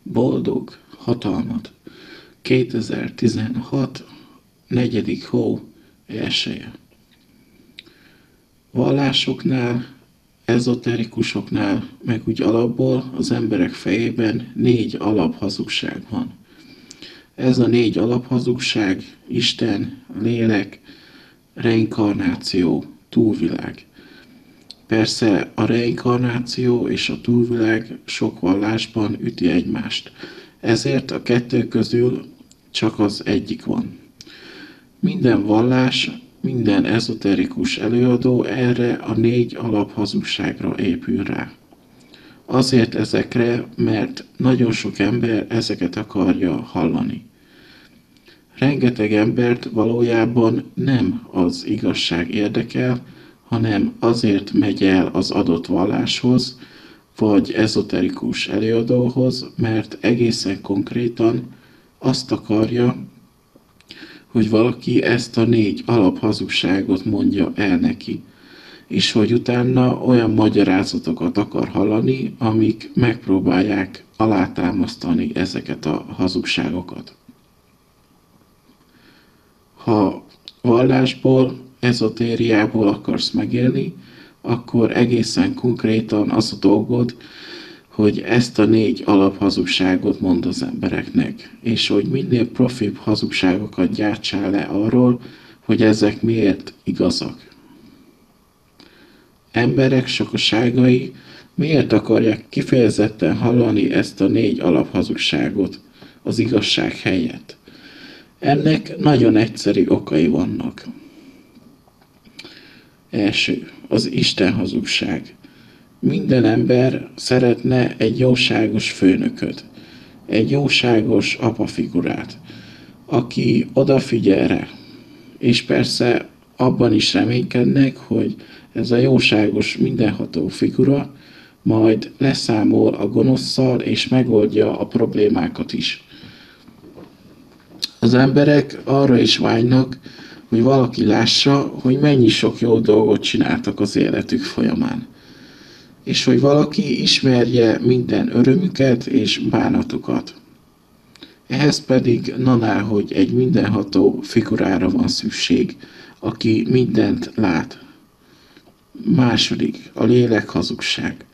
Boldog hatalmat. 2016. 4. hó 1. Vallásoknál, ezoterikusoknál, meg úgy alapból az emberek fejében 4 alaphazugság van. Ez a 4 alaphazugság: Isten, lélek, reinkarnáció, túlvilág. Persze a reinkarnáció és a túlvilág sok vallásban üti egymást, ezért a kettő közül csak az egyik van. Minden vallás, minden ezoterikus előadó erre a 4 alaphazugságra épül rá. Azért ezekre, mert nagyon sok ember ezeket akarja hallani. Rengeteg embert valójában nem az igazság érdekel, hanem azért megy el az adott valláshoz, vagy ezoterikus előadóhoz, mert egészen konkrétan azt akarja, hogy valaki ezt a 4 alaphazugságot mondja el neki, és hogy utána olyan magyarázatokat akar hallani, amik megpróbálják alátámasztani ezeket a hazugságokat. Ha vallásból, ezotériából akarsz megélni, akkor egészen konkrétan az a dolgod, hogy ezt a 4 alaphazugságot mond az embereknek, és hogy minél profibb hazugságokat gyártsál le arról, hogy ezek miért igazak. Emberek sokaságai miért akarják kifejezetten hallani ezt a 4 alaphazugságot az igazság helyett? Ennek nagyon egyszerű okai vannak. Első, az Isten hazugság. Minden ember szeretne egy jóságos főnököt, egy jóságos apafigurát, aki odafigyel rá. És persze abban is reménykednek, hogy ez a jóságos, mindenható figura majd leszámol a gonoszszal és megoldja a problémákat is. Az emberek arra is vágynak, hogy valaki lássa, hogy mennyi sok jó dolgot csináltak az életük folyamán. És hogy valaki ismerje minden örömüket és bánatukat. Ehhez pedig hogy egy mindenható figurára van szükség, aki mindent lát. Második, a lélek hazugság.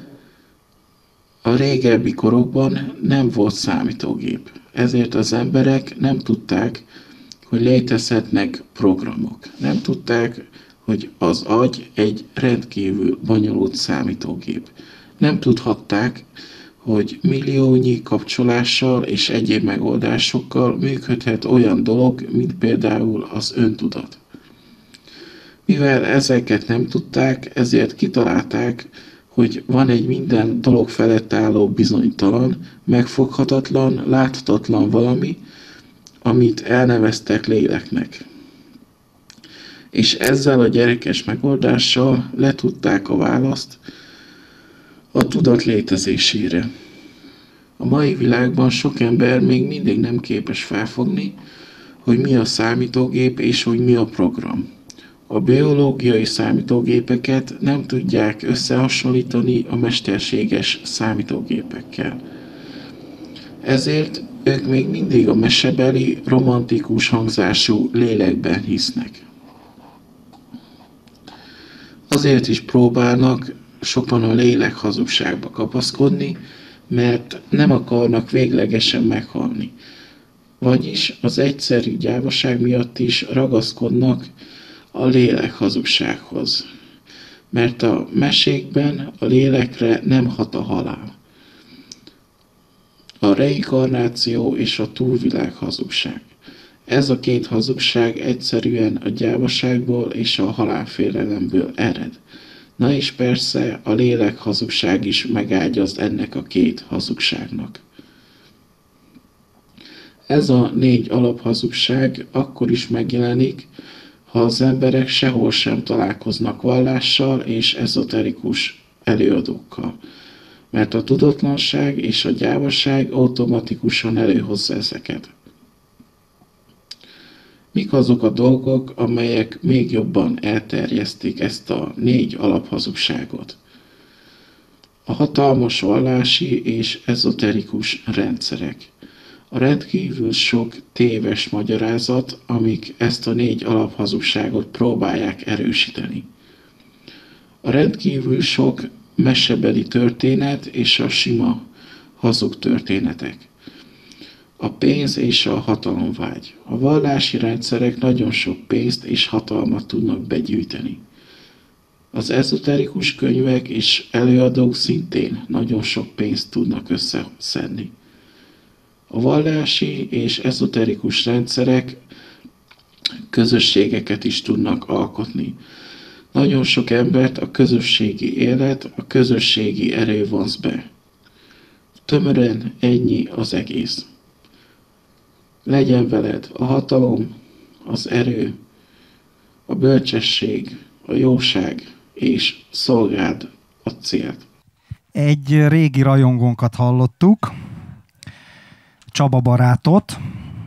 A régebbi korokban nem volt számítógép, ezért az emberek nem tudták, hogy létezhetnek programok. Nem tudták, hogy az agy egy rendkívül bonyolult számítógép. Nem tudhatták, hogy milliónyi kapcsolással és egyéb megoldásokkal működhet olyan dolog, mint például az öntudat. Mivel ezeket nem tudták, ezért kitalálták, hogy van egy minden dolog felett álló bizonytalan, megfoghatatlan, láthatatlan valami, amit elneveztek léleknek. És ezzel a gyerekes megoldással letudták a választ a tudat létezésére. A mai világban sok ember még mindig nem képes felfogni, hogy mi a számítógép és hogy mi a program. A biológiai számítógépeket nem tudják összehasonlítani a mesterséges számítógépekkel. Ezért ők még mindig a mesebeli, romantikus hangzású lélekben hisznek. Azért is próbálnak sokan a lélek hazugságba kapaszkodni, mert nem akarnak véglegesen meghalni. Vagyis az egyszerű gyávaság miatt is ragaszkodnak a lélek hazugsághoz. Mert a mesékben a lélekre nem hat a halál. A reinkarnáció és a túlvilág hazugság. Ez a 2 hazugság egyszerűen a gyávaságból és a halálfélelemből ered. Na és persze a lélek hazugság is megágyaz ennek a 2 hazugságnak. Ez a 4 alaphazugság akkor is megjelenik, ha az emberek sehol sem találkoznak vallással és ezoterikus előadókkal, mert a tudatlanság és a gyávaság automatikusan előhozza ezeket. Mik azok a dolgok, amelyek még jobban elterjesztik ezt a 4 alaphazugságot? A hatalmas vallási és ezoterikus rendszerek. A rendkívül sok téves magyarázat, amik ezt a 4 alaphazugságot próbálják erősíteni. A rendkívül sok mesebeli történet és a sima hazug történetek. A pénz és a hatalomvágy. A vallási rendszerek nagyon sok pénzt és hatalmat tudnak begyűjteni. Az ezoterikus könyvek és előadók szintén nagyon sok pénzt tudnak összeszedni. A vallási és ezoterikus rendszerek közösségeket is tudnak alkotni. Nagyon sok embert a közösségi élet, a közösségi erő vonz be. Tömören ennyi az egész. Legyen veled a hatalom, az erő, a bölcsesség, a jóság, és szolgáld a célt. Egy régi rajongónkat hallottuk, Csaba barátot,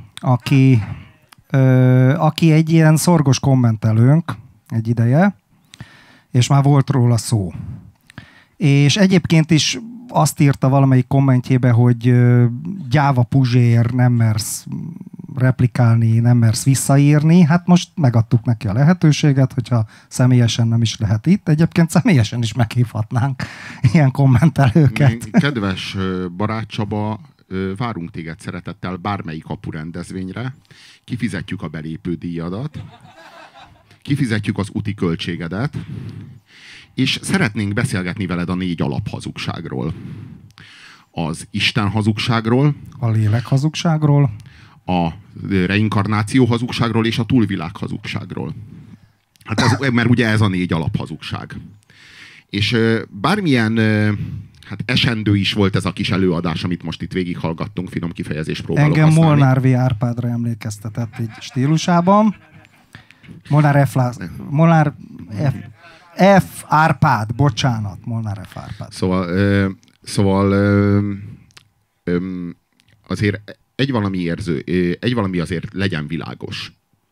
aki egy ilyen szorgos kommentelőnk egy ideje, és már volt róla szó. És egyébként is azt írta valamelyik kommentjébe, hogy gyáva Puzsér, nem mersz replikálni, nem mersz visszaírni. Hát most megadtuk neki a lehetőséget, hogyha személyesen nem is lehet itt. Egyébként személyesen is meghívhatnánk ilyen kommentelőket. Kedves barát Csaba, várunk téged szeretettel bármelyik Apu rendezvényre. Kifizetjük a belépődíjadat, kifizetjük az úti költségedet, és szeretnénk beszélgetni veled a 4 alaphazugságról. Az Isten hazugságról, a lélek hazugságról, a reinkarnáció hazugságról és a túlvilág hazugságról. Hát mert ugye ez a 4 alaphazugság. És bármilyen esendő is volt ez a kis előadás, amit most itt végighallgattunk, finom kifejezést próbálok engem használni. Molnár V. Árpádra emlékeztetett egy stílusában. Molnár F. Árpád, bocsánat, Molnár F. Árpád. Szóval azért egy valami azért legyen világos.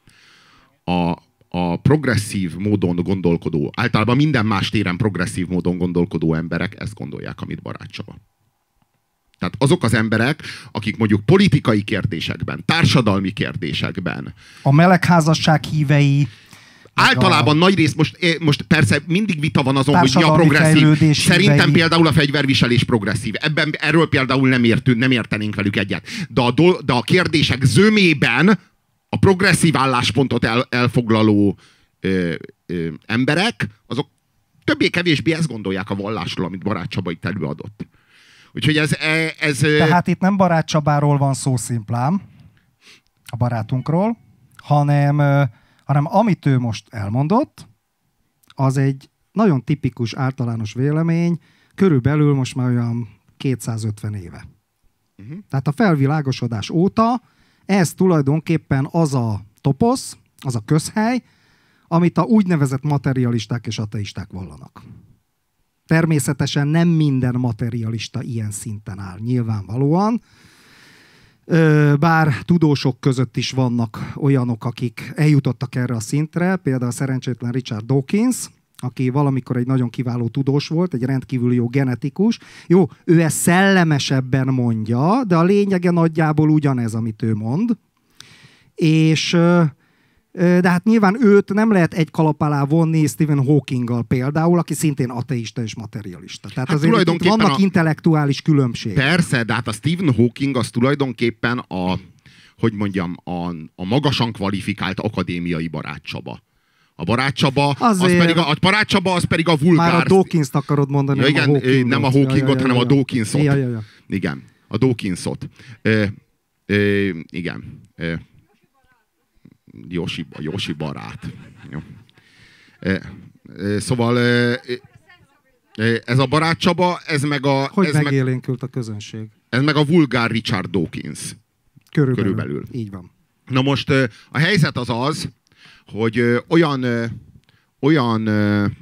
A progresszív módon gondolkodó, általában minden más téren progresszív módon gondolkodó emberek ezt gondolják, amit Barát Csaba. Tehát azok az emberek, akik mondjuk politikai kérdésekben, társadalmi kérdésekben, a melegházasság hívei, általában nagy rész, most persze mindig vita van azon, hogy mi a progresszív. Szerintem például a fegyverviselés progresszív. Erről például nem értenénk velük egyet. De a kérdések zömében a progresszív álláspontot elfoglaló emberek, azok többé-kevésbé ezt gondolják a vallásról, amit Barát Csaba itt előadott. Úgyhogy ez... Tehát itt nem Barát Csabáról van szó szimplán, a barátunkról, hanem amit ő most elmondott, az egy nagyon tipikus általános vélemény, körülbelül most már olyan 250 éve. Tehát a felvilágosodás óta ez tulajdonképpen az a toposz, az a közhely, amit a úgynevezett materialisták és ateisták vallanak. Természetesen nem minden materialista ilyen szinten áll, nyilvánvalóan. Bár tudósok között is vannak olyanok, akik eljutottak erre a szintre, például a szerencsétlen Richard Dawkins, aki valamikor egy nagyon kiváló tudós volt, egy rendkívül jó genetikus. Jó, ő ezt szellemesebben mondja, de a lényege nagyjából ugyanez, amit ő mond. De hát nyilván őt nem lehet egy kalap alá vonni Stephen Hawkinggal például, aki szintén ateista és materialista. Tehát hát azért itt vannak intellektuális különbségek. Persze, de hát a Stephen Hawking az tulajdonképpen a magasan kvalifikált akadémiai Barát Csaba. A Barát Csaba, az pedig a vulgár... Már a Dawkins-t akarod mondani, ja, igen, nem a Hawkingot, hanem a Dawkinsot. Ja. Igen, a Dawkinsot. Igen. Jósi barát. Jó. Szóval ez a Barát Csaba, ez meg a... Hogy megélénkült a közönség? Ez meg a vulgár Richard Dawkins. Körülbelül. Így van. Na most a helyzet az, hogy olyan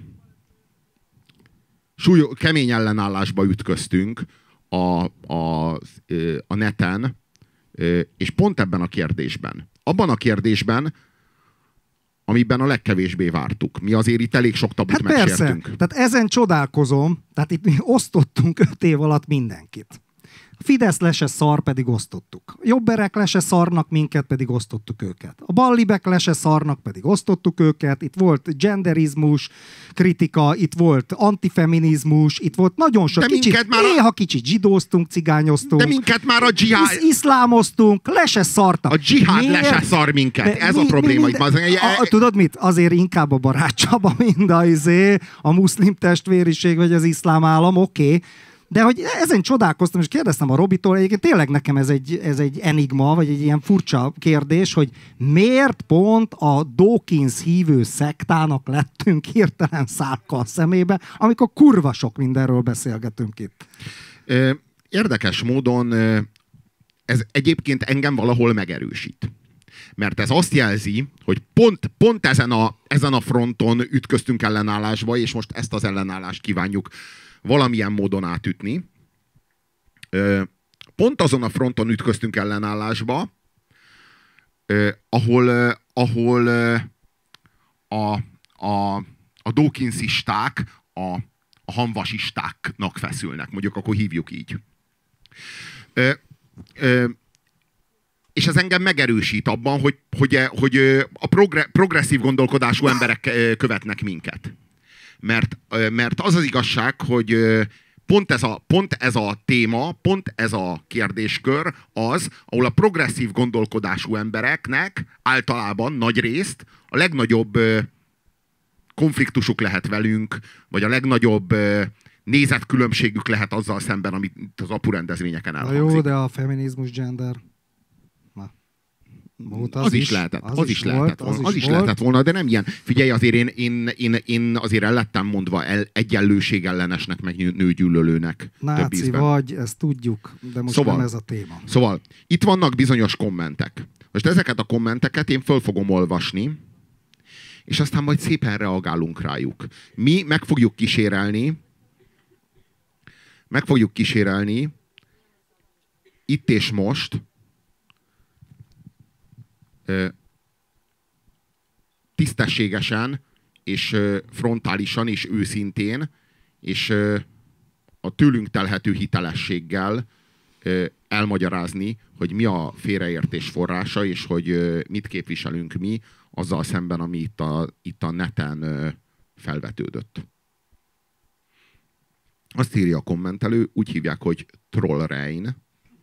kemény ellenállásba ütköztünk a neten, és pont ebben a kérdésben. Abban a kérdésben, amiben a legkevésbé vártuk. Mi azért itt elég sok tabut megsértünk. Persze, tehát ezen csodálkozom, tehát itt mi osztottunk 5 év alatt mindenkit. Fidesz le se szar, pedig osztottuk. Jobberek le se szarnak, minket pedig osztottuk őket. A ballibek le se szarnak, pedig osztottuk őket. Itt volt genderizmus, kritika, itt volt antifeminizmus, itt volt nagyon sok, néha kicsit zsidóztunk, cigányoztunk. De minket már a dzsihád... Iszlámoztunk, le se szartak. A dzsihád le se szar minket. Ez a probléma. Tudod mit? Azért inkább a Barát Csaba, mint a muszlim testvériség, vagy az iszlám állam, oké. De hogy ezen csodálkoztam, és kérdeztem a Robitól, egyébként tényleg nekem ez egy enigma, vagy egy ilyen furcsa kérdés, hogy miért pont a Dawkins hívő szektának lettünk hirtelen szálka a szemébe, amikor kurva sok mindenről beszélgetünk itt. Érdekes módon ez egyébként engem valahol megerősít. Mert ez azt jelzi, hogy pont ezen a fronton ütköztünk ellenállásba, és most ezt az ellenállást kívánjuk valamilyen módon átütni. Pont azon a fronton ütköztünk ellenállásba, ahol a dawkinsisták a hamvasistáknak feszülnek. Mondjuk akkor hívjuk így. És ez engem megerősít abban, hogy a progresszív gondolkodású emberek követnek minket. Mert az az igazság, hogy pont ez a téma, pont ez a kérdéskör az, ahol a progresszív gondolkodású embereknek általában nagyrészt a legnagyobb konfliktusuk lehet velünk, vagy a legnagyobb nézetkülönbségük lehet azzal szemben, amit az apu rendezvényeken elhangzik. Jó, de a feminizmus, gender... Az is lehetett volna, de nem ilyen. Figyelj, azért én azért el lettem mondva egyenlőség ellenesnek, meg nőgyűlölőnek. Náci vagy, ezt tudjuk, de most nem ez a téma. Szóval itt vannak bizonyos kommentek. Most ezeket a kommenteket én föl fogom olvasni, és aztán majd szépen reagálunk rájuk. Mi meg fogjuk kísérelni itt és most tisztességesen és frontálisan és őszintén és a tőlünk telhető hitelességgel elmagyarázni, hogy mi a félreértés forrása, és hogy mit képviselünk mi azzal szemben, ami itt a neten felvetődött. Azt írja a kommentelő, úgy hívják, hogy Trollrein.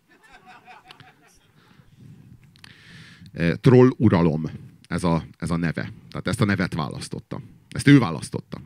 Troll uralom, ez a neve. Tehát ezt a nevet választotta. Ezt ő választotta.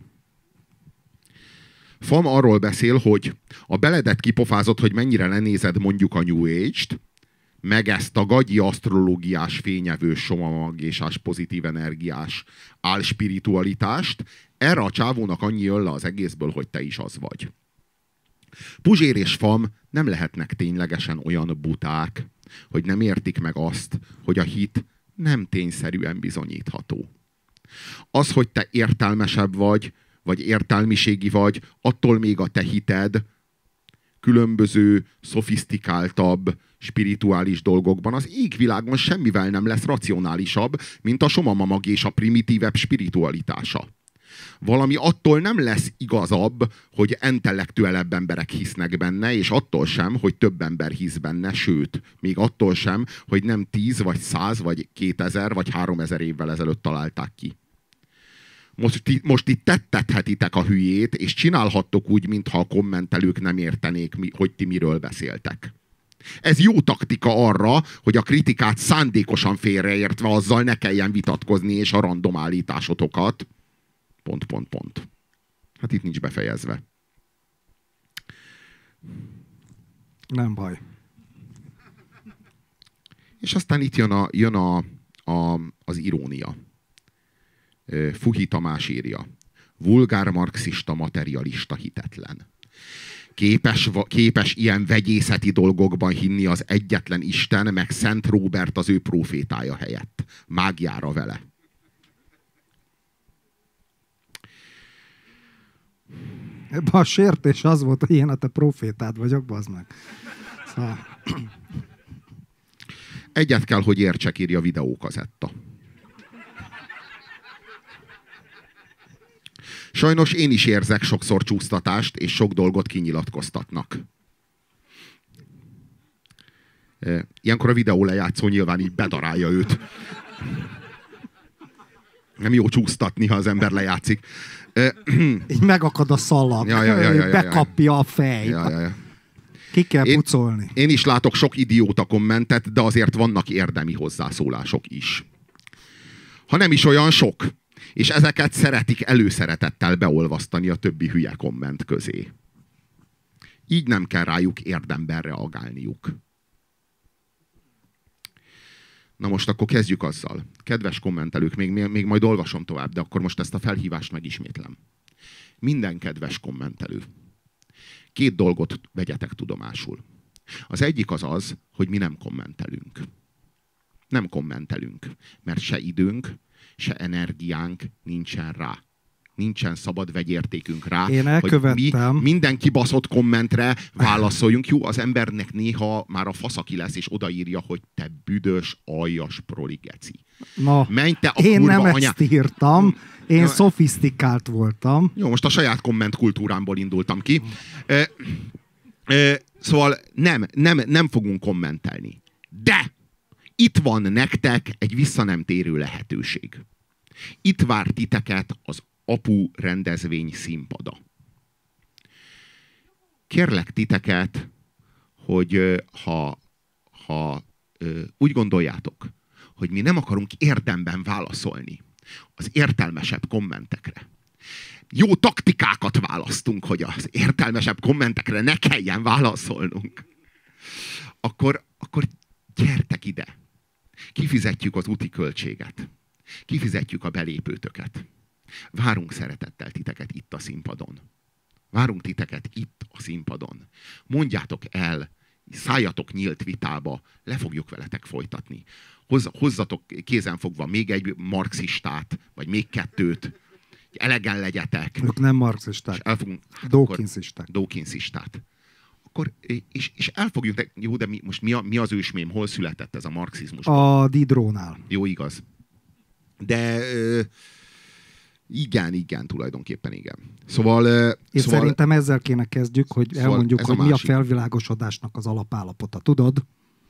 Fam arról beszél, hogy a beledett kipofázott, hogy mennyire lenézed mondjuk a New Age-t, meg ezt a gagyi asztrológiás, fényevős, somamagésás, pozitív energiás álspiritualitást, erre a csávónak annyi jön le az egészből, hogy te is az vagy. Puzsér és Fam nem lehetnek ténylegesen olyan buták, hogy nem értik meg azt, hogy a hit nem tényszerűen bizonyítható. Az, hogy te értelmesebb vagy értelmiségi vagy, attól még a te hited különböző, szofisztikáltabb, spirituális dolgokban az égvilágon semmivel nem lesz racionálisabb, mint a somamamag és a primitívebb spiritualitása. Valami attól nem lesz igazabb, hogy intellektuelebb emberek hisznek benne, és attól sem, hogy több ember hisz benne, sőt, még attól sem, hogy nem 10, vagy 100, vagy 2000, vagy 3000 évvel ezelőtt találták ki. Most itt tettethetitek a hülyét, és csinálhattok úgy, mintha a kommentelők nem értenék, hogy ti miről beszéltek. Ez jó taktika arra, hogy a kritikát szándékosan félreértve azzal ne kelljen vitatkozni, és a random állításotokat ... Hát itt nincs befejezve. Nem baj. És aztán itt jön az irónia. Fuhi Tamás írja. Vulgár marxista, materialista, hitetlen. Képes ilyen vegyészeti dolgokban hinni az egyetlen Isten, meg Szent Róbert az ő prófétája helyett. Mágiára vele. Ebben a sértés az volt, hogy én a te profétád vagyok, bazd meg. Szóval... Egyet kell, hogy értsek, írja videókazetta. Sajnos én is érzek sokszor csúsztatást, és sok dolgot kinyilatkoztatnak. Ilyenkor a videó lejátszó nyilván így bedarálja őt. Nem jó csúsztatni, ha az ember lejátszik. Így megakad a szalag. Bekapja a fej. Ki kell pucolni. Én is látok sok idióta kommentet, de azért vannak érdemi hozzászólások is. Ha nem is olyan sok. És ezeket szeretik előszeretettel beolvasztani a többi hülye komment közé. Így nem kell rájuk érdemben reagálniuk. Na most akkor kezdjük azzal. Kedves kommentelők, még majd olvasom tovább, de akkor most ezt a felhívást megismétlem. Minden kedves kommentelő. 2 dolgot vegyetek tudomásul. Az egyik az, hogy mi nem kommentelünk. Nem kommentelünk, mert se időnk, se energiánk nincsen rá. Nincsen szabad vegyértékünk rá, hogy mi minden kibaszott kommentre válaszoljunk. Jó, az embernek néha már a faszaki lesz, és odaírja, hogy te büdös, aljas proli geci. Na, menj te a én kurva nem anyá... ezt írtam, én szofisztikált voltam. Jó, most a saját komment kultúrámból indultam ki. Szóval nem fogunk kommentelni. De itt van nektek egy visszanemtérő lehetőség. Itt vár titeket az Apu rendezvény színpada. Kérlek titeket, hogy ha úgy gondoljátok, hogy mi nem akarunk érdemben válaszolni az értelmesebb kommentekre. Jó taktikákat választunk, hogy az értelmesebb kommentekre ne kelljen válaszolnunk. Akkor gyertek ide. Kifizetjük az úti költséget. Kifizetjük a belépőtöket. Várunk szeretettel titeket itt a színpadon. Várunk titeket itt a színpadon. Mondjátok el, szálljatok nyílt vitába, le fogjuk veletek folytatni. Hozzatok kézenfogva még egy marxistát, vagy még 2, elegen legyetek. Ők nem marxisták. Dawkinsistát. Akkor, és elfogjuk, jó, de most mi az ősmém? Hol született ez a marxizmus? A Diderotnál. Jó, igaz. De igen, tulajdonképpen igen. Szóval szerintem ezzel kéne kezdjük, hogy elmondjuk, hogy mi a felvilágosodásnak az alapállapota. Tudod?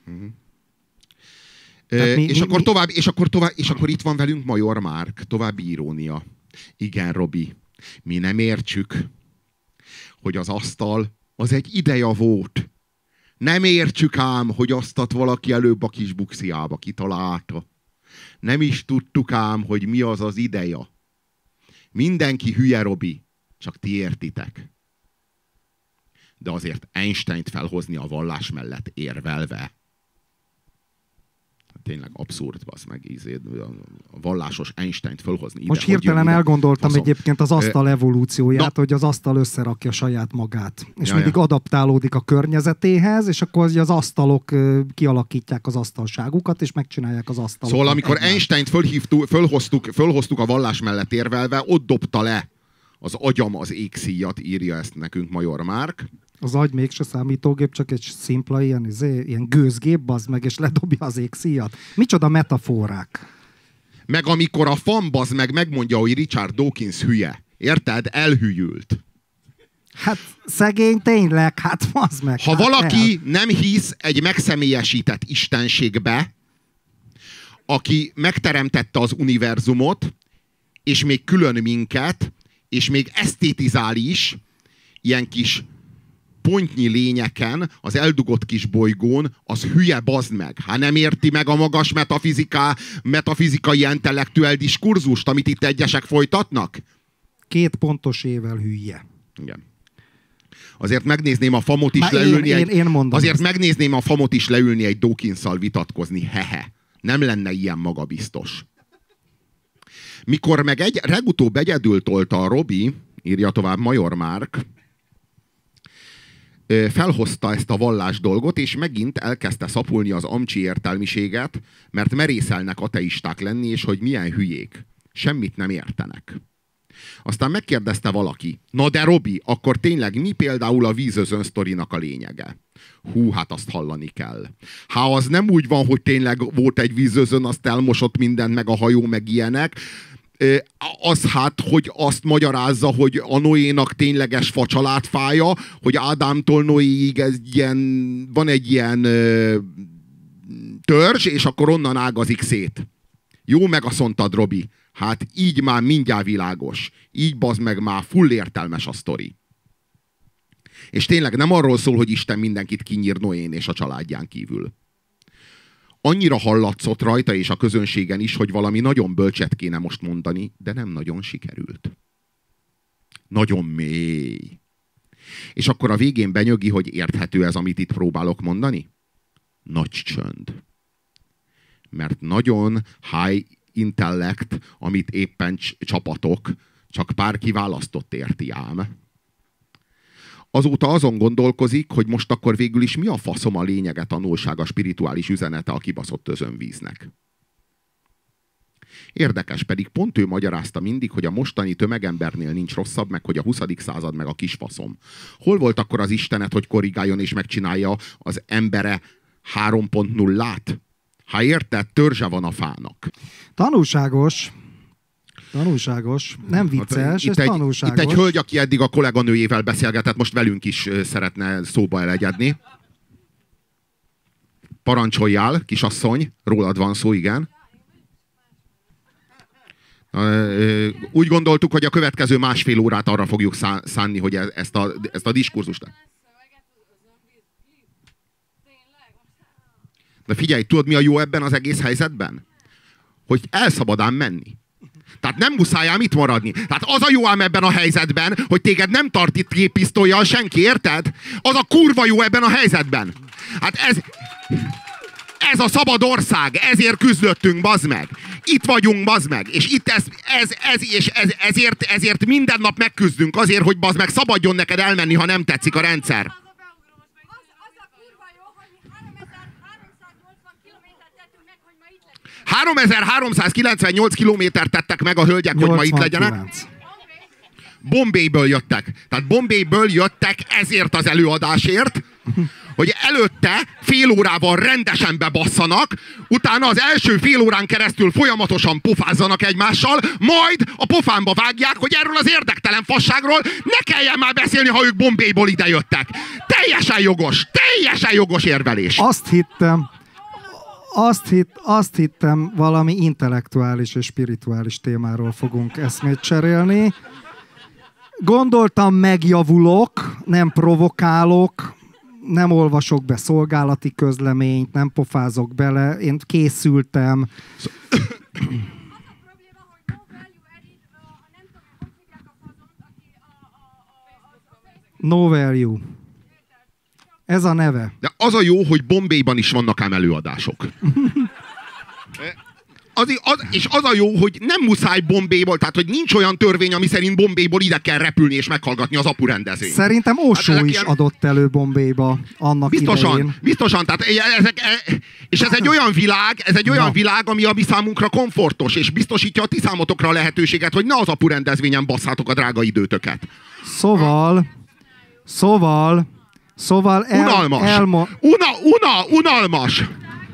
És akkor itt van velünk Major Márk. További irónia. Igen, Robi. Mi nem értsük, hogy az asztal az egy ideja volt. Nem értsük ám, hogy azt valaki előbb a kis buxiába kitalálta. Nem is tudtuk ám, hogy mi az az ideja. Mindenki hülye, Robi, csak ti értitek. De azért Einsteint felhozni a vallás mellett érvelve. Tényleg abszurd, basz meg, a vallásos Einsteint felhozni ide. Most hirtelen elgondoltam egyébként az asztal evolúcióját, hogy az asztal összerakja saját magát. És mindig adaptálódik a környezetéhez, és akkor az asztalok kialakítják az asztalságukat, és megcsinálják az asztalokat. Szóval amikor Einsteint fölhoztuk a vallás mellett érvelve, ott dobta le az agyam az égszíjat, írja ezt nekünk Major Márk. Az agy mégse számítógép, csak egy szimpla ilyen gőzgép, bazd meg, és ledobja az égszíjat. Micsoda metaforák. Meg amikor a fan bazd meg megmondja, hogy Richard Dawkins hülye. Érted? Elhűült. Hát szegény tényleg, hát bazd meg. Ha valaki nem hisz egy megszemélyesített istenségbe, aki megteremtette az univerzumot, és még külön minket, és még esztétizál is, ilyen kis pontnyi lényeken, az eldugott kis bolygón, az hülye, bazd meg. Hát nem érti meg a magas metafizikai intellektuál diskurzust, amit itt egyesek folytatnak? 2 pontos ével hülye. Igen. Azért megnézném a famot is leülni megnézném a famot is leülni egy Dawkinsszal vitatkozni. Hehe. Nem lenne ilyen magabiztos. Mikor meg legutóbb egyedül tolta a Robi, írja tovább Major Márk, felhozta ezt a vallás dolgot, és megint elkezdte szapulni az amcsi értelmiséget, mert merészelnek ateisták lenni, és hogy milyen hülyék. Semmit nem értenek. Aztán megkérdezte valaki, na de Robi, akkor tényleg mi például a vízözön sztorinak a lényege? Hú, hát azt hallani kell. Hát az nem úgy van, hogy tényleg volt egy vízözön, azt elmosott mindent, meg a hajó, meg ilyenek. az hát, hogy azt magyarázza, hogy a Noénak tényleges facsalátfája, hogy Ádámtól Noéig van egy ilyen törzs, és akkor onnan ágazik szét. Jó megaszontad, Robi. Hát így már mindjárt világos. Így bazd meg már full értelmes a sztori. És tényleg nem arról szól, hogy Isten mindenkit kinyír Noén és a családján kívül. Annyira hallatszott rajta és a közönségen is, hogy valami nagyon bölcset kéne most mondani, de nem nagyon sikerült. Nagyon mély. És akkor a végén benyögi, hogy érthető ez, amit itt próbálok mondani? Nagy csönd. Mert nagyon high intellect, amit éppen csapatok, csak pár kiválasztott érti ám. Azóta azon gondolkozik, hogy most akkor végül is mi a faszom a lényege, tanulság, a spirituális üzenete a kibaszott özönvíznek. Érdekes, pedig pont ő magyarázta mindig, hogy a mostani tömegembernél nincs rosszabb, meg hogy a 20. század meg a kisfaszom. Hol volt akkor az Istenet, hogy korrigáljon és megcsinálja az embere 3.0-át? Ha érted, törzse van a fának. Tanulságos. Nem vicces, ez tanulságos. Itt egy hölgy, aki eddig a kolléganőjével beszélgetett, most velünk is szeretne szóba elegyedni. Parancsoljál, kisasszony, rólad van szó, igen. Úgy gondoltuk, hogy a következő 1,5 órát arra fogjuk szánni, hogy ezt a diskurzust... De figyelj, tudod, mi a jó ebben az egész helyzetben? Hogy elszabad ám menni. Tehát nem muszáj ám itt maradni. Tehát az a jó ám ebben a helyzetben, hogy téged nem tart itt géppisztollyal senki, érted? Az a kurva jó ebben a helyzetben. Hát ez a szabad ország, ezért küzdöttünk, bazd meg. Itt vagyunk, bazd meg. És itt ezért minden nap megküzdünk azért, hogy bazd meg szabadjon neked elmenni, ha nem tetszik a rendszer. 3398 kilométert tettek meg a hölgyek, 89. Hogy ma itt legyenek. Bombayből jöttek. Tehát Bombayből jöttek ezért az előadásért, hogy előtte fél órával rendesen bebasszanak, utána az első fél órán keresztül folyamatosan pofázzanak egymással, majd a pofánba vágják, hogy erről az érdektelen fasságról ne kelljen már beszélni, ha ők Bombayból ide jöttek. Teljesen jogos érvelés. Azt hittem, valami intellektuális és spirituális témáról fogunk eszmét cserélni. Gondoltam, megjavulok, nem provokálok, nem olvasok be szolgálati közleményt, nem pofázok bele, én készültem. No value. Ez a neve. De az a jó, hogy Bombayban is vannak ám előadások. És az a jó, hogy nem muszáj Bombayból, tehát hogy nincs olyan törvény, ami szerint Bombayból ide kell repülni és meghallgatni az apu rendezvényt. Szerintem Osho is adott elő Bombayba annak idején. Biztosan, tehát és ez egy olyan világ, ami a mi számunkra komfortos, és biztosítja a ti számotokra a lehetőséget, hogy ne az apu rendezvényen basszátok a drága időtöket. Szóval unalmas.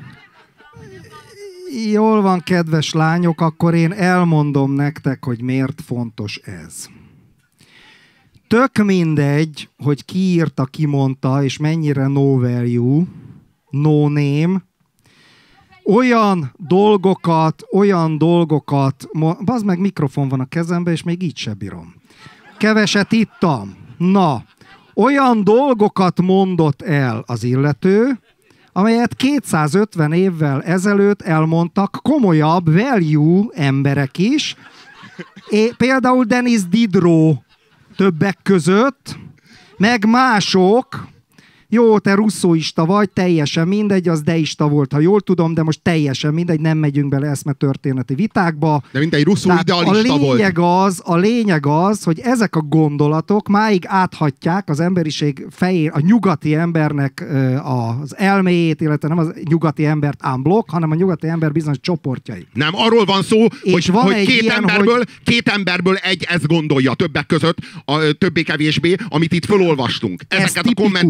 Jól van, kedves lányok, akkor én elmondom nektek, hogy miért fontos ez. Tök mindegy, hogy ki írta, ki mondta, és mennyire no value, no name. Olyan dolgokat, bazd meg, mikrofon van a kezembe, és még így se bírom. Keveset ittam. Na, olyan dolgokat mondott el az illető, amelyet 250 évvel ezelőtt elmondtak komolyabb value emberek is. Például Denis Diderot többek között, meg mások. Jó, te russzóista vagy, teljesen mindegy, az deista volt, ha jól tudom, de most teljesen mindegy, nem megyünk bele eszmetörténeti vitákba. De mindegy, russzó idealista volt. A lényeg az, hogy ezek a gondolatok máig áthatják az emberiség fején, a nyugati embernek az elméjét, illetve nem az nyugati embert unblock, hanem a nyugati ember bizonyos csoportjai. Nem, arról van szó, hogy két emberből egy ezt gondolja többek között, többé-kevésbé, amit itt fölolvastunk. Ezeket a kommenteket. Ez az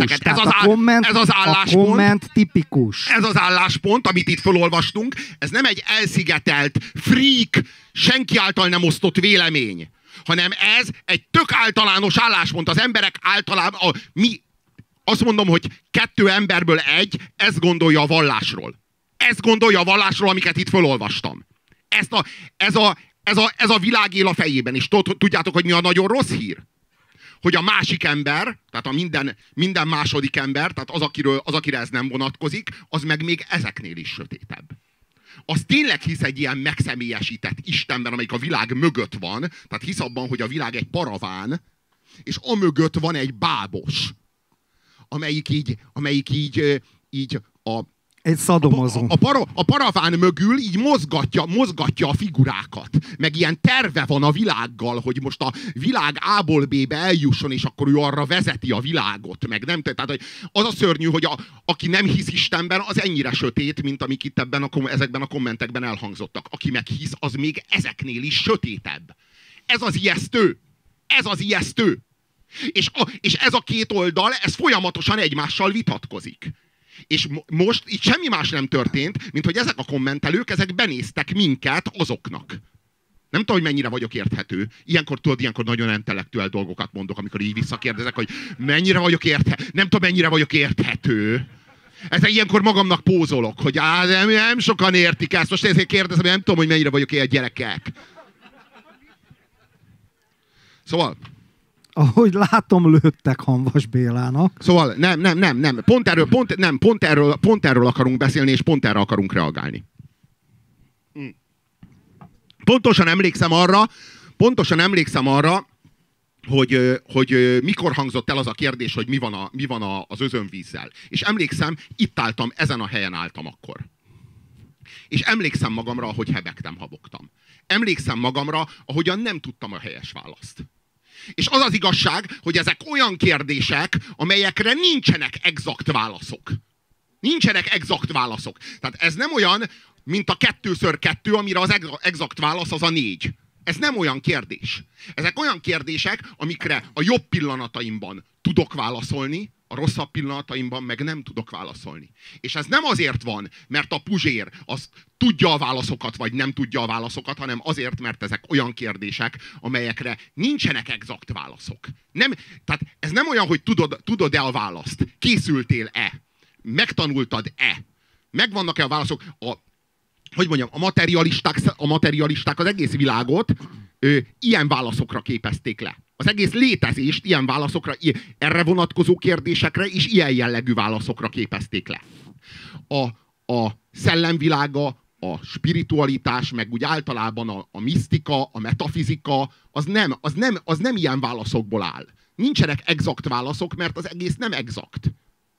álláspont, a komment tipikus. Ez az álláspont, amit itt felolvastunk, ez nem egy elszigetelt, freak, senki által nem osztott vélemény, hanem ez egy tök általános álláspont. Az emberek általában, azt mondom, hogy 2 emberből 1 ezt gondolja a vallásról. Ezt gondolja a vallásról, amiket itt felolvastam. Ez a világ él a fejében. És tudjátok, hogy mi a nagyon rossz hír? Hogy a másik ember, tehát a minden második ember, tehát az, akire ez nem vonatkozik, az meg még ezeknél is sötétebb. Az tényleg hisz egy ilyen megszemélyesített Istenben, amelyik a világ mögött van, tehát hisz abban, hogy a világ egy paraván, és amögött van egy bábos, amelyik így egy szadomazó. A paraván mögül így mozgatja a figurákat. Meg ilyen terve van a világgal, hogy most a világ A-ból B-be eljusson, és akkor ő arra vezeti a világot. Meg nem, tehát az a szörnyű, hogy aki nem hisz Istenben, az ennyire sötét, mint amik itt ezekben a kommentekben elhangzottak. Aki meg hisz, az még ezeknél is sötétebb. Ez az ijesztő. Ez az ijesztő. És ez a 2 oldal, ez folyamatosan egymással vitatkozik. És most itt semmi más nem történt, mint hogy ezek a kommentelők, ezek benéztek minket azoknak. Nem tudom, hogy mennyire vagyok érthető. Ilyenkor nagyon intellektuál dolgokat mondok, amikor így visszakérdezek, hogy mennyire vagyok érthető. Nem tudom, mennyire vagyok érthető. Ilyenkor magamnak pózolok, hogy nem sokan értik ezt. Most ezért kérdezem, hogy nem tudom, hogy mennyire vagyok ilyen gyerekek. Szóval... Ahogy látom, lőttek Hamvas Bélának. Szóval nem. Pont erről akarunk beszélni, és pont erre akarunk reagálni. Pontosan emlékszem arra, hogy mikor hangzott el az a kérdés, hogy mi van az özönvízzel. És emlékszem, itt álltam, ezen a helyen álltam akkor. És emlékszem magamra, ahogy hebegtem, habogtam. Emlékszem magamra, ahogyan nem tudtam a helyes választ. És az az igazság, hogy ezek olyan kérdések, amelyekre nincsenek exakt válaszok. Nincsenek exakt válaszok. Tehát ez nem olyan, mint a 2x2, amire az exakt válasz az a 4. Ez nem olyan kérdés. Ezek olyan kérdések, amikre a jobb pillanataimban tudok válaszolni, a rosszabb pillanataimban meg nem tudok válaszolni. És ez nem azért van, mert a Puzsér az tudja a válaszokat, vagy nem tudja a válaszokat, hanem azért, mert ezek olyan kérdések, amelyekre nincsenek exakt válaszok. Tehát ez nem olyan, hogy tudod-e a választ? Készültél-e? Megtanultad-e? Megvannak-e a válaszok? A materialisták az egész világot ilyen válaszokra képezték le. Az egész létezést ilyen válaszokra, erre vonatkozó kérdésekre és ilyen jellegű válaszokra képezték le. A szellemvilága, a spiritualitás, meg úgy általában a misztika, a metafizika, az nem ilyen válaszokból áll. Nincsenek exakt válaszok, mert az egész nem exakt.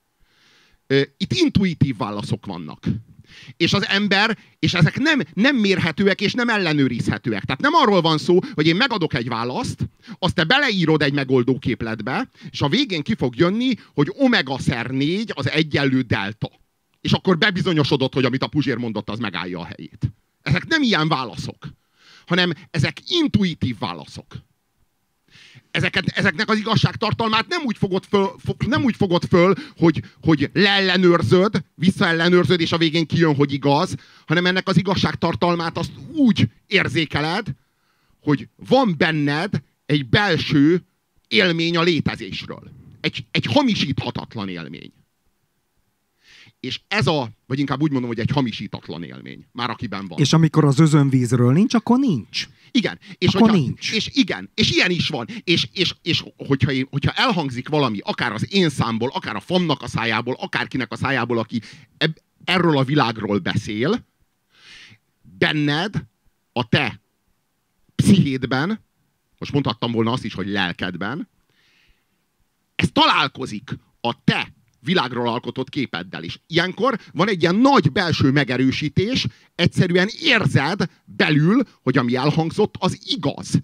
Itt intuitív válaszok vannak. És az ember, és ezek nem mérhetőek és nem ellenőrizhetőek. Tehát nem arról van szó, hogy én megadok egy választ, azt te beleírod egy megoldóképletbe, és a végén ki fog jönni, hogy omega-szer 4 az egyenlő delta. És akkor bebizonyosodott, hogy amit a Puzsér mondott, az megállja a helyét. Ezek nem ilyen válaszok, hanem ezek intuitív válaszok. Ezeknek az igazságtartalmát nem úgy fogod föl, hogy leellenőrzöd, visszaellenőrzöd, és a végén kijön, hogy igaz, hanem ennek az igazságtartalmát azt úgy érzékeled, hogy van benned egy belső élmény a létezésről. Egy hamisíthatatlan élmény. És vagy inkább úgy mondom, hogy egy hamisítatlan élmény. Már akiben van. És amikor az özönvízről nincs, akkor nincs. Igen. Nincs. És ilyen is van. És hogyha elhangzik valami, akár az én számból, akár a Famnak a szájából, akárkinek a szájából, aki erről a világról beszél, benned, a te pszichédben, most mondhattam volna azt is, hogy lelkedben, ez találkozik a te világról alkotott képeddel is. Ilyenkor van egy ilyen nagy belső megerősítés, egyszerűen érzed belül, hogy ami elhangzott, az igaz.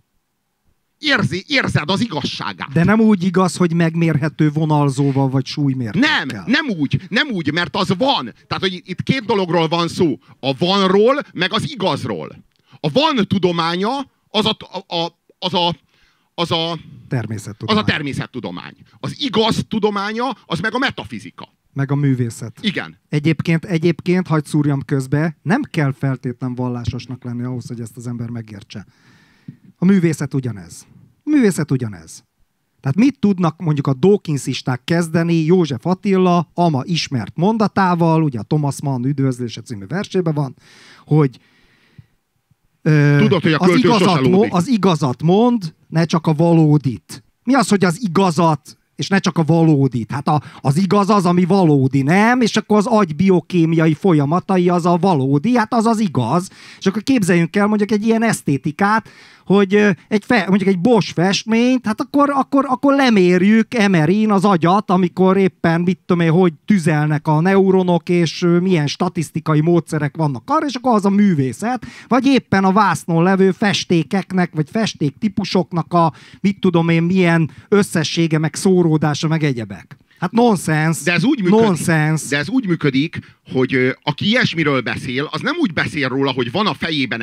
Érzed az igazságát. De nem úgy igaz, hogy megmérhető vonalzóval vagy súlymértékkel. Nem úgy, mert az van. Tehát, hogy itt 2 dologról van szó. A vanról, meg az igazról. A van tudománya az természettudomány. Az a természettudomány. Az igaz tudománya, az meg a metafizika. Meg a művészet. Igen. Egyébként, hagyd szúrjam közbe, nem kell feltétlen vallásosnak lenni ahhoz, hogy ezt az ember megértse. A művészet ugyanez. A művészet ugyanez. Tehát mit tudnak mondjuk a Dawkinsisták kezdeni József Attila, ama ismert mondatával, ugye a Thomas Mann Üdvözlése című versében van, hogy tudod, hogy a az igazat mond, ne csak a valódit. Mi az, hogy az igazat, és ne csak a valódit? Hát az igaz az, ami valódi, nem? És akkor az agy biokémiai folyamatai az a valódi, hát az az igaz. És akkor képzeljünk el mondjuk egy ilyen esztétikát, hogy mondjuk egy Bosch festményt, hát akkor lemérjük MRI-n az agyat, amikor éppen, mit tudom én, hogy tüzelnek a neuronok, és milyen statisztikai módszerek vannak arra, és akkor az a művészet, vagy éppen a vásznon levő festékeknek, vagy festéktípusoknak a, mit tudom én, milyen összessége, meg szóródása, meg egyebek. Hát nonsens. De ez úgy működik, hogy aki ilyesmiről beszél, az nem úgy beszél róla, hogy van a fejében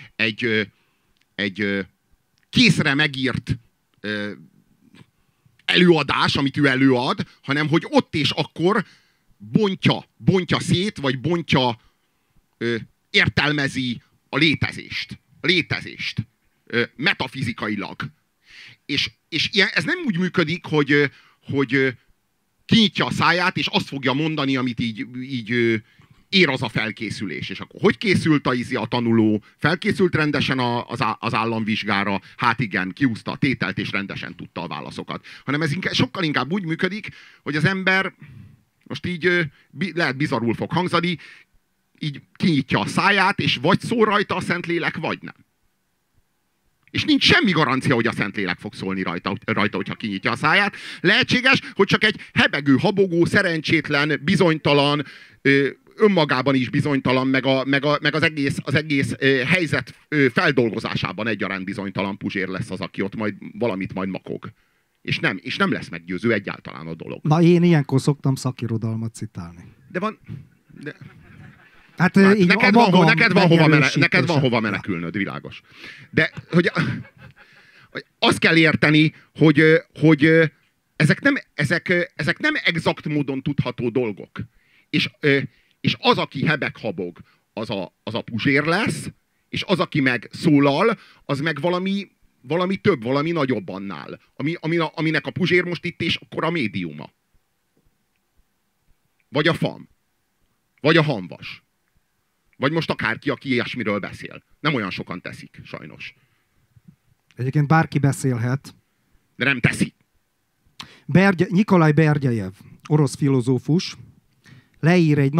egy készre megírt előadás, amit ő előad, hanem hogy ott és akkor bontja szét, vagy értelmezi a létezést. Metafizikailag. És ez nem úgy működik, hogy kinyitja a száját, és azt fogja mondani, amit így ér az a felkészülés. És akkor hogy készült a tanuló? Felkészült rendesen az államvizsgára? Hát igen, kiúzta a tételt, és rendesen tudta a válaszokat. Hanem ez sokkal inkább úgy működik, hogy az ember, most így lehet bizarrul fog hangzani, így kinyitja a száját, és vagy szól rajta a Szentlélek, vagy nem. És nincs semmi garancia, hogy a Szentlélek fog szólni rajta, hogyha kinyitja a száját. Lehetséges, hogy csak egy hebegő, habogó, szerencsétlen, bizonytalan, önmagában is bizonytalan, meg az egész helyzet feldolgozásában egyaránt bizonytalan Puzsér lesz az, aki ott valamit makog. És nem lesz meggyőző egyáltalán a dolog. Na, én ilyenkor szoktam szakirodalmat citálni. Hát neked van hova menekülnöd, világos. De hogy azt kell érteni, hogy ezek nem exakt módon tudható dolgok. És az, aki hebeg-habog, az a Puzsér lesz, és az, aki meg szólal, az meg valami több, valami nagyobb annál. Aminek a Puzsér most itt és akkor a médiuma. Vagy a FAM. Vagy a Hamvas. Vagy most akárki, aki ilyesmiről beszél. Nem olyan sokan teszik, sajnos. Egyébként bárki beszélhet. De nem teszi. Nyikolaj Berdjajev, orosz filozófus, leír egy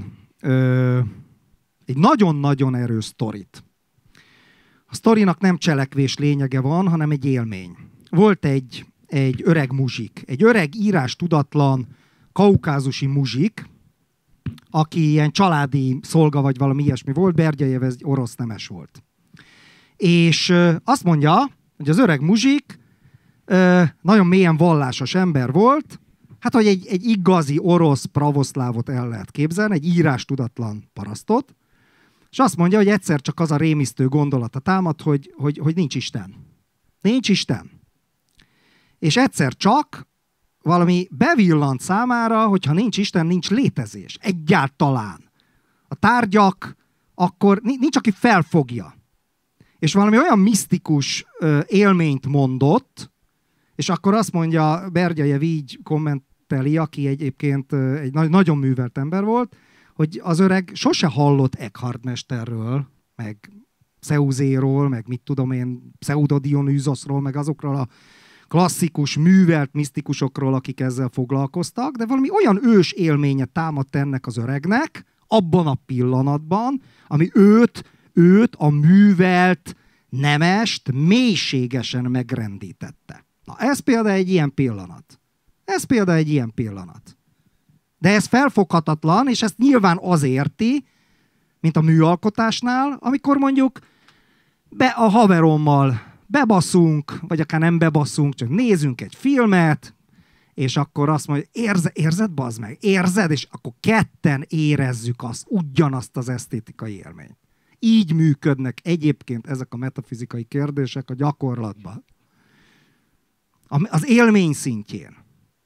nagyon-nagyon erős sztorit. A sztorinak nem cselekvés lényege van, hanem egy élmény. Volt egy öreg muzsik, egy öreg írástudatlan kaukázusi muzsik, aki ilyen családi szolga vagy valami ilyesmi volt, Berdjajev ez orosz nemes volt. És azt mondja, hogy az öreg muzsik nagyon mélyen vallásos ember volt, hát hogy egy igazi orosz pravoszlávot el lehet képzelni, egy írástudatlan parasztot, és azt mondja, hogy egyszer csak az a rémisztő gondolata támad, hogy nincs Isten. Nincs Isten. És egyszer csak valami bevillant számára, hogyha nincs Isten, nincs létezés. Egyáltalán. A tárgyak, akkor nincs, aki felfogja. És valami olyan misztikus élményt mondott, és akkor azt mondja, Berdjajev így kommenteli, aki egyébként egy nagyon művelt ember volt, hogy az öreg sose hallott Eckhart mesterről, meg Szeuzéról, meg mit tudom én, Pseudodionűzoszról, meg azokról a klasszikus, művelt misztikusokról, akik ezzel foglalkoztak, de valami olyan ős élménye támadt ennek az öregnek, abban a pillanatban, ami őt a művelt nemest mélységesen megrendítette. Na, ez például egy ilyen pillanat. De ez felfoghatatlan, és ezt nyilván az érti, mint a műalkotásnál, amikor mondjuk a haverommal bebaszunk, vagy akár nem bebaszunk, csak nézünk egy filmet, és akkor azt mondja, érzed, bazd meg? Érzed? És akkor ketten érezzük ugyanazt az esztétikai élményt. Így működnek egyébként ezek a metafizikai kérdések a gyakorlatban. Az élmény szintjén.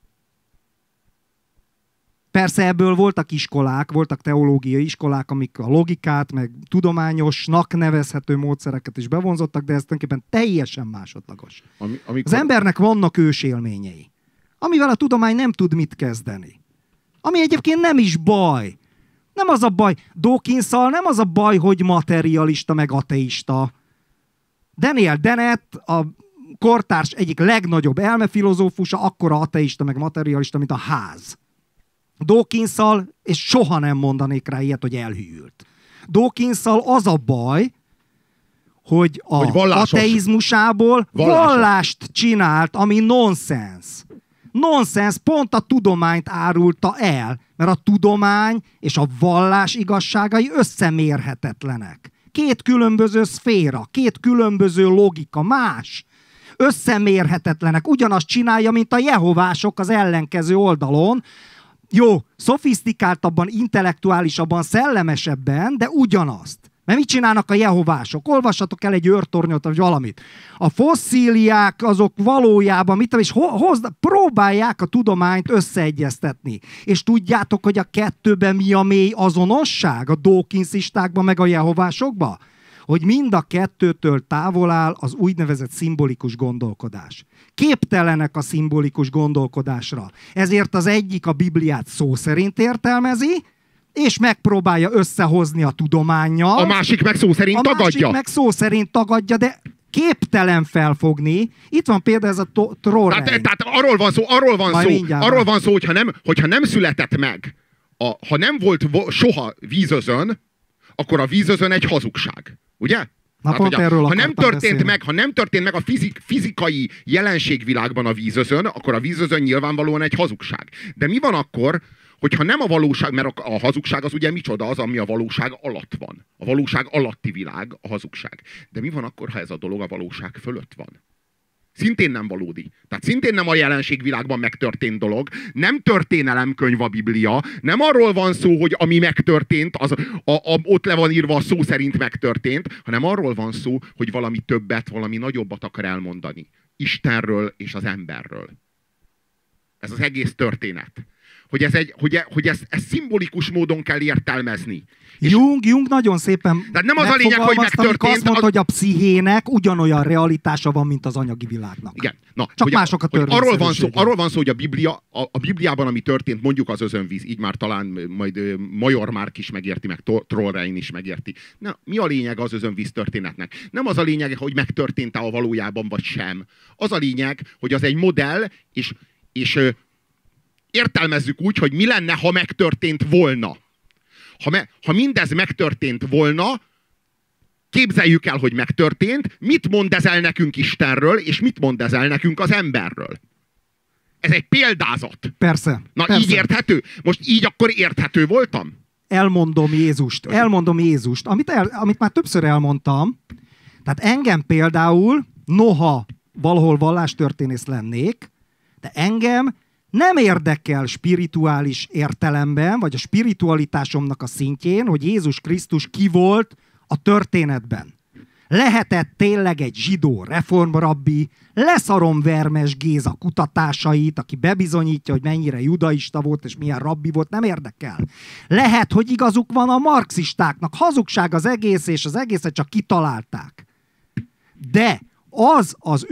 Persze ebből voltak iskolák, voltak teológiai iskolák, amik a logikát, meg tudományosnak nevezhető módszereket is bevonzottak, de ez tulajdonképpen teljesen másodlagos. Az embernek vannak ősélményei, amivel a tudomány nem tud mit kezdeni. Ami egyébként nem is baj. Nem az a baj. Dawkinsszal nem az a baj, hogy materialista, meg ateista. Daniel Dennett, a kortárs egyik legnagyobb elmefilozófusa, akkora ateista, meg materialista, mint a ház. Dawkinsszal, és soha nem mondanék rá ilyet, hogy elhűlt. Dawkinsszal az a baj, hogy ateizmusából vallást csinált, ami nonsens. Nonsens, pont a tudományt árulta el, mert a tudomány és a vallás igazságai összemérhetetlenek. Két különböző szféra, két különböző logika, más. Összemérhetetlenek. Ugyanazt csinálja, mint a jehovások az ellenkező oldalon. Jó, szofisztikáltabban, intellektuálisabban, szellemesebben, de ugyanazt. Mert mit csinálnak a jehovások? Olvassatok el egy őrtornyot, vagy valamit. A fosszíliák azok valójában, próbálják a tudományt összeegyeztetni. És tudjátok, hogy a kettőben mi a mély azonosság? A dawkinsistákban, meg a jehovásokban? Hogy mind a kettőtől távol áll az úgynevezett szimbolikus gondolkodás. Képtelenek a szimbolikus gondolkodásra. Ezért az egyik a Bibliát szó szerint értelmezi, és megpróbálja összehozni a tudománnyal. A másik meg szó szerint tagadja. A másik meg szó szerint tagadja, de képtelen felfogni. Itt van például ez a trollrein. Tehát arról van szó, hogyha nem született meg, ha nem volt soha vízözön, akkor a vízözön egy hazugság. Ugye? Na, pont erről ha nem történt meg a fizikai jelenségvilágban a vízözön, akkor a vízözön nyilvánvalóan egy hazugság. De mi van akkor, hogyha nem a valóság, mert a hazugság az ugye micsoda, az, ami a valóság alatt van. A valóság alatti világ a hazugság. De mi van akkor, ha ez a dolog a valóság fölött van? Szintén nem valódi. Tehát szintén nem a jelenségvilágban megtörtént dolog. Nem történelemkönyv a Biblia. Nem arról van szó, hogy ami megtörtént, az ott le van írva, a szó szerint megtörtént, hanem arról van szó, hogy valami többet, valami nagyobbat akar elmondani. Istenről és az emberről. Ez az egész történet. Hogy ezt szimbolikus módon kell értelmezni. Jung nagyon szépen nem az a lényeg, hogy megtörtént. Azt mondta, hogy a pszichének ugyanolyan realitása van, mint az anyagi világnak. Igen. Csak mások a törvényszerűségek. Arról van szó, hogy a Bibliában, ami történt, mondjuk az özönvíz, így már talán majd Major Márk is megérti, meg Trollrein is megérti. Na, mi a lényeg az özönvíz történetnek? Nem az a lényeg, hogy megtörtént-e a valójában, vagy sem. Az a lényeg, hogy az egy modell, és értelmezzük úgy, hogy mi lenne, ha megtörtént volna. Ha mindez megtörtént volna, képzeljük el, hogy megtörtént, mit mond ez el nekünk Istenről, és mit mond ez el nekünk az emberről. Ez egy példázat. Persze. Na, persze. Így érthető? Most így akkor érthető voltam? Elmondom Jézust. Amit már többször elmondtam. Tehát engem például, noha valahol vallástörténész lennék, de engem nem érdekel spirituális értelemben, vagy a spiritualitásomnak a szintjén, hogy Jézus Krisztus ki volt a történetben. Lehetett tényleg egy zsidó reformrabbi, leszarom Vermes Géza kutatásait, aki bebizonyítja, hogy mennyire judaista volt, és milyen rabbi volt, nem érdekel. Lehet, hogy igazuk van a marxistáknak, hazugság az egész, és az egészet csak kitalálták. De az az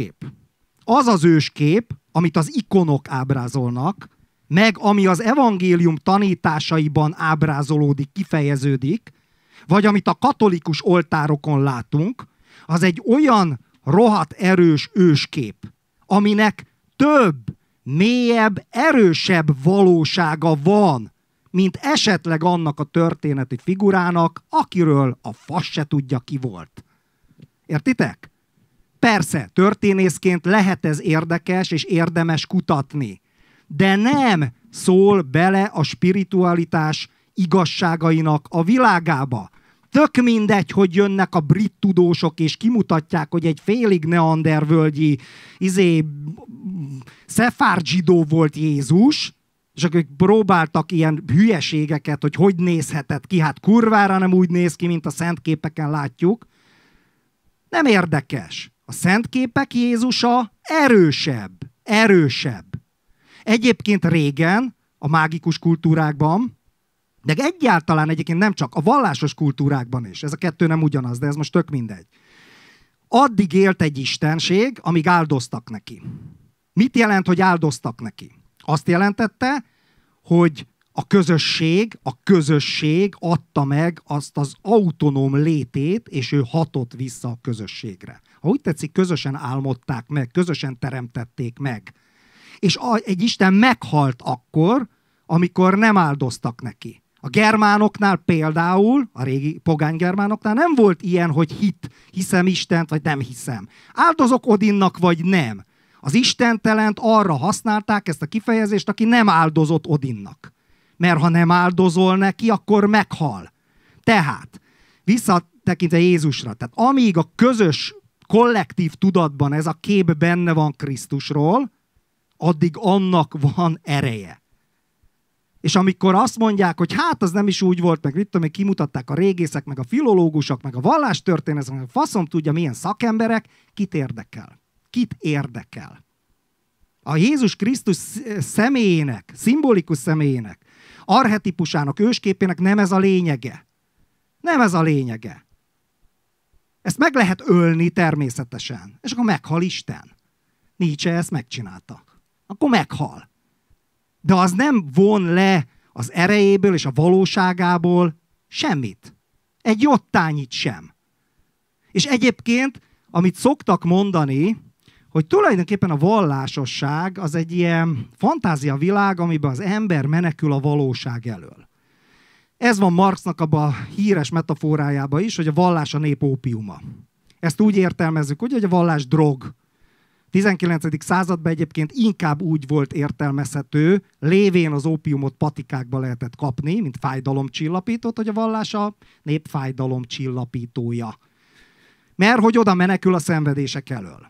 őskép, amit az ikonok ábrázolnak, meg ami az evangélium tanításaiban ábrázolódik, kifejeződik, vagy amit a katolikus oltárokon látunk, az egy olyan rohadt erős őskép, aminek több, mélyebb, erősebb valósága van, mint esetleg annak a történeti figurának, akiről a fasz se tudja, ki volt. Értitek? Persze, történészként lehet ez érdekes és érdemes kutatni, de nem szól bele a spiritualitás igazságainak a világába. Tök mindegy, hogy jönnek a brit tudósok, és kimutatják, hogy egy félig neandervölgyi szefárd zsidó volt Jézus, és akkor próbáltak ilyen hülyeségeket, hogy nézhetett ki. Hát kurvára nem úgy néz ki, mint a szentképeken látjuk. Nem érdekes. A szentképek Jézusa erősebb. Egyébként régen, a mágikus kultúrákban, de egyébként nem csak, a vallásos kultúrákban is. Ez a kettő nem ugyanaz, de ez most tök mindegy. Addig élt egy istenség, amíg áldoztak neki. Mit jelent, hogy áldoztak neki? Azt jelentette, hogy a közösség adta meg azt az autonóm létét, és ő hatott vissza a közösségre. Ha úgy tetszik, közösen álmodták meg, közösen teremtették meg. És egy Isten meghalt akkor, amikor nem áldoztak neki. A germánoknál például, a régi pogány germánoknál nem volt ilyen, hogy hiszem Istent, vagy nem hiszem. Áldozok Odinnak, vagy nem. Az istentelent arra használták ezt a kifejezést, aki nem áldozott Odinnak. Mert ha nem áldozol neki, akkor meghal. Tehát, visszatekintve Jézusra, tehát amíg a közös, kollektív tudatban ez a kép benne van Krisztusról, addig annak van ereje. És amikor azt mondják, hogy hát az nem is úgy volt, meg mit tudom, kimutatták a régészek, meg a filológusok, meg a vallástörténetek, meg a faszom tudja milyen szakemberek, kit érdekel? Kit érdekel? A Jézus Krisztus személyének, szimbolikus személyének, archetipusának, ősképének nem ez a lényege. Nem ez a lényege. Ezt meg lehet ölni természetesen. És akkor meghal Isten. Nietzsche ezt megcsinálta. Akkor meghal. De az nem von le az erejéből és a valóságából semmit. Egy jottányit sem. És egyébként, amit szoktak mondani, hogy tulajdonképpen a vallásosság az egy ilyen fantáziavilág, amiben az ember menekül a valóság elől. Ez van Marxnak abban a híres metaforájában is, hogy a vallás a nép ópiuma. Ezt úgy értelmezzük, hogy a vallás drog. 19. században egyébként inkább úgy volt értelmezhető, lévén az ópiumot patikákba lehetett kapni, mint fájdalomcsillapítót, hogy a vallás a nép fájdalomcsillapítója. Mert hogy oda menekül a szenvedések elől.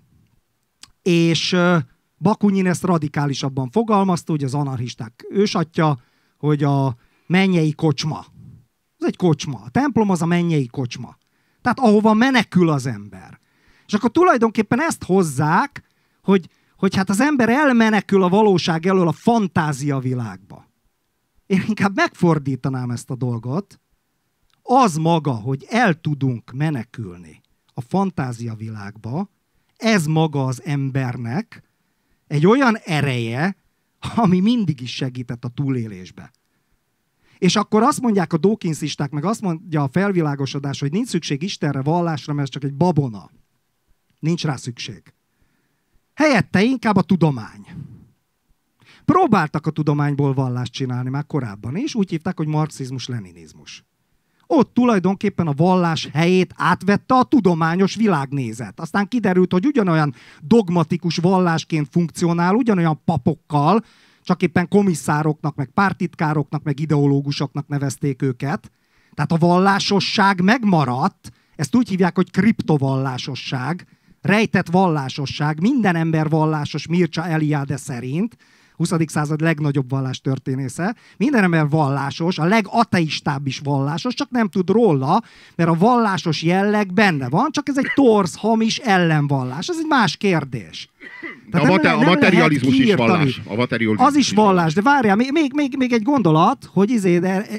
És Bakunin ezt radikálisabban fogalmazta, hogy az anarchisták ősatja, hogy a mennyei kocsma. Ez egy kocsma. A templom az a mennyei kocsma. Tehát ahova menekül az ember. És akkor tulajdonképpen ezt hozzák, hogy hát az ember elmenekül a valóság elől a fantázia világba. Én inkább megfordítanám ezt a dolgot. Az maga, hogy el tudunk menekülni a fantázia világba, ez maga az embernek egy olyan ereje, ami mindig is segített a túlélésbe. És akkor azt mondják a dawkinsisták, meg azt mondja a felvilágosodás, hogy nincs szükség Istenre, vallásra, mert ez csak egy babona. Nincs rá szükség. Helyette inkább a tudomány. Próbáltak a tudományból vallást csinálni már korábban is, úgy hívták, hogy marxizmus-leninizmus. Ott tulajdonképpen a vallás helyét átvette a tudományos világnézet. Aztán kiderült, hogy ugyanolyan dogmatikus vallásként funkcionál, ugyanolyan papokkal, csak éppen komisszároknak, meg pártitkároknak, meg ideológusoknak nevezték őket. Tehát a vallásosság megmaradt, ezt úgy hívják, hogy kriptovallásosság, rejtett vallásosság, minden ember vallásos Mircea Eliade szerint, 20. század legnagyobb vallástörténésze, minden ember vallásos, a legateistább is vallásos, csak nem tud róla, mert a vallásos jelleg benne van, csak ez egy torz, hamis ellenvallás. Ez egy más kérdés. A materializmus is vallás. Az is vallás, de várjál, még egy gondolat, hogy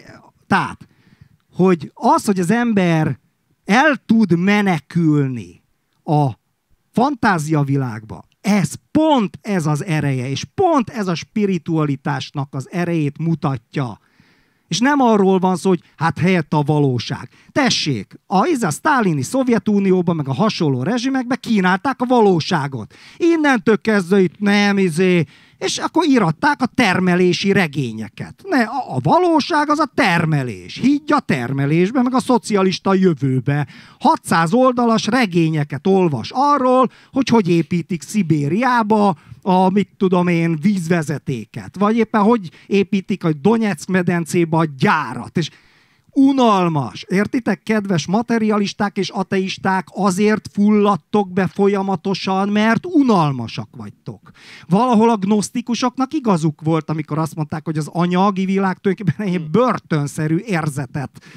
hogy az, hogy az ember el tud menekülni a fantáziavilágba, pont ez az ereje, és pont ez a spiritualitásnak az erejét mutatja. És nem arról van szó, hogy hát helyett a valóság. Tessék, a sztálini Szovjetunióban, meg a hasonló rezsimekben kínálták a valóságot. Innentől kezdve itt és akkor íratták a termelési regényeket. A valóság az a termelés. Higgy a termelésbe, meg a szocialista jövőbe. 600 oldalas regényeket olvas arról, hogy építik Szibériába a, vízvezetéket. Vagy éppen hogy építik a Donyeck medencébe a gyárat. És unalmas. Értitek, kedves materialisták és ateisták, azért fulladtok be folyamatosan, mert unalmasak vagytok. Valahol a gnosztikusoknak igazuk volt, amikor azt mondták, hogy az anyagi világ tulajdonképpen egy börtönszerű érzetet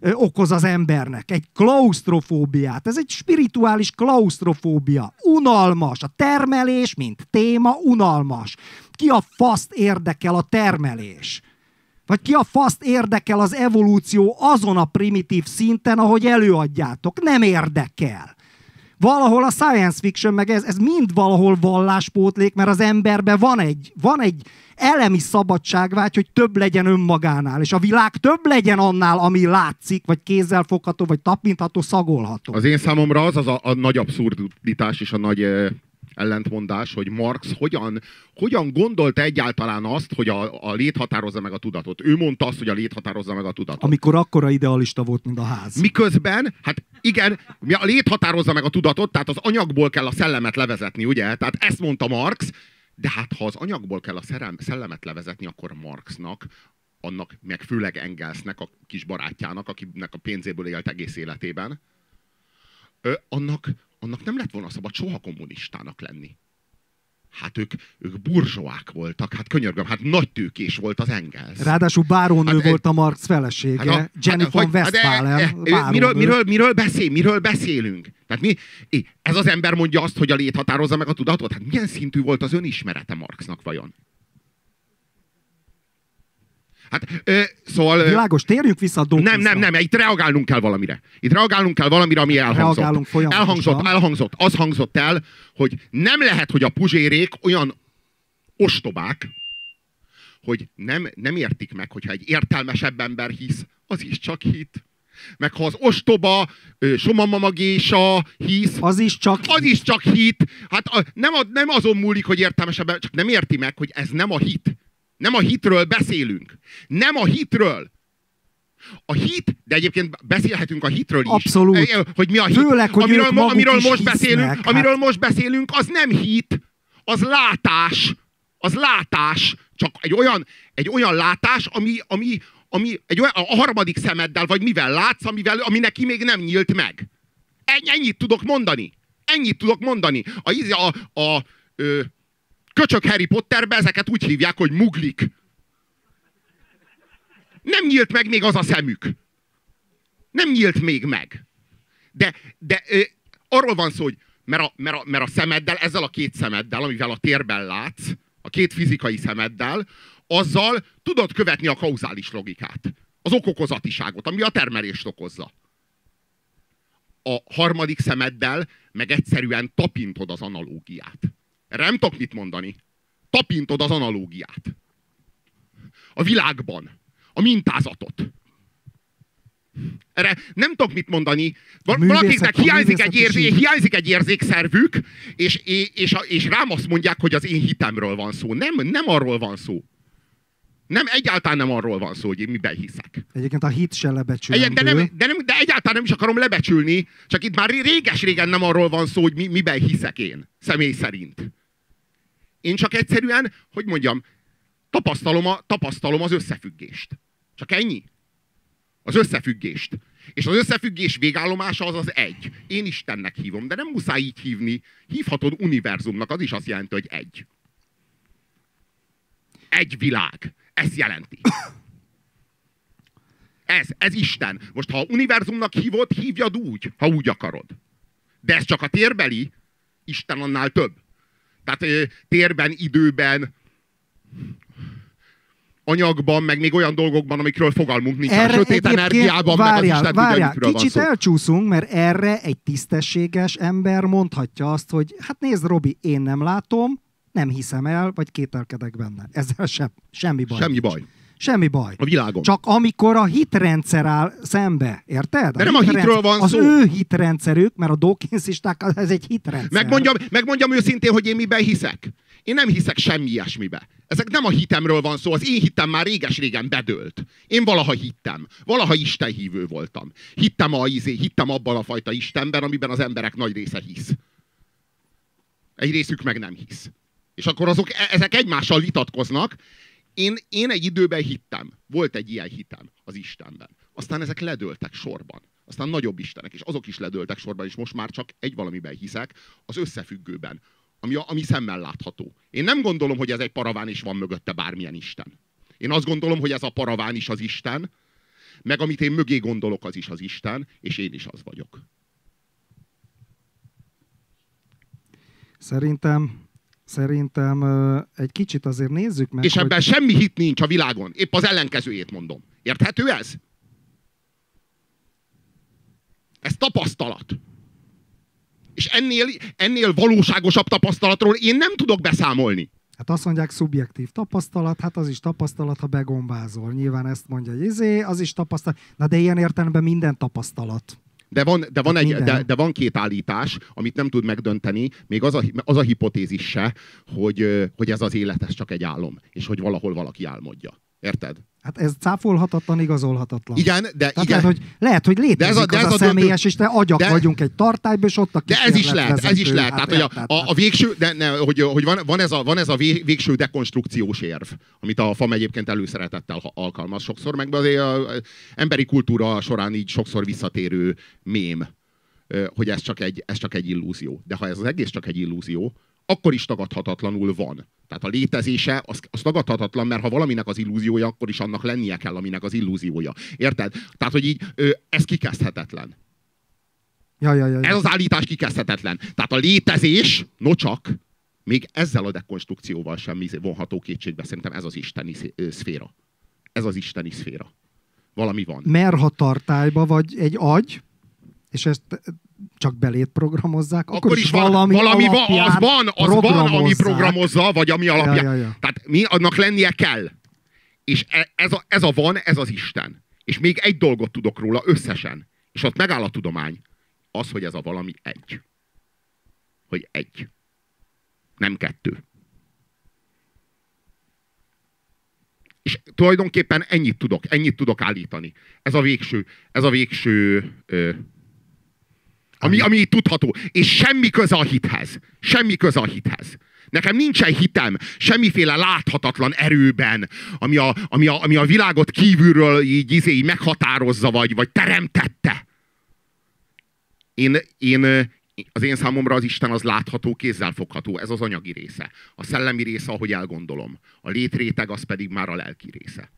okoz az embernek. Egy klausztrofóbiát. Ez egy spirituális klausztrofóbia. Unalmas. A termelés, mint téma, unalmas. Ki a faszt érdekel a termelés? Vagy ki a faszt érdekel az evolúció azon a primitív szinten, ahogy előadjátok? Nem érdekel. Valahol a science fiction, meg ez mind valahol valláspótlék, mert az emberben van egy elemi szabadságvágy, hogy több legyen önmagánál, és a világ több legyen annál, ami látszik, vagy kézzelfogható, vagy tapintható, szagolható. Az én számomra az a nagy abszurditás és a nagy ellentmondás, hogy Marx hogyan gondolta egyáltalán azt, hogy a lét határozza meg a tudatot. Ő mondta azt, hogy a lét határozza meg a tudatot. Amikor akkora idealista volt, mint a ház. Miközben, hát igen, a lét határozza meg a tudatot, tehát az anyagból kell a szellemet levezetni, ugye? Tehát ezt mondta Marx, de hát ha az anyagból kell a szellemet levezetni, akkor Marxnak, annak, meg főleg Engelsnek, a kis barátjának, akinek a pénzéből élt egész életében, annak nem lett volna szabad soha kommunistának lenni. Hát ők burzsóák voltak, hát könyörgöm, hát nagy tőkés volt az Engels. Ráadásul bárónő volt a Marx felesége, Jenny von Westphalen. Miről beszélünk? Tehát ez az ember mondja azt, hogy a lét határozza meg a tudatot? Hát milyen szintű volt az önismerete Marxnak vajon? Hát, szóval... Világos, térjünk vissza a Dawkinsra. Nem, itt reagálnunk kell valamire. Ami elhangzott. Az hangzott el, hogy nem lehet, hogy a puzsérék olyan ostobák, hogy nem értik meg, hogyha egy értelmesebb ember hisz, az is csak hit. Meg ha az ostoba somamamagésa hisz, az is csak hit. Hát nem azon múlik, hogy értelmesebb, csak nem érti meg, hogy ez nem a hit. Nem a hitről beszélünk. Nem a hitről. A hit, de egyébként beszélhetünk a hitről is. Abszolút. Hogy mi a hit. Főleg, hogy amiről most beszélünk, az nem hit, az látás. Az látás. Csak egy olyan látás, ami a harmadik szemeddel, vagy mivel látsz, ami neki még nem nyílt meg. Ennyit tudok mondani. A köcsök Harry Potterbe ezeket úgy hívják, hogy muglik. Nem nyílt meg még az a szemük. Nem nyílt még meg. De arról van szó, hogy mert a szemeddel, ezzel a két szemeddel, amivel a térben látsz, a két fizikai szemeddel, azzal tudod követni a kauzális logikát. Az okokozatiságot, ami a termelést okozza. A harmadik szemeddel meg egyszerűen tapintod az analógiát. Erre nem tudok mit mondani. Tapintod az analógiát. A világban. A mintázatot. Erre nem tudok mit mondani. Valakiknek hiányzik egy érzékszervük, és rám azt mondják, hogy az én hitemről van szó. Nem arról van szó. Egyáltalán nem arról van szó, hogy én miben hiszek. Egyébként a hit se lebecsülendő. De egyáltalán nem is akarom lebecsülni, csak itt már réges-régen nem arról van szó, hogy miben hiszek én, személy szerint. Én csak egyszerűen, hogy mondjam, tapasztalom az összefüggést. Csak ennyi. Az összefüggést. És az összefüggés végállomása az egy. Én Istennek hívom, de nem muszáj így hívni. Hívhatod univerzumnak, az is azt jelenti, hogy egy. Egy világ. Ez jelenti. Ez Isten. Most ha univerzumnak hívod, hívjad úgy, ha úgy akarod. De ez csak a térbeli, Isten annál több. Tehát térben, időben, anyagban, meg még olyan dolgokban, amikről fogalmunk nincs. A sötét energiában, meg az Isten tudja, mikről kicsit van szó. Elcsúszunk, mert erre egy tisztességes ember mondhatja azt, hogy hát nézd, Robi, én nem látom, nem hiszem el, vagy kételkedek benne. Ezzel semmi baj. Semmi baj. A világon. Csak amikor a hitrendszer áll szembe, érted? De nem a hitről van az szó. Az ő hitrendszerük, mert a Dawkinsisták, ez egy hitrendszer. Megmondjam őszintén, hogy én miben hiszek. Én nem hiszek semmi ilyesmibe. Ezek nem a hitemről van szó, az én hitem már réges-régen bedőlt. Én valaha hittem. Valaha istenhívő voltam. Hittem abban a fajta Istenben, amiben az emberek nagy része hisz. Egy részük meg nem hisz. És akkor ezek egymással vitatkoznak. Én egy időben hittem. Volt egy ilyen hitem az Istenben. Aztán ezek ledőltek sorban. Aztán nagyobb istenek, és azok is ledőltek sorban, és most már csak egy valamiben hiszek, az összefüggőben. Ami szemmel látható. Én nem gondolom, hogy ez egy paraván, és van mögötte bármilyen Isten. Én azt gondolom, hogy ez a paraván is az Isten, meg amit én mögé gondolok, az is az Isten, és én is az vagyok. Szerintem egy kicsit azért nézzük meg, és ebben semmi hit nincs a világon. Épp az ellenkezőjét mondom. Érthető ez? Ez tapasztalat. És ennél valóságosabb tapasztalatról én nem tudok beszámolni. Hát azt mondják szubjektív tapasztalat, hát az is tapasztalat, ha begombázol. Nyilván ezt mondja, hogy az is tapasztalat. Na de ilyen értelemben minden tapasztalat. De van két állítás, amit nem tud megdönteni, még az a hipotézis se, hogy ez az élet, ez csak egy álom, és hogy valahol valaki álmodja. Érted? Hát ez cáfolhatatlan, igazolhatatlan. Igen, de igen. Lehet, hogy létezik az a személyes, és te agyak vagyunk egy tartályban, és ott a de ez is lehet. Hát, tehát, hogy a végső, hogy van ez a végső dekonstrukciós érv, amit a FAM egyébként előszeretettel alkalmaz sokszor, meg azért az emberi kultúra során így sokszor visszatérő mém, hogy ez csak egy illúzió. De ha ez az egész csak egy illúzió, akkor is tagadhatatlanul van. Tehát a létezése az tagadhatatlan, mert ha valaminek az illúziója, akkor is annak lennie kell, aminek az illúziója. Érted? Tehát, hogy így ez kikezdhetetlen. Ja. Ez az állítás kikezdhetetlen. Tehát a létezés, nocsak, még ezzel a dekonstrukcióval sem vonható kétségbe. Szerintem ez az isteni szféra. Ez az isteni szféra. Valami van. Mert ha tartályba vagy egy agy, és ezt csak belét programozzák, akkor is valami az van, ami programozza, vagy ami alapján. Ja. Tehát annak lennie kell. És ez a van, ez az Isten. És még egy dolgot tudok róla összesen. És ott megáll a tudomány. Az, hogy ez a valami egy. Hogy egy. Nem kettő. És tulajdonképpen ennyit tudok állítani. Ez a végső ami tudható. És semmi köze a hithez. Semmi köze a hithez. Nekem nincsen hitem semmiféle láthatatlan erőben, ami a világot kívülről így meghatározza, vagy teremtette. Az én számomra az Isten az látható, kézzelfogható. Ez az anyagi része. A szellemi része, ahogy elgondolom. A létréteg az pedig már a lelki része.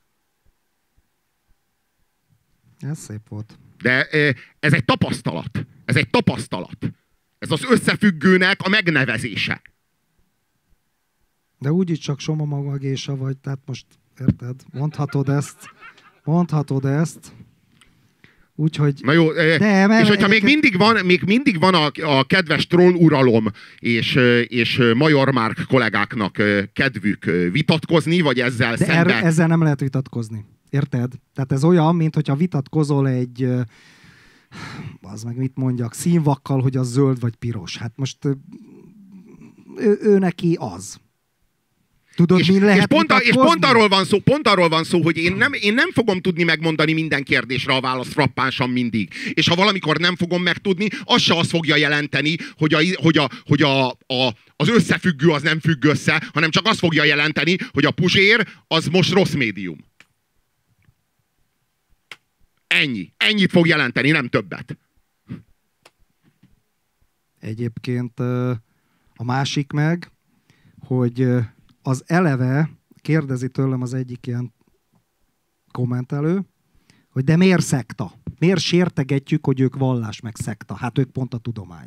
Ez szép volt. De ez egy tapasztalat. Ez egy tapasztalat. Ez az összefüggőnek a megnevezése. De úgyis csak Soma magagésa vagy, tehát most érted? Mondhatod ezt. Úgyhogy... Na jó, és hogyha még mindig van a kedves troll uralom és Major Márk kollégáknak kedvük vitatkozni, vagy ezzel szemben... Ezzel nem lehet vitatkozni. Érted? Tehát ez olyan, mint hogyha vitatkozol egy... az meg mit mondjak, színvakkal, hogy az zöld vagy piros. Hát most ő neki az. Tudod, mi lehet és pont arról van szó, hogy én nem fogom tudni megmondani minden kérdésre a választ frappánsan mindig. És ha valamikor nem fogom megtudni, az se azt fogja jelenteni, hogy az összefüggő az nem függ össze, hanem csak azt fogja jelenteni, hogy a Puzsér az most rossz médium. Ennyit fog jelenteni, nem többet. Egyébként a másik meg, hogy az eleve kérdezi tőlem az egyik ilyen kommentelő, hogy de miért szekta? Miért sértegetjük, hogy ők vallás meg szekta? Hát ők pont a tudomány.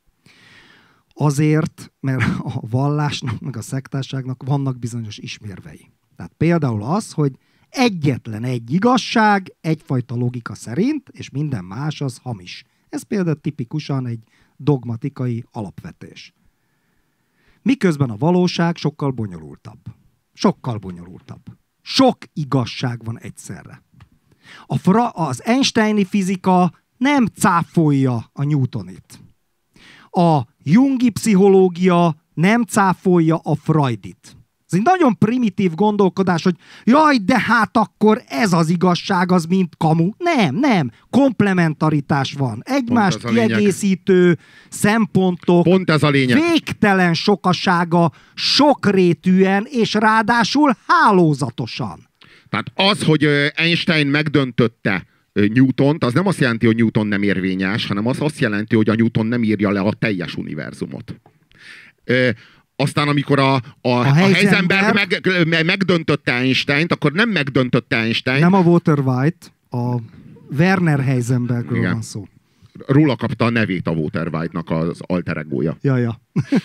Azért, mert a vallásnak, meg a szektásságnak vannak bizonyos ismérvei. Tehát például az, hogy egyetlen egy igazság, egyfajta logika szerint, és minden más az hamis. Ez például tipikusan egy dogmatikai alapvetés. Miközben a valóság sokkal bonyolultabb. Sokkal bonyolultabb. Sok igazság van egyszerre. Az Einsteini fizika nem cáfolja a Newtonit. A jungi pszichológia nem cáfolja a Freudit. Ez egy nagyon primitív gondolkodás, hogy jaj, de hát akkor ez az igazság, az mint kamu. Nem. Komplementaritás van. Egymást kiegészítő szempontok. Pont ez a lényeg. Végtelen sokasága, sokrétűen, és ráadásul hálózatosan. Tehát az, hogy Einstein megdöntötte Newtont, az nem azt jelenti, hogy Newton nem érvényes, hanem az azt jelenti, hogy a Newton nem írja le a teljes univerzumot. Aztán, amikor a Heisenberg megdöntötte Einsteint, akkor nem megdöntötte Einsteint. Nem a Walter White. A Werner Heisenbergről van szó. Róla kapta a nevét a Walter White-nak az alter egója. Ja.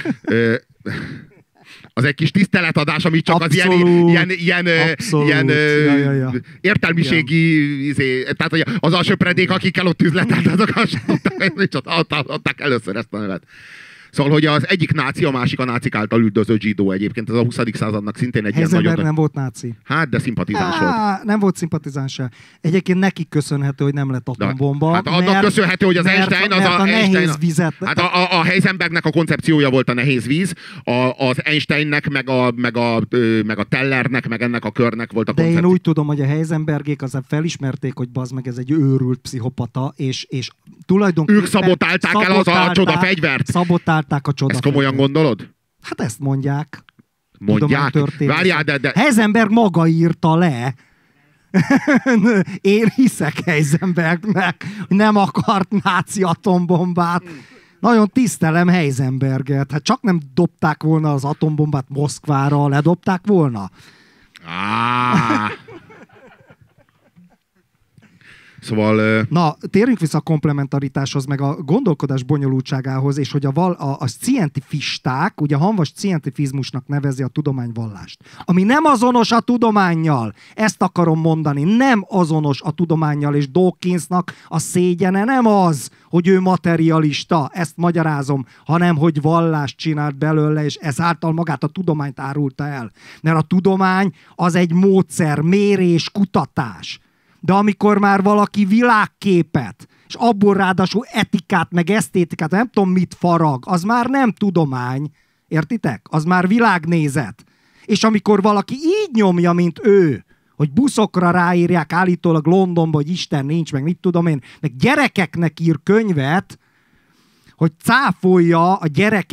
Az egy kis tiszteletadás, ami csak abszolút, az ilyen értelmiségi, tehát az a söpredék, akikkel ott üzletelt, azok adták először ezt a nevet. Szóval, hogy az egyik náci, a másik a nácik által üldözött zsidó egyébként. Ez a 20. századnak szintén egy ilyen nagyon... nem volt náci. Hát, de szimpatizáns volt. Nem volt szimpatizáns se. Egyébként neki köszönhető, hogy nem lett atombomba. Hát annak köszönhető, hogy az Einstein... a nehéz vizet... Hát a Heisenbergnek a koncepciója volt a nehéz víz, az Einsteinnek, meg a Tellernek, meg ennek a körnek volt a koncepció. De én úgy tudom, hogy a Heisenbergék azért felismerték, hogy bazd meg, ez egy őrült pszichopata, és tulajdonképpen... Ők szabotálták el a csodafegyvert. Szabotálták a csodafegyvert. Ezt komolyan gondolod? Hát ezt mondják. Mondják? Várjál, de... Heisenberg maga írta le. Én hiszek Heisenbergnek, hogy nem akart náci atombombát. Nagyon tisztelem Heisenberget. Hát csak nem dobták volna az atombombát Moszkvára, ledobták volna. Szóval... Na, térjünk vissza a komplementaritáshoz, meg a gondolkodás bonyolultságához, és hogy a scientifisták, ugye a hanvas scientifizmusnak nevezi a tudományvallást, ami nem azonos a tudománnyal. Ezt akarom mondani, nem azonos a tudománnyal, és Dawkinsnak a szégyene nem az, hogy ő materialista, ezt magyarázom, hanem hogy vallást csinált belőle, és ezáltal magát a tudományt árulta el. Mert a tudomány az egy módszer, mérés, kutatás. De amikor már valaki világképet, és abból ráadásul etikát, meg esztétikát, nem tudom mit farag, az már nem tudomány, értitek? Az már világnézet. És amikor valaki így nyomja, mint ő, hogy buszokra ráírják állítólag Londonba, hogy Isten nincs, meg mit tudom én, meg gyerekeknek ír könyvet, hogy cáfolja a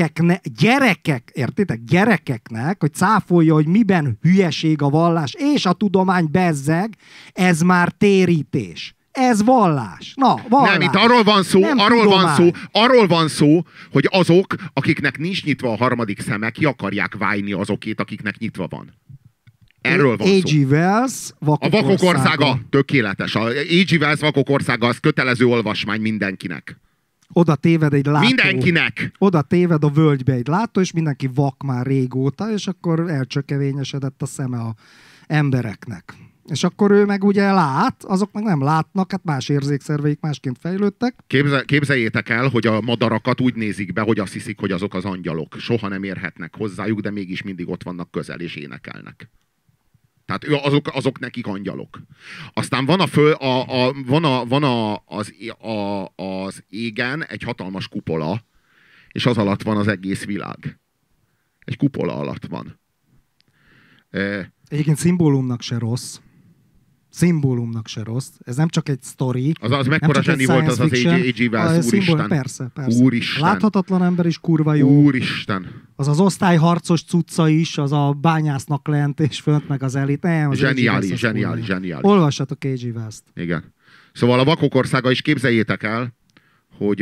gyerekeknek, hogy cáfolja, hogy miben hülyeség a vallás, és a tudomány bezzeg, ez már térítés. Ez vallás. Na, vallás. Nem, itt arról van szó, hogy azok, akiknek nincs nyitva a harmadik szeme, ki akarják vájni azokét, akiknek nyitva van. Erről van szó. A.G. Wells, a Vakok országa tökéletes. A A.G. Wells Vakok országa az kötelező olvasmány mindenkinek. Oda téved egy látó. Mindenkinek! Oda téved a völgybe egy látó, és mindenki vak már régóta, és akkor elcsökevényesedett a szeme a embereknek. És akkor ő meg ugye lát, azok meg nem látnak, hát más érzékszerveik másként fejlődtek. Képzeljétek el, hogy a madarakat úgy nézik be, hogy azt hiszik, hogy azok az angyalok. Soha nem érhetnek hozzájuk, de mégis mindig ott vannak közel, és énekelnek. Tehát azok nekik angyalok. Aztán van az égen egy hatalmas kupola, és az alatt van az egész világ. Egy kupola alatt van. Egyébként szimbólumnak se rossz. Ez nem csak egy sztori. Az mekkora zseni volt az A.G. Wells, úristen. Persze. Úristen. Láthatatlan ember is kurva jó. Úristen. Az az osztályharcos cucca is, az a bányásznak lent és fönt meg az elit. Zseniális. Olvassatok A.G. Wells-t. Igen. Szóval a Vakok országa is, képzeljétek el, hogy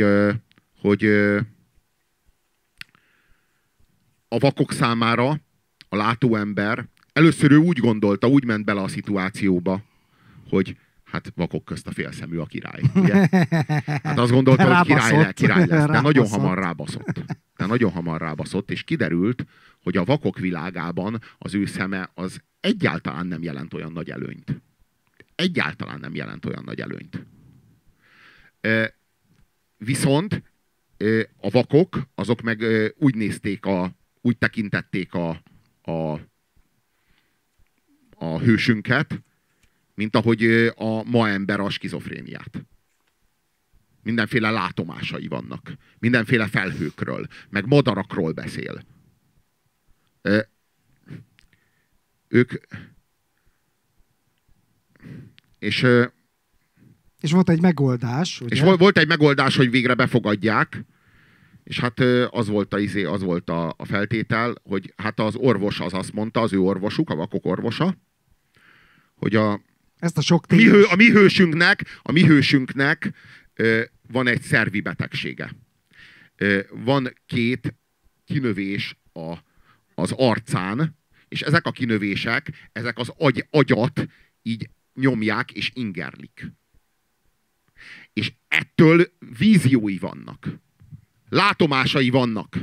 a vakok számára a látóember először ő úgy gondolta, úgy ment bele a szituációba, hogy hát vakok közt a félszemű a király. Ugye? Hát azt gondolta, hogy király lesz, de nagyon hamar rábaszott, és kiderült, hogy a vakok világában az ő szeme az egyáltalán nem jelent olyan nagy előnyt. Viszont a vakok, azok meg úgy nézték, úgy tekintették a hősünket, mint ahogy a ma ember a skizofréniát. Mindenféle látomásai vannak. Mindenféle felhőkről, meg madarakról beszél. Ők... És volt egy megoldás, ugye? És volt egy megoldás, hogy végre befogadják, és hát az volt a feltétel, hogy hát az orvos az azt mondta, az ő orvosuk, a vakok orvosa, hogy ezt a sok a mi hősünknek van egy szervi betegsége. Van 2 kinövés az arcán, és ezek a kinövések, ezek az agyat így nyomják és ingerlik. És ettől víziói vannak. Látomásai vannak.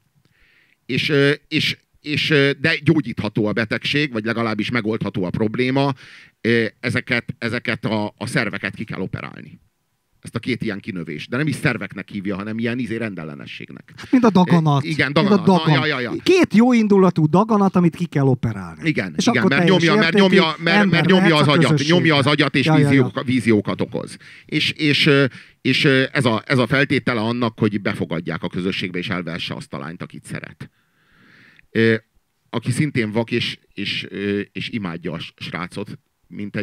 De gyógyítható a betegség, vagy legalábbis megoldható a probléma. Ezeket a szerveket ki kell operálni. Ezt a két ilyen kinövést. De nem is szerveknek hívja, hanem ilyen rendellenességnek. Hát, mint a daganat. Igen, daganat. Ja. Két jó indulatú daganat, amit ki kell operálni. Igen, mert nyomja az agyat, és víziókat okoz. És ez a feltétele annak, hogy befogadják a közösségbe, és elvesse azt a lányt, akit szeret. Aki szintén vak, és imádja a srácot, mint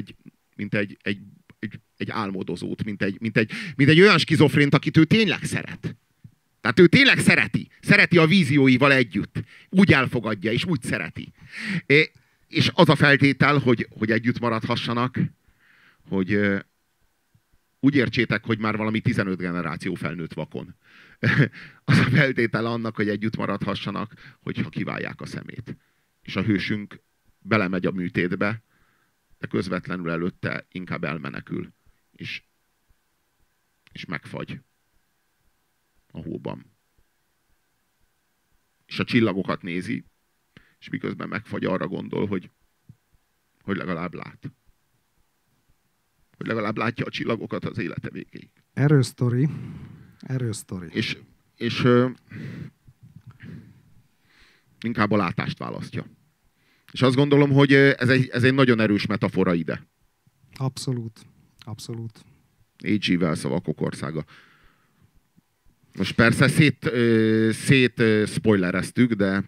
egy álmodozót, mint egy olyan skizofrént, akit ő tényleg szeret. Tehát ő tényleg szereti. Szereti a vízióival együtt. Úgy elfogadja, és úgy szereti. És az a feltétel, hogy együtt maradhassanak, hogy úgy értsétek, hogy már valami 15 generáció felnőtt vakon. Az a feltétel annak, hogy együtt maradhassanak, hogyha kiválják a szemét. És a hősünk belemegy a műtétbe, de közvetlenül előtte inkább elmenekül. És megfagy a hóban. És a csillagokat nézi, és miközben megfagy, arra gondol, hogy legalább lát. Hogy legalább látja a csillagokat az élete végéig. Erős sztori. És inkább a látást választja. És azt gondolom, hogy ez egy nagyon erős metafora ide. Abszolút. H.G. Wells, a Vakok országa. Most persze szét spoilereztük, de...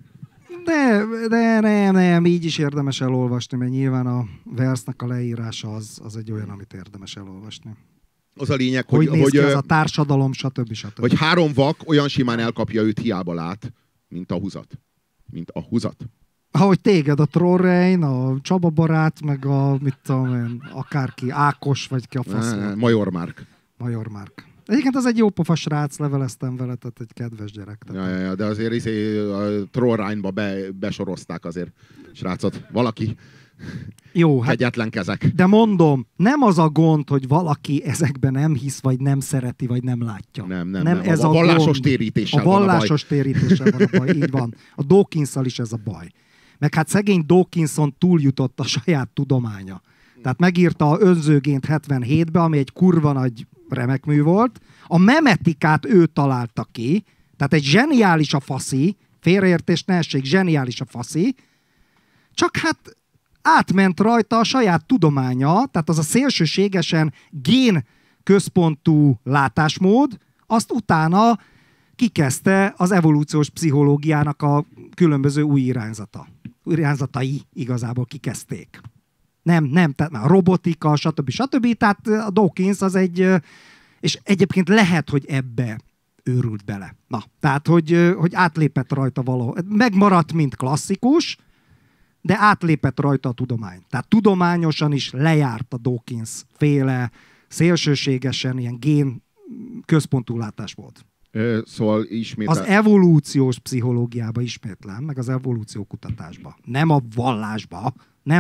Nem, így is érdemes elolvasni, mert nyilván a versnek a leírása az egy olyan, amit érdemes elolvasni. Az a lényeg, hogy néz ki az a társadalom, stb. Hogy 3 vak olyan simán elkapja őt, hiába lát, mint a húzat. Ahogy téged a Trollrein, a Csaba barát, meg mit tudom én, akárki, Ákos, vagy ki a fasz. Major Márk. Egyébként az egy jó pofa srác, leveleztem vele, tehát egy kedves gyerek. Ja, de azért a Trollreinba besorozták azért srácot. Valaki. Jó, hát, kegyetlen kezek. De mondom, nem az a gond, hogy valaki ezekben nem hisz, vagy nem szereti, vagy nem látja. Nem. Ez a vallásos térítéssel van a baj. A vallásos térítéssel van a baj, így van. A Dawkinsszal is ez a baj. Meg hát szegény Dawkinson túljutott a saját tudománya. Tehát megírta a Önzőgént 77-be, ami egy kurva nagy remek mű volt. A memetikát ő találta ki, tehát egy zseniális a faszi, félreértés ne essék, zseniális a faszi, csak hát átment rajta a saját tudománya, tehát az a szélsőségesen gén központú látásmód, azt utána kikezdte az evolúciós pszichológiának a különböző új irányzatai igazából kikezdték. Nem, tehát a robotika, stb. Tehát a Dawkins az egy, és egyébként lehet, hogy ebbe őrült bele. Na, tehát, hogy átlépett rajta valahol. Megmaradt, mint klasszikus, de átlépett rajta a tudomány. Tehát tudományosan is lejárt a Dawkins féle, szélsőségesen ilyen gén központú látásmód. Szóval ismétel... Az evolúciós pszichológiába ismétlem, meg az evolúció kutatásba. Nem a vallásba.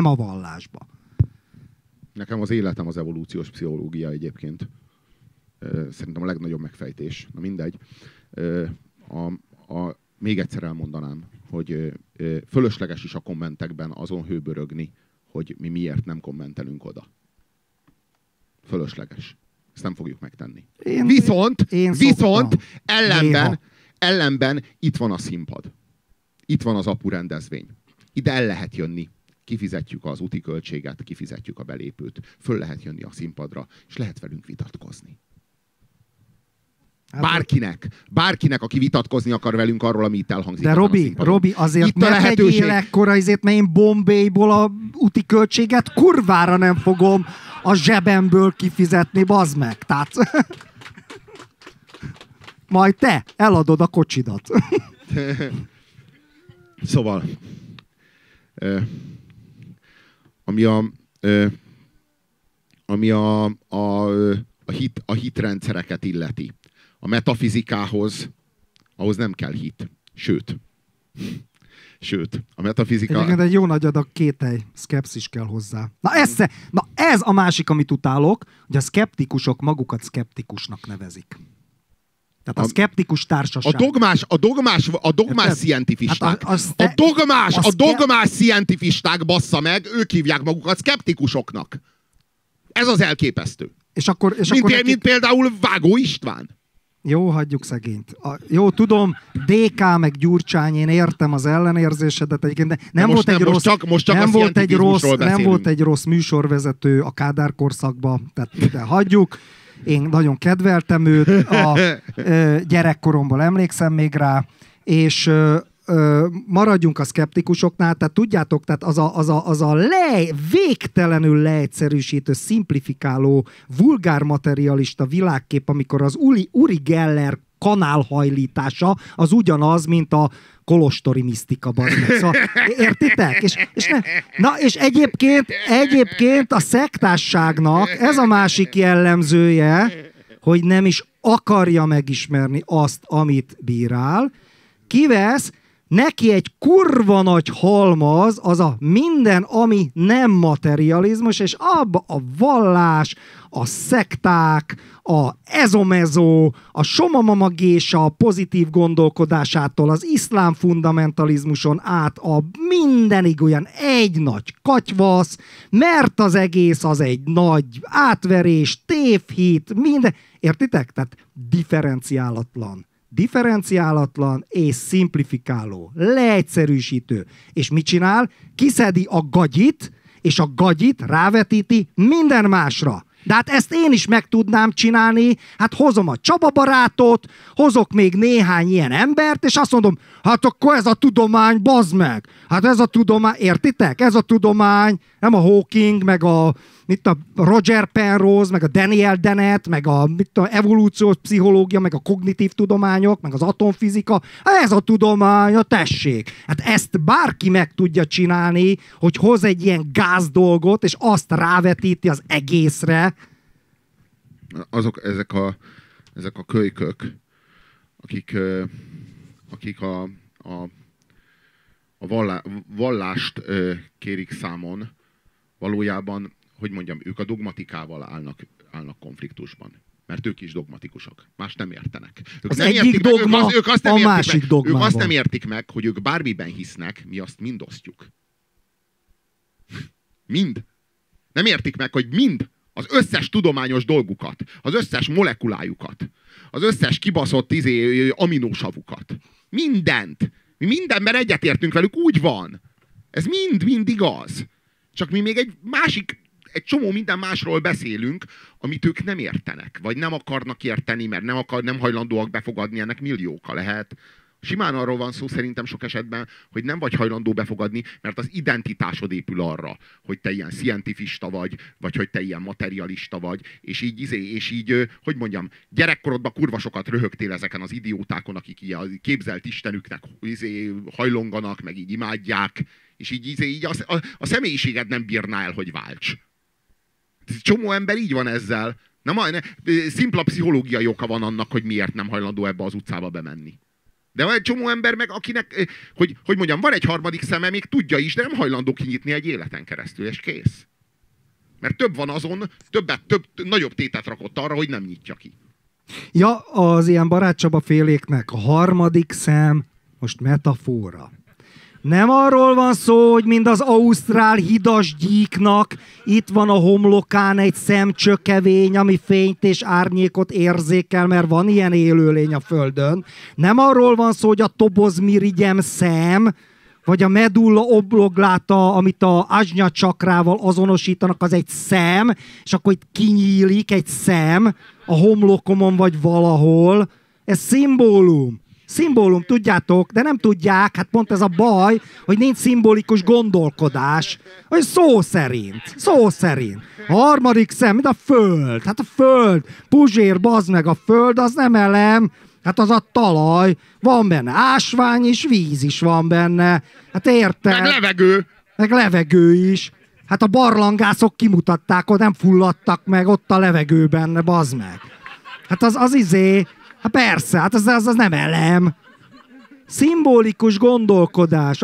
Nekem az életem az evolúciós pszichológia egyébként. Szerintem a legnagyobb megfejtés. Na mindegy. Még egyszer elmondanám, hogy fölösleges is a kommentekben azon hőbörögni, hogy mi miért nem kommentelünk oda. Fölösleges. Ezt nem fogjuk megtenni. Viszont ellenben itt van a színpad. Itt van az Apu rendezvény. Ide el lehet jönni. Kifizetjük az úti költséget, kifizetjük a belépőt. Föl lehet jönni a színpadra, és lehet velünk vitatkozni. Bárkinek, aki vitatkozni akar velünk arról, ami itt elhangzik. De Robi, azért ne tegyél ekkora azért, mert én Bombayból a úti költséget kurvára nem fogom a zsebemből kifizetni, bazd meg. Tehát... Majd te eladod a kocsidat. Szóval, ami a hitrendszereket illeti. A metafizikához, ahhoz nem kell hit. Sőt, Sőt, a metafizika... Egyébként egy jó nagy adag kételj, szkepszis kell hozzá. Na ez a másik, amit utálok, hogy a szkeptikusok magukat szkeptikusnak nevezik. Tehát a szkeptikus társaság. A dogmás scientifisták. A dogmás scientifisták, bassza meg, ők hívják magukat szkeptikusoknak. Ez az elképesztő. Mint például Vágó István. Jó, hagyjuk szegényt. Jó, tudom, DK meg Gyurcsány, én értem az ellenérzésedet egyébként, de nem volt egy rossz műsorvezető a Kádár korszakban, tehát de hagyjuk. Én nagyon kedveltem őt, a gyerekkoromból emlékszem még rá, és maradjunk a szkeptikusoknál, tehát tudjátok, tehát az a végtelenül leegyszerűsítő, szimplifikáló, vulgár materialista világkép, amikor az Uri Geller kanálhajlítása az ugyanaz, mint a kolostori misztika, szóval, értitek? És egyébként a szektásságnak ez a másik jellemzője, hogy nem is akarja megismerni azt, amit bírál, kivesz neki egy kurva nagy halmaz, az a minden, ami nem materializmus, és abba a vallás, a szekták, a ezomezó, a somamamagésa, a pozitív gondolkodásától, az iszlám fundamentalizmuson át a mindenig olyan egy nagy katyvasz, mert az egész az egy nagy átverés, tévhit, minden. Értitek? Tehát differenciálatlan és szimplifikáló, leegyszerűsítő. És mit csinál? Kiszedi a gagyit, és a gagyit rávetíti minden másra. De hát ezt én is meg tudnám csinálni, hát hozom a Csaba barátot, hozok még néhány ilyen embert, és azt mondom, hát akkor ez a tudomány, bazd meg! Hát ez a tudomány, értitek? Ez a tudomány, nem a Hawking, meg a Roger Penrose, meg a Daniel Dennett, meg a evolúciós pszichológia, meg a kognitív tudományok, meg az atomfizika. Ez a tudomány, tessék. Hát ezt bárki meg tudja csinálni, hogy hoz egy ilyen gázdolgot, és azt rávetíti az egészre. Ezek a kölykök, akik a vallást kérik számon, valójában, hogy mondjam, ők a dogmatikával állnak konfliktusban. Mert ők is dogmatikusok. Más nem értenek. Ők az egyik dogma a másik dogmában. Ők azt nem értik meg, hogy ők bármiben hisznek, mi azt mind osztjuk. Mind. Nem értik meg, hogy mind az összes tudományos dolgukat, az összes molekulájukat, az összes kibaszott aminósavukat. Mindent. Mi mindenben egyetértünk velük, úgy van. Ez mind igaz. Csak mi még egy csomó minden másról beszélünk, amit ők nem értenek, vagy nem akarnak érteni, mert nem hajlandóak befogadni, ennek millió oka lehet. Simán arról van szó szerintem sok esetben, hogy nem vagy hajlandó befogadni, mert az identitásod épül arra, hogy te ilyen scientifista vagy hogy te ilyen materialista vagy, és így, hogy mondjam, gyerekkorodban kurva sokat röhögtél ezeken az idiótákon, akik ilyen képzelt istenüknek hajlonganak, meg így imádják, és így a személyiséged nem bírná el, hogy válts. Csomó ember így van ezzel. Szimpla pszichológiai oka van annak, hogy miért nem hajlandó ebbe az utcába bemenni. De van egy csomó ember meg, akinek, hogy mondjam, van egy harmadik szeme, még tudja is, de nem hajlandó kinyitni egy életen keresztül, és kész. Mert több van azon, nagyobb tétet rakott arra, hogy nem nyitja ki. Ja, az ilyen barátcsaba féléknek a harmadik szem most metafora. Nem arról van szó, hogy mind az ausztrál hidas gyíknak itt van a homlokán egy szemcsökevény, ami fényt és árnyékot érzékel, mert van ilyen élőlény a Földön. Nem arról van szó, hogy a tobozmirigyem szem, vagy a medulla oblongata, amit a ajna csakrával azonosítanak, az egy szem, és akkor itt kinyílik egy szem a homlokomon vagy valahol. Ez szimbólum. Szimbólum, tudjátok, de nem tudják, hát pont ez a baj, hogy nincs szimbolikus gondolkodás, hogy szó szerint. A harmadik szem, mint a Föld. Hát a Föld, Puzsér, bazd meg, a Föld az nem elem, hát az a talaj, van benne ásvány és víz is van benne. Hát érted? Meg levegő is. Hát a barlangászok kimutatták, hogy nem fulladtak meg ott a levegőben, bazd meg. Hát az hát persze, hát az nem elem. Szimbolikus gondolkodás.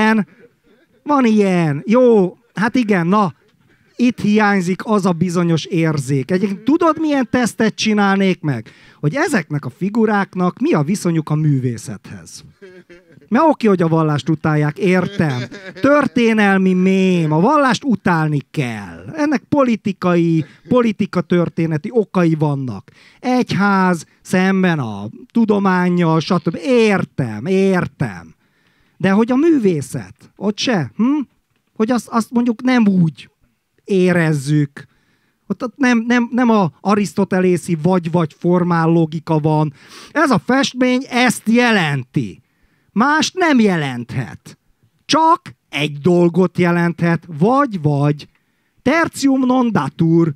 Van ilyen. Jó, hát igen, na, itt hiányzik az a bizonyos érzék. Egyébként tudod, milyen tesztet csinálnék meg? Hogy ezeknek a figuráknak mi a viszonyuk a művészethez. Mert oké, hogy a vallást utálják, értem. Történelmi mém, a vallást utálni kell. Ennek politika-történeti okai vannak. Egyház szemben a tudománnyal, stb. Értem. De hogy a művészet, ott se, hogy azt mondjuk nem úgy érezzük. Ott nem a arisztotelészi vagy formál logika van. Ez a festmény ezt jelenti. Mást nem jelenthet. Csak egy dolgot jelenthet, vagy. Tertium non datur,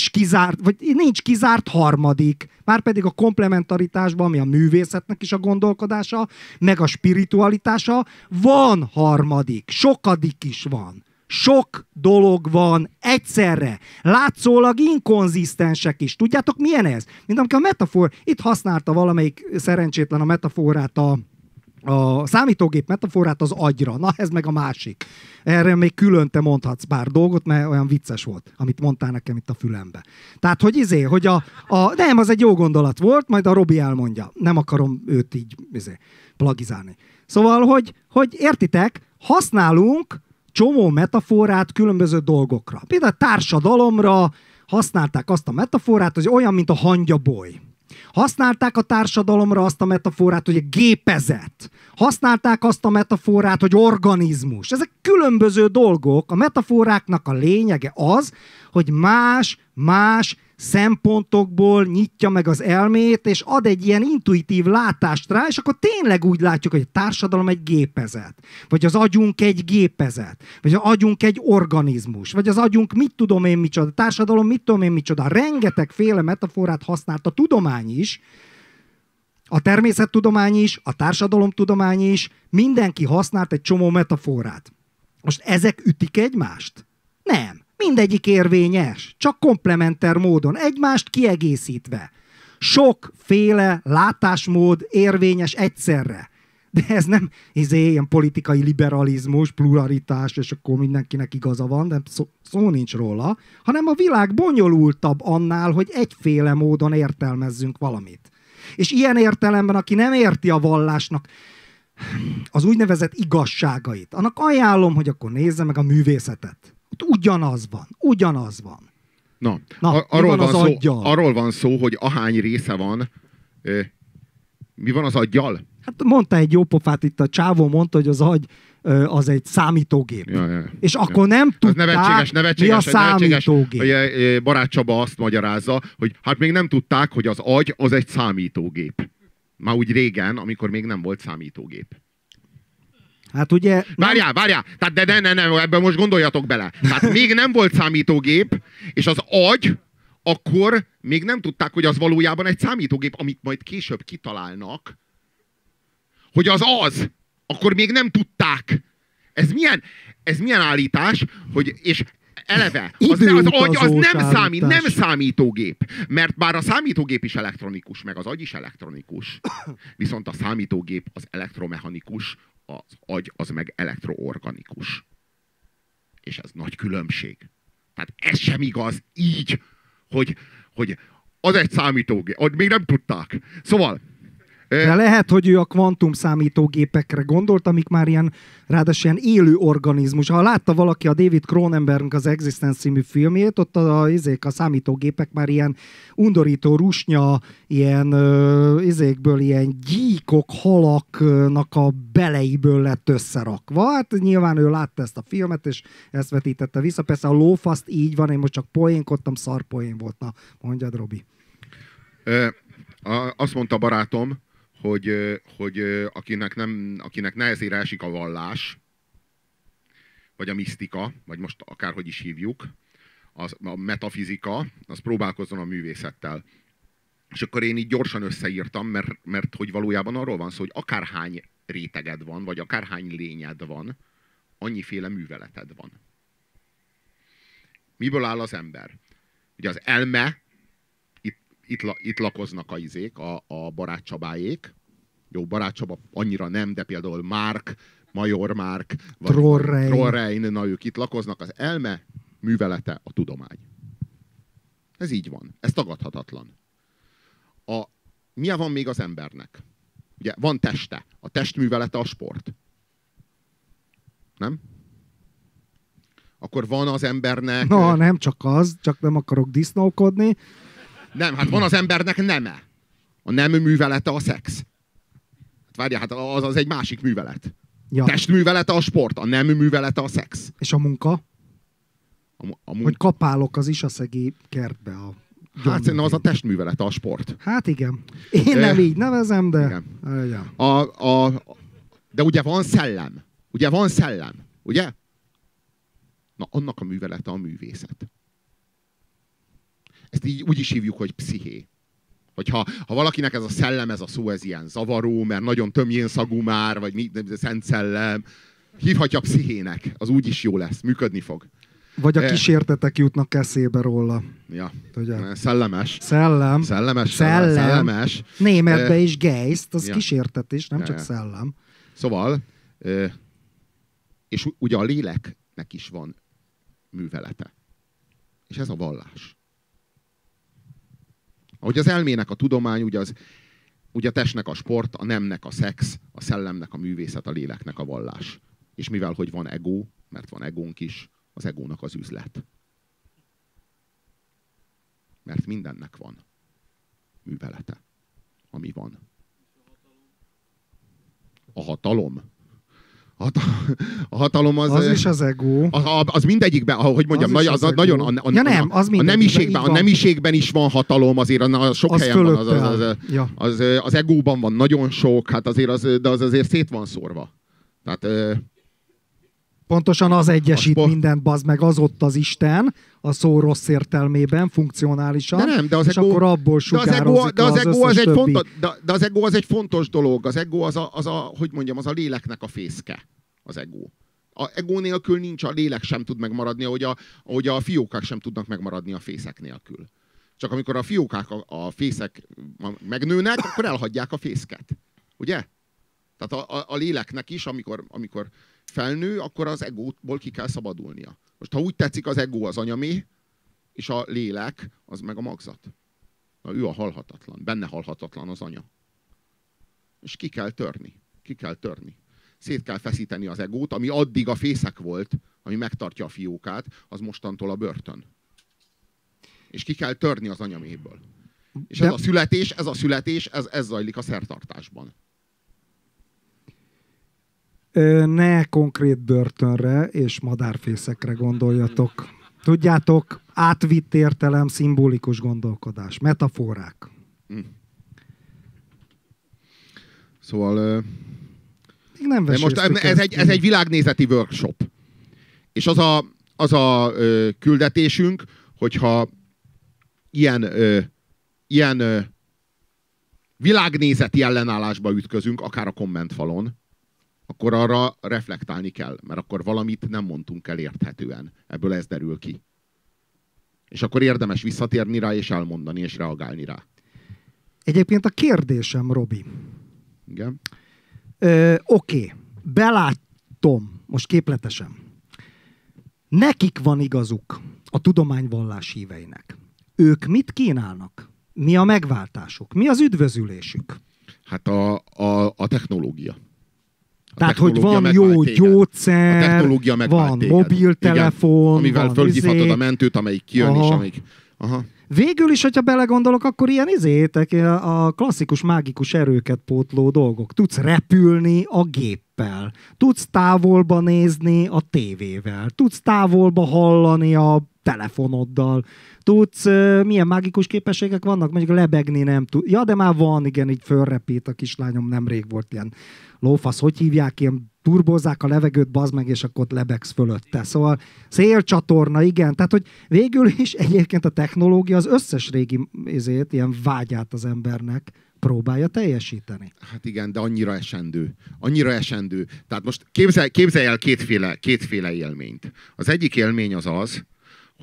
nincs kizárt harmadik. Márpedig a komplementaritásban, ami a művészetnek is a gondolkodása, meg a spiritualitása, van harmadik, sokadik is van. Sok dolog van egyszerre. Látszólag inkonzisztensek is. Tudjátok, milyen ez? Mint amikor a metafor, itt használta valamelyik szerencsétlen a metaforát, a számítógép metaforát az agyra. Na, ez meg a másik. Erre még külön te mondhatsz pár dolgot, mert olyan vicces volt, amit mondtál nekem itt a fülembe. Tehát, hogy nem, az egy jó gondolat volt, majd a Robi elmondja. Nem akarom őt így plagizálni. Szóval, hogy értitek, használunk csomó metaforát különböző dolgokra. Például a társadalomra használták azt a metaforát, hogy olyan, mint a hangyaboly. Használták a társadalomra azt a metaforát, hogy a gépezet. Használták azt a metaforát, hogy organizmus. Ezek különböző dolgok. A metaforáknak a lényege az, hogy más szempontokból nyitja meg az elmét, és ad egy ilyen intuitív látást rá, és akkor tényleg úgy látjuk, hogy a társadalom egy gépezet, vagy az agyunk egy gépezet, vagy az agyunk egy organizmus, vagy az agyunk mit tudom én micsoda, a társadalom mit tudom én micsoda. Rengetegféle metaforát használt a tudomány is, a természettudomány is, a társadalomtudomány is, mindenki használt egy csomó metaforát. Most ezek ütik egymást? Nem. Mindegyik érvényes, csak komplementer módon, egymást kiegészítve. Sokféle látásmód érvényes egyszerre. De ez nem ilyen politikai liberalizmus, pluralitás, és akkor mindenkinek igaza van, de szó nincs róla, hanem a világ bonyolultabb annál, hogy egyféle módon értelmezzünk valamit. És ilyen értelemben, aki nem érti a vallásnak az úgynevezett igazságait, annak ajánlom, hogy akkor nézze meg a művészetet. Ugyanaz van. Na arról van szó, hogy ahány része van. Mi van az aggyal? Hát mondta egy jó pofát itt, a csávó mondta, hogy az agy az egy számítógép. Ja. És akkor nem tudták, mi a számítógép. Hogy Barát Csaba azt magyarázza, hogy hát még nem tudták, hogy az agy az egy számítógép. Már úgy régen, amikor még nem volt számítógép. Hát ugye... Várjál! Tehát de ebben most gondoljatok bele. Tehát még nem volt számítógép, és az agy, akkor még nem tudták, hogy az valójában egy számítógép, amit majd később kitalálnak, hogy az, akkor még nem tudták. Ez milyen állítás, hogy, és eleve, az agy az nem számítógép. Mert bár a számítógép is elektronikus, meg az agy is elektronikus, viszont a számítógép az elektromechanikus, az agy az meg elektroorganikus. És ez nagy különbség. Tehát ez sem igaz így, hogy az egy számítógép. Még nem tudták. Szóval... De lehet, hogy ő a kvantum számítógépekre gondolt, amik már ilyen, ráadásul ilyen élő organizmus. Ha látta valaki a David Cronenberg az Existence című filmjét, ott a számítógépek már ilyen undorító rusnya, ilyen ilyen gyíkok, halaknak a beleiből lett összerakva. Hát nyilván ő látta ezt a filmet, és ezt vetítette vissza. Persze a lófaszt így van, én most csak poénkodtam, szarpoén volt. Na, mondjad, Robi. Azt mondta barátom, hogy akinek nehezére esik a vallás, vagy a misztika, vagy most akárhogy is hívjuk, a metafizika, az próbálkozzon a művészettel. És akkor én így gyorsan összeírtam, mert hogy valójában arról van szó, hogy akárhány réteged van, vagy akárhány lényed van, annyiféle műveleted van. Miből áll az ember? Ugye az elme, itt lakoznak a Barát Csabáék, Jó, Barát Csaba annyira nem, de például Márk, Major Márk, vagy Trollrein, na ők itt lakoznak. Az elme művelete a tudomány. Ez így van. Ez tagadhatatlan. Milyen van még az embernek? Ugye van teste. A testművelete a sport. Nem? Akkor van az embernek... Na, nem csak az, csak nem akarok disznókodni. Nem, hát van az embernek neme. A nem művelete a szex. Hát várjál, hát az egy másik művelet. Ja. Testművelete a sport, a nem művelete a szex. És a munka? Hogy kapálok az Isaszegi kertbe a... Hát szerintem az a testművelete a sport. Hát igen. Én nem így nevezem, de... Igen. De ugye van szellem. Ugye van szellem. Ugye? Na, annak a művelete a művészet. Ezt így úgy is hívjuk, hogy psziché. Hogyha valakinek ez a szellem, ez a szó, ez ilyen zavaró, mert nagyon tömjén szagú már, vagy mi, szent szellem, hívhatja pszichének. Az úgy is jó lesz, működni fog. Vagy a kísértetek jutnak eszébe róla. Ja. Ugye? Szellemes. Szellemes. Németbe is Geist, az kísértetés, nem csak szellem. Szóval, és ugye a léleknek is van művelete. És ez a vallás. Ahogy az elmének a tudomány, ugye a testnek a sport, a nemnek a szex, a szellemnek a művészet, a léleknek a vallás. És mivel, hogy van ego, mert van egónk is, az egónak az üzlet. Mert mindennek van művelete, ami van. A hatalom. A hatalom az... Az is az ego. Az mindegyikben, ahogy mondjam, az nagyon... A nemiségben is van hatalom, azért sok az helyen van. Az egóban van nagyon sok, hát azért az azért szét van szórva. Tehát... Pontosan az egyesít mindent, bazd meg, az ott az Isten, a szó rossz értelmében, funkcionálisan, de az és akkor abból sugározik az összes többi. De az ego az egy fontos dolog. Az ego az a léleknek a fészke. Az ego. A ego nélkül nincs, a lélek sem tud megmaradni, ahogy a fiókák sem tudnak megmaradni a fészek nélkül. Csak amikor a fiókák, a fészek megnőnek, akkor elhagyják a fészket. Ugye? Tehát a léleknek is, amikor felnő, akkor az egóból ki kell szabadulnia. Most ha úgy tetszik, az ego az anyamé, és a lélek az meg a magzat. Na, ő a halhatatlan. Benne halhatatlan az anya. És ki kell törni. Szét kell feszíteni az egót, ami addig a fészek volt, ami megtartja a fiókát, az mostantól a börtön. És ki kell törni az anyaméből. És ez a születés, ez zajlik a szertartásban. Ne konkrét börtönre és madárfészekre gondoljatok. Tudjátok, átvitt értelem, szimbolikus gondolkodás, metaforák. Szóval... Nem most ez egy világnézeti workshop. És az a küldetésünk, hogyha ilyen világnézeti ellenállásba ütközünk, akár a kommentfalon, akkor arra reflektálni kell, mert akkor valamit nem mondtunk el érthetően. Ebből ez derül ki. És akkor érdemes visszatérni rá, és elmondani, és reagálni rá. Egyébként a kérdésem, Robi. Igen? Oké, belátom, most képletesen. Nekik van igazuk, a tudományvallás híveinek. Ők mit kínálnak? Mi a megváltásuk? Mi az üdvözülésük? Hát a technológia. Tehát, hogy van jó gyógyszer, van mobiltelefon, igen, amivel fölhívhatod a mentőt, amelyik kijön, és amelyik... Aha. Végül is, hogyha belegondolok, akkor ilyen a klasszikus mágikus erőket pótló dolgok. Tudsz repülni a géppel, tudsz távolba nézni a tévével, tudsz távolba hallani a telefonoddal, tudsz, milyen mágikus képességek vannak, mondjuk lebegni nem tud. Ja, de már van, igen, így fölrepít a kislányom, nemrég volt ilyen lófasz, hogy hívják, ilyen turbozzák a levegőt, bazd meg, és akkor ott lebegsz fölötte. Szóval szélcsatorna, igen. Tehát, hogy végül is egyébként a technológia az összes régi ilyen vágyát az embernek próbálja teljesíteni. Hát igen, de annyira esendő. Annyira esendő. Tehát most képzelj el kétféle élményt. Az egyik élmény az, hogy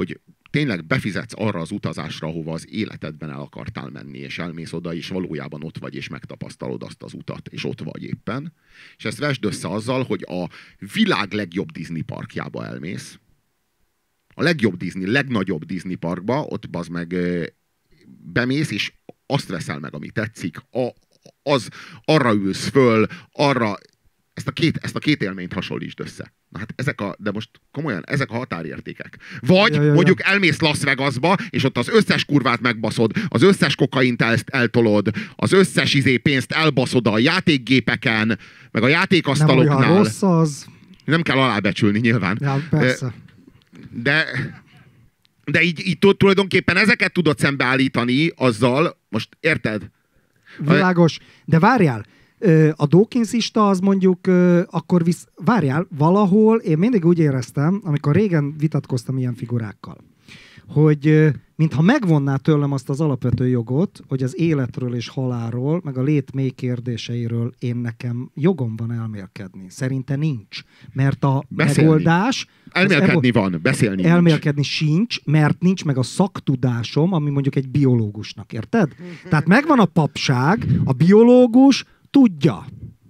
tényleg befizetsz arra az utazásra, ahova az életedben el akartál menni, és elmész oda, és valójában ott vagy, és megtapasztalod azt az utat, és ott vagy éppen. És ezt vesd össze azzal, hogy a világ legjobb Disney parkjába elmész. A legjobb Disney, legnagyobb Disney parkba, ott bazd meg bemész, és azt veszel meg, ami tetszik, arra ülsz föl, arra ezt a két élményt hasonlítsd össze. Na hát de most komolyan, ezek a határértékek. Vagy mondjuk elmész Las Vegasba, és ott az összes kurvát megbaszod, az összes kokaint eltolod, az összes pénzt elbaszod a játékgépeken, meg a játékasztaloknál. Nem olyan rossz az. Nem kell alábecsülni nyilván. Ja, persze. De így tulajdonképpen ezeket tudod szembeállítani azzal, most érted? Világos, de várjál, a Dawkinsista az mondjuk akkor várjál, valahol én mindig úgy éreztem, amikor régen vitatkoztam ilyen figurákkal, hogy mintha megvonná tőlem azt az alapvető jogot, hogy az életről és halálról, meg a lét mély kérdéseiről nekem jogom van elmélkedni. Szerinte nincs. Mert a megoldás... Elmélkedni van, beszélni elmélkedni sincs, mert nincs meg a szaktudásom, ami mondjuk egy biológusnak, érted? Tehát megvan a papság, a biológus tudja.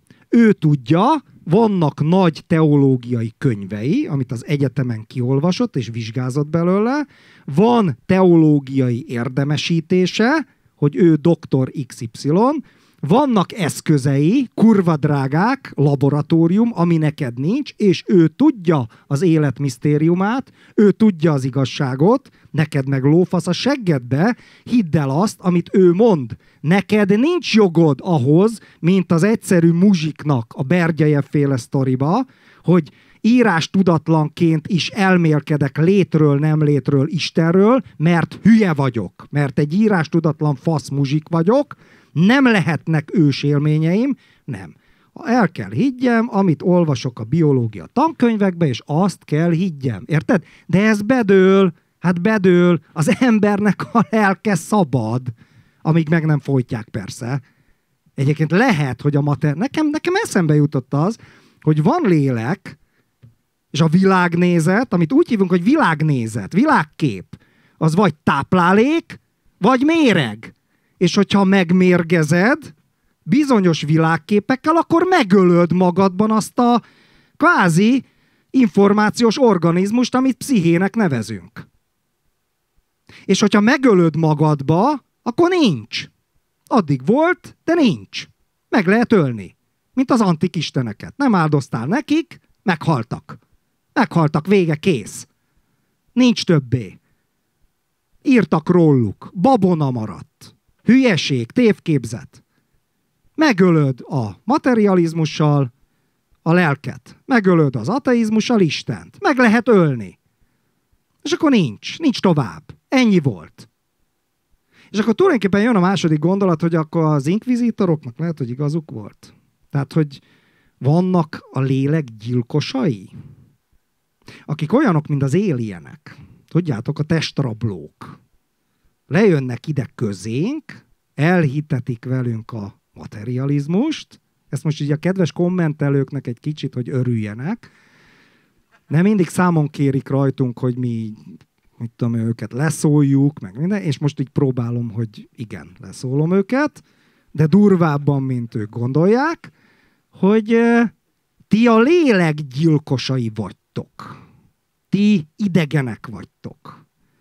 Ő tudja, vannak nagy teológiai könyvei, amit az egyetemen kiolvasott és vizsgázott belőle, van teológiai érdemesítése, hogy ő doktor XY, vannak eszközei, kurva drágák, laboratórium, ami neked nincs, és ő tudja az élet misztériumát, ő tudja az igazságot, neked meg lófasz a seggedbe, hidd el azt, amit ő mond. Neked nincs jogod ahhoz, mint az egyszerű muzsiknak a Bergyejev-féle sztoriba, hogy írás tudatlanként is elmélkedek létről, nem létről, Istenről, mert hülye vagyok, mert egy írás tudatlan fasz muzsik vagyok, nem lehetnek ősélményeim, nem. El kell higgyem, amit olvasok a biológia tankönyvekbe, és azt kell higgyem. Érted? De ez bedől, hát bedől, az embernek a lelke szabad, amíg meg nem folytják persze. Egyébként lehet, hogy nekem eszembe jutott az, hogy van lélek, és a világnézet, amit úgy hívunk, hogy világnézet, világkép, az vagy táplálék, vagy méreg. És hogyha megmérgezed bizonyos világképekkel, akkor megölöd magadban azt a kvázi információs organizmust, amit pszichének nevezünk. És hogyha megölöd magadba, akkor nincs. Addig volt, de nincs. Meg lehet ölni. Mint az antik isteneket. Nem áldoztál nekik, meghaltak. Meghaltak, vége, kész. Nincs többé. Írtak róluk. Babona maradt. Hülyeség, tévképzet. Megölöd a materializmussal a lelket. Megölöd az ateizmussal Istent. Meg lehet ölni. És akkor nincs tovább. Ennyi volt. És akkor tulajdonképpen jön a második gondolat, hogy akkor az inkvizitoroknak lehet, hogy igazuk volt. Tehát, hogy vannak a lélek gyilkosai, akik olyanok, mint az alienek. Tudjátok, a testrablók. Lejönnek ide közénk, elhitetik velünk a materializmust. Ezt most így a kedves kommentelőknek egy kicsit, hogy örüljenek. Nem mindig számon kérik rajtunk, hogy mi, mit tudom, őket leszóljuk, meg minden, és most így próbálom, hogy igen, leszólom őket, de durvábban, mint ők gondolják, hogy ti a lélek gyilkosai vagytok. Ti idegenek vagytok.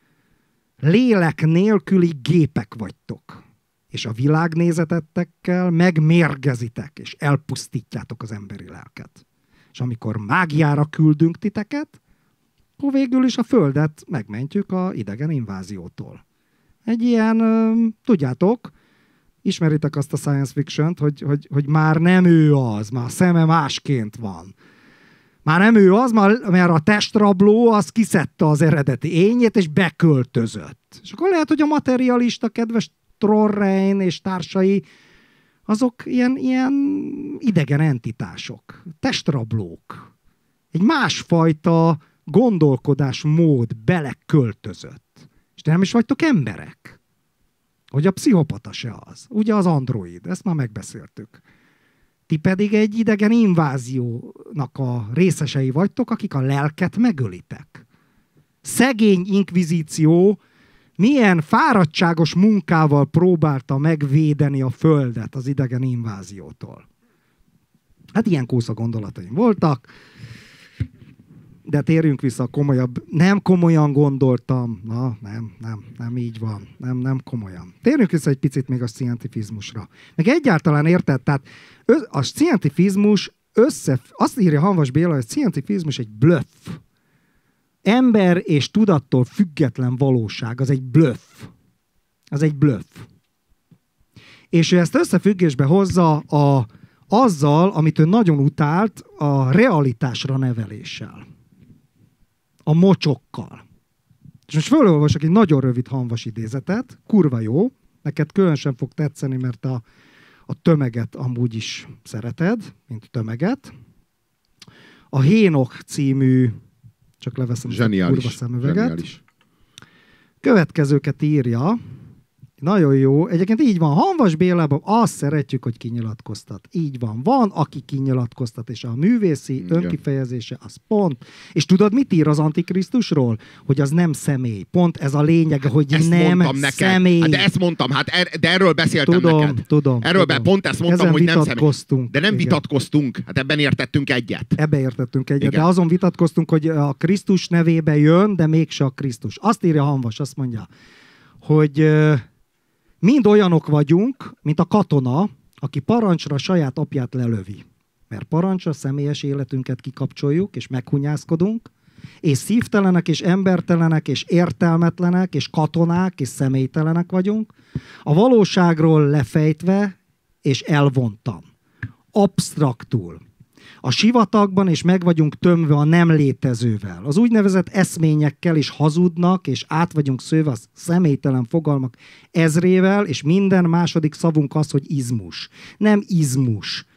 Lélek nélküli gépek vagytok. És a világnézetettekkel megmérgezitek, és elpusztítjátok az emberi lelket. És amikor mágiára küldünk titeket, akkor végül is a Földet megmentjük a idegen inváziótól. Egy ilyen, tudjátok, ismeritek azt a science fiction-t, hogy már nem ő az, már a szeme másként van. Már nem ő az, mert a testrabló az kiszedte az eredeti ényét, és beköltözött. És akkor lehet, hogy a materialista, kedves Trorrein és társai, azok ilyen idegen entitások, testrablók. Egy másfajta gondolkodásmód beleköltözött. És nem is vagytok emberek. Hogy a pszichopata se az. Ugye az android, ezt már megbeszéltük. Ti pedig egy idegen inváziónak a részesei vagytok, akik a lelket megölitek. szegény inkvizíció milyen fáradtságos munkával próbálta megvédeni a földet az idegen inváziótól. Hát ilyen kósza gondolataim voltak, de térjünk vissza a komolyabb. Nem komolyan gondoltam. Na, nem így van. Nem komolyan. Térjünk vissza egy picit még a scientifizmusra. Meg egyáltalán érted, tehát a scientifizmus azt írja Hamvas Béla, hogy a scientifizmus egy bluff. Ember és tudattól független valóság, az egy bluff. Az egy bluff. És ő ezt összefüggésbe hozza azzal, amit ő nagyon utált, a realitásra neveléssel. A mocsokkal. És most felolvasok egy nagyon rövid Hamvas idézetet, kurva jó, neked különösen fog tetszeni, mert a tömeget amúgy is szereted, mint tömeget. A Hénok című, csak leveszem a kurva szemüveget. Zseniális. Következőket írja, nagyon jó. Egyébként így van. Hamvas Bélában azt szeretjük, hogy kinyilatkoztat. Így van. Van, aki kinyilatkoztat, és a művészi önkifejezése az pont. És tudod, mit ír az Antikrisztusról? Hogy az nem személy. Pont ez a lényeg, hogy ezt nem személy. Hát de ezt mondtam, de erről beszéltem neked. Tudom. Pont ezt mondtam, hogy nem személy. De nem igen. Vitatkoztunk. Hát ebben értettünk egyet. Igen. De azon vitatkoztunk, hogy a Krisztus nevébe jön, de mégse a Krisztus. Azt írja Hamvas, azt mondja, hogy mind olyanok vagyunk, mint a katona, aki parancsra saját apját lelövi. Mert parancsra személyes életünket kikapcsoljuk, és meghunyászkodunk, és szívtelenek, és embertelenek, és értelmetlenek, és katonák, és személytelenek vagyunk, a valóságról lefejtve, és elvontan. Absztraktul. A sivatagban, és meg vagyunk tömve a nem létezővel. Az úgynevezett eszményekkel is hazudnak, és át vagyunk szőve a személytelen fogalmak ezrével, és minden második szavunk az, hogy izmus. Nem izmus.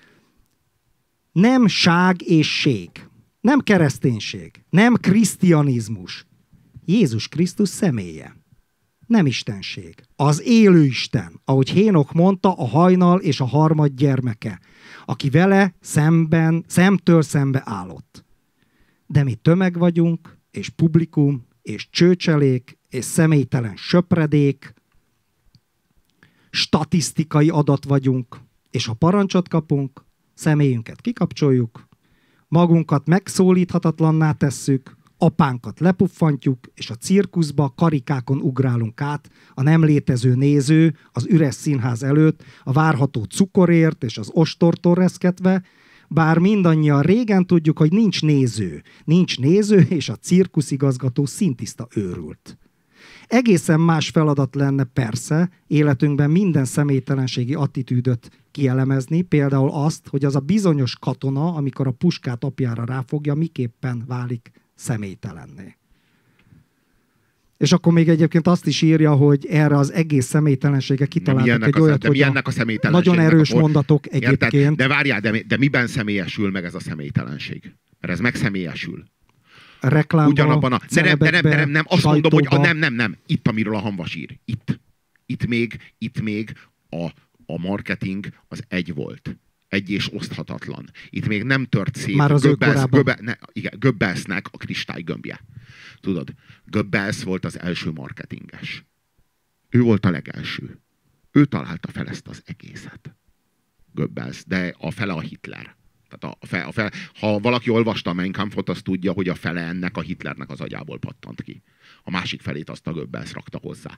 Nem ság és ség. Nem kereszténység. Nem krisztianizmus. Jézus Krisztus személye. Nem istenség. Az élő Isten, ahogy Hénok mondta, a hajnal és a harmad gyermeke, aki vele szemtől szembe állott. De mi tömeg vagyunk, és publikum, és csőcselék, és személytelen söpredék, statisztikai adat vagyunk, és ha parancsot kapunk, személyünket kikapcsoljuk, magunkat megszólíthatatlanná tesszük, apánkat lepuffantjuk, és a cirkuszba karikákon ugrálunk át, a nem létező néző, az üres színház előtt, a várható cukorért és az ostortól reszketve, bár mindannyian régen tudjuk, hogy nincs néző. Nincs néző, és a cirkuszigazgató szintiszta őrült. Egészen más feladat lenne persze életünkben minden személytelenségi attitűdöt kielemezni, például azt, hogy az a bizonyos katona, amikor a puskát apjára ráfogja, miképpen válik személytelenné. És akkor még egyébként azt is írja, hogy erre az egész személytelensége kitaláltak egy olyat, hogy nagyon erős mondatok egyébként. Érted? De várjál, de miben személyesül meg ez a személytelenség? Mert ez megszemélyesül. Reklámban, ugyanabban nem, azt mondom, hogy nem. Itt, amiről a Hamvas ír. Itt még a marketing az egy volt. Egy és oszthatatlan. Itt még nem tört szét Goebbelsnek a kristálygömbje. Tudod, Goebbels volt az első marketinges. Ő volt a legelső. Ő találta fel ezt az egészet. Goebbels, de a fele a Hitler. Tehát ha valaki olvasta a Mein Kampfot, az tudja, hogy a fele ennek a Hitlernek az agyából pattant ki. A másik felét azt a Goebbels rakta hozzá.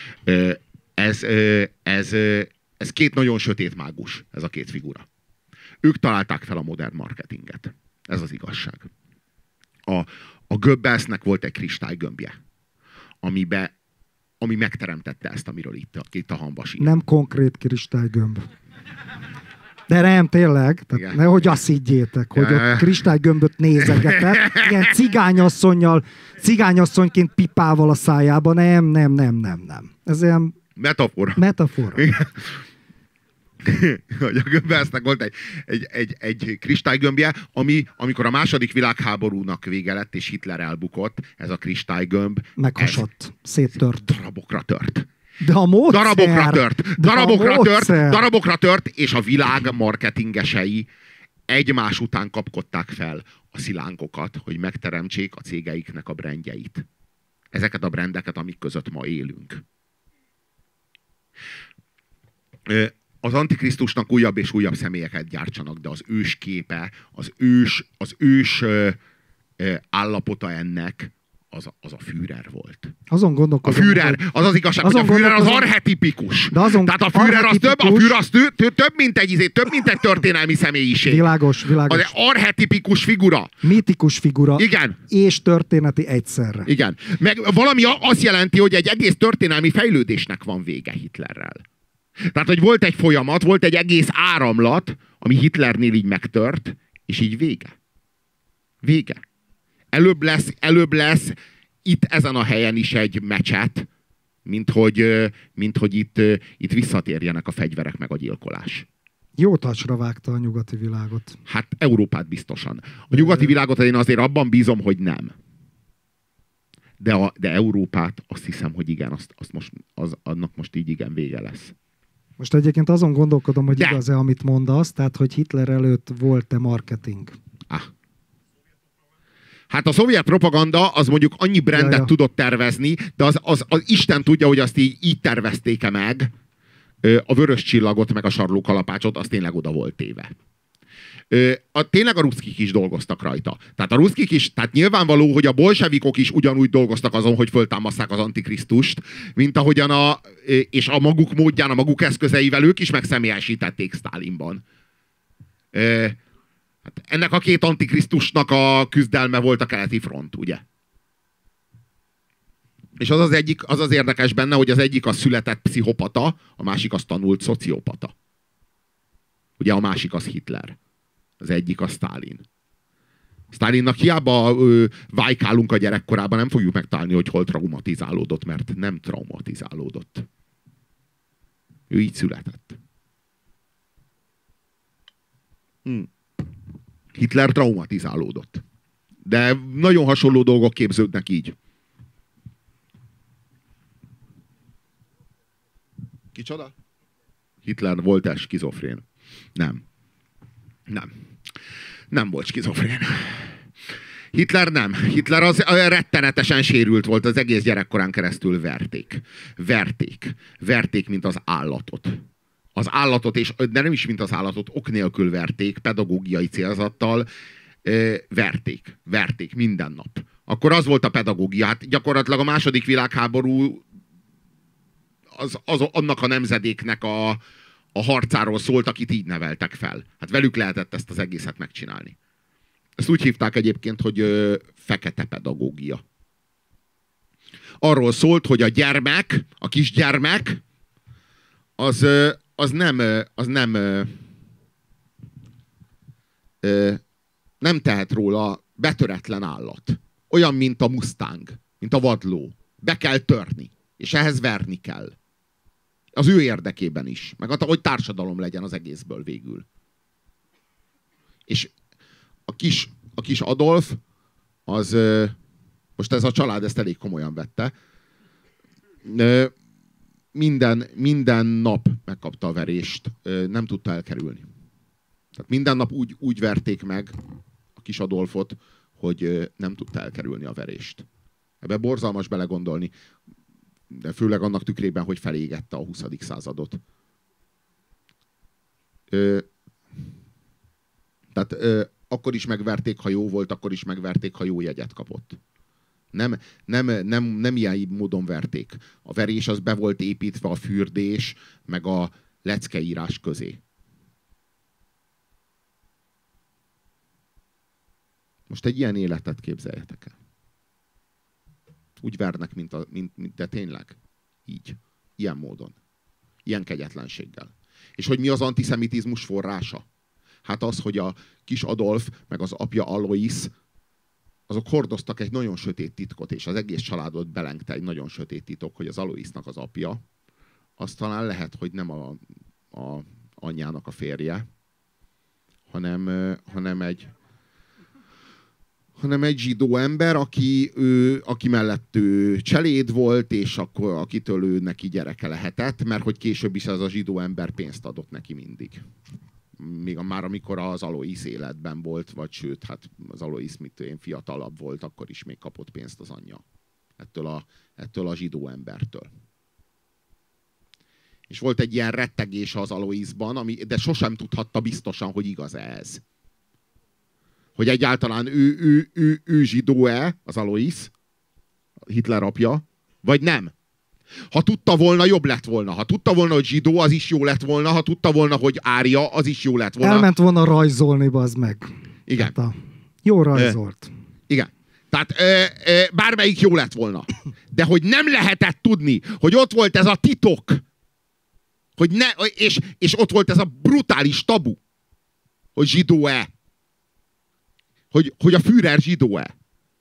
Ez két nagyon sötét mágus, ez a két figura. Ők találták fel a modern marketinget. Ez az igazság. A Goebbelsnek volt egy kristálygömbje, ami megteremtette ezt, amiről itt a Hamvas ír. Nem konkrét kristálygömb. De nem, tényleg. Tehát nehogy azt higgyétek, hogy a kristálygömböt nézegetett. Ilyen cigányasszonyként pipával a szájában. Nem. Ez ilyen metafora. Hogy a Goebbelsnek volt egy kristálygömbje, amikor a második világháborúnak vége lett, és Hitler elbukott, ez a kristálygömb meghasadt, széttört. Darabokra tört. De a módszer... Darabokra tört, és a világ marketingesei egymás után kapkodták fel a szilánkokat, hogy megteremtsék a cégeiknek a brandjeit. Ezeket a brandeket, amik között ma élünk. Az Antikrisztusnak újabb és újabb személyeket gyártsanak, de az ős képe, az ős állapota ennek, az a Führer volt. Azon gondolkodom, a Führer, az az igazság, hogy a Führer az archetipikus. Tehát a Führer az több mint egy történelmi személyiség. Világos. Az egy archetipikus figura. Mítikus figura. Igen. És történeti egyszerre. Igen. Meg valami azt jelenti, hogy egy egész történelmi fejlődésnek van vége Hitlerrel. Tehát, hogy volt egy folyamat, volt egy egész áramlat, ami Hitlernél így megtört, és így vége. Vége. Előbb lesz itt ezen a helyen is egy mecset, mint hogy itt visszatérjenek a fegyverek meg a gyilkolás. Jó tacsra vágta a nyugati világot. Hát Európát biztosan. A nyugati világot én azért abban bízom, hogy nem. De Európát azt hiszem, hogy igen, annak most így igen vége lesz. Most egyébként azon gondolkodom, hogy igaz-e, amit mondasz, tehát, hogy Hitler előtt volt-e marketing? Hát a szovjet propaganda az mondjuk annyi brandet tudott tervezni, de az Isten tudja, hogy azt így tervezték-e meg. A vörös csillagot, meg a sarlókalapácsot, az tényleg oda volt téve. Tényleg a ruszkik is dolgoztak rajta. Tehát a ruszkik is, tehát nyilvánvaló, hogy a bolsevikok is ugyanúgy dolgoztak azon, hogy föltámaszták az Antikrisztust, mint ahogyan és a maguk módján, a maguk eszközeivel ők is megszemélyesítették Sztálinban. Hát ennek a két Antikrisztusnak a küzdelme volt a keleti front, ugye? És az az érdekes benne, hogy az egyik az született pszichopata, a másik az tanult szociopata. Ugye a másik az Hitler. Az egyik a Sztálin. Sztálinnak hiába vájkálunk a gyerekkorában, nem fogjuk megtalálni, hogy hol traumatizálódott, mert nem traumatizálódott. Ő így született. Hitler traumatizálódott. De nagyon hasonló dolgok képződnek így. Kicsoda? Hitler volt-e skizofrén? Nem. Nem volt skizofrén. Hitler nem. Hitler az rettenetesen sérült volt, az egész gyerekkorán keresztül verték, mint az állatot. Az állatot, de nem is mint az állatot, ok nélkül verték, pedagógiai célzattal verték minden nap. Akkor az volt a pedagógia. Hát gyakorlatilag a második világháború annak a nemzedéknek a harcáról szólt, akit így neveltek fel. Hát velük lehetett ezt az egészet megcsinálni. Ezt úgy hívták egyébként, hogy fekete pedagógia. Arról szólt, hogy a kisgyermek, az nem tehet róla betöretlen állat. Olyan, mint a mustang, mint a vadló. Be kell törni, és ehhez verni kell. Az ő érdekében is. Meg hogy társadalom legyen az egészből végül. És a kis Adolf, az most ez a család ezt elég komolyan vette. Minden nap megkapta a verést, nem tudta elkerülni. Tehát minden nap úgy verték meg a kis Adolfot, hogy nem tudta elkerülni a verést. Ebbe borzalmas belegondolni, de főleg annak tükrében, hogy felégette a 20. századot. Tehát akkor is megverték, ha jó volt, akkor is megverték, ha jó jegyet kapott. Nem ilyen módon verték. A verés az be volt építve a fürdés, meg a leckeírás közé. Most egy ilyen életet képzeljetek el. Úgy vernek, de tényleg. Így. Ilyen módon. Ilyen kegyetlenséggel. És hogy mi az antiszemitizmus forrása? Hát az, hogy a kis Adolf, meg az apja Alois, azok hordoztak egy nagyon sötét titkot, és az egész családot belengte egy nagyon sötét titok, hogy az Aloisnak az apja, az talán lehet, hogy nem a anyjának a férje, hanem egy zsidó ember, aki mellett ő cseléd volt, és akkor akitől ő neki gyereke lehetett, mert hogy később is ez a zsidó ember pénzt adott neki mindig. még már amikor az Alois életben volt, vagy sőt, hát az Alois fiatalabb volt, akkor is még kapott pénzt az anyja. Ettől a zsidó embertől. És volt egy ilyen rettegés az Aloisban, de sosem tudhatta biztosan, hogy igaz ez. Hogy egyáltalán ő zsidó-e, az Alois, Hitler apja, vagy nem. Ha tudta volna, jobb lett volna. Ha tudta volna, hogy zsidó, az is jó lett volna. Ha tudta volna, hogy árja, az is jó lett volna. Elment volna rajzolni, bazd meg. Igen. Hát jó rajzolt. Igen. Tehát bármelyik jó lett volna. De hogy nem lehetett tudni, hogy ott volt ez a titok, hogy és ott volt ez a brutális tabu, hogy zsidó-e. Hogy a Führer zsidó-e.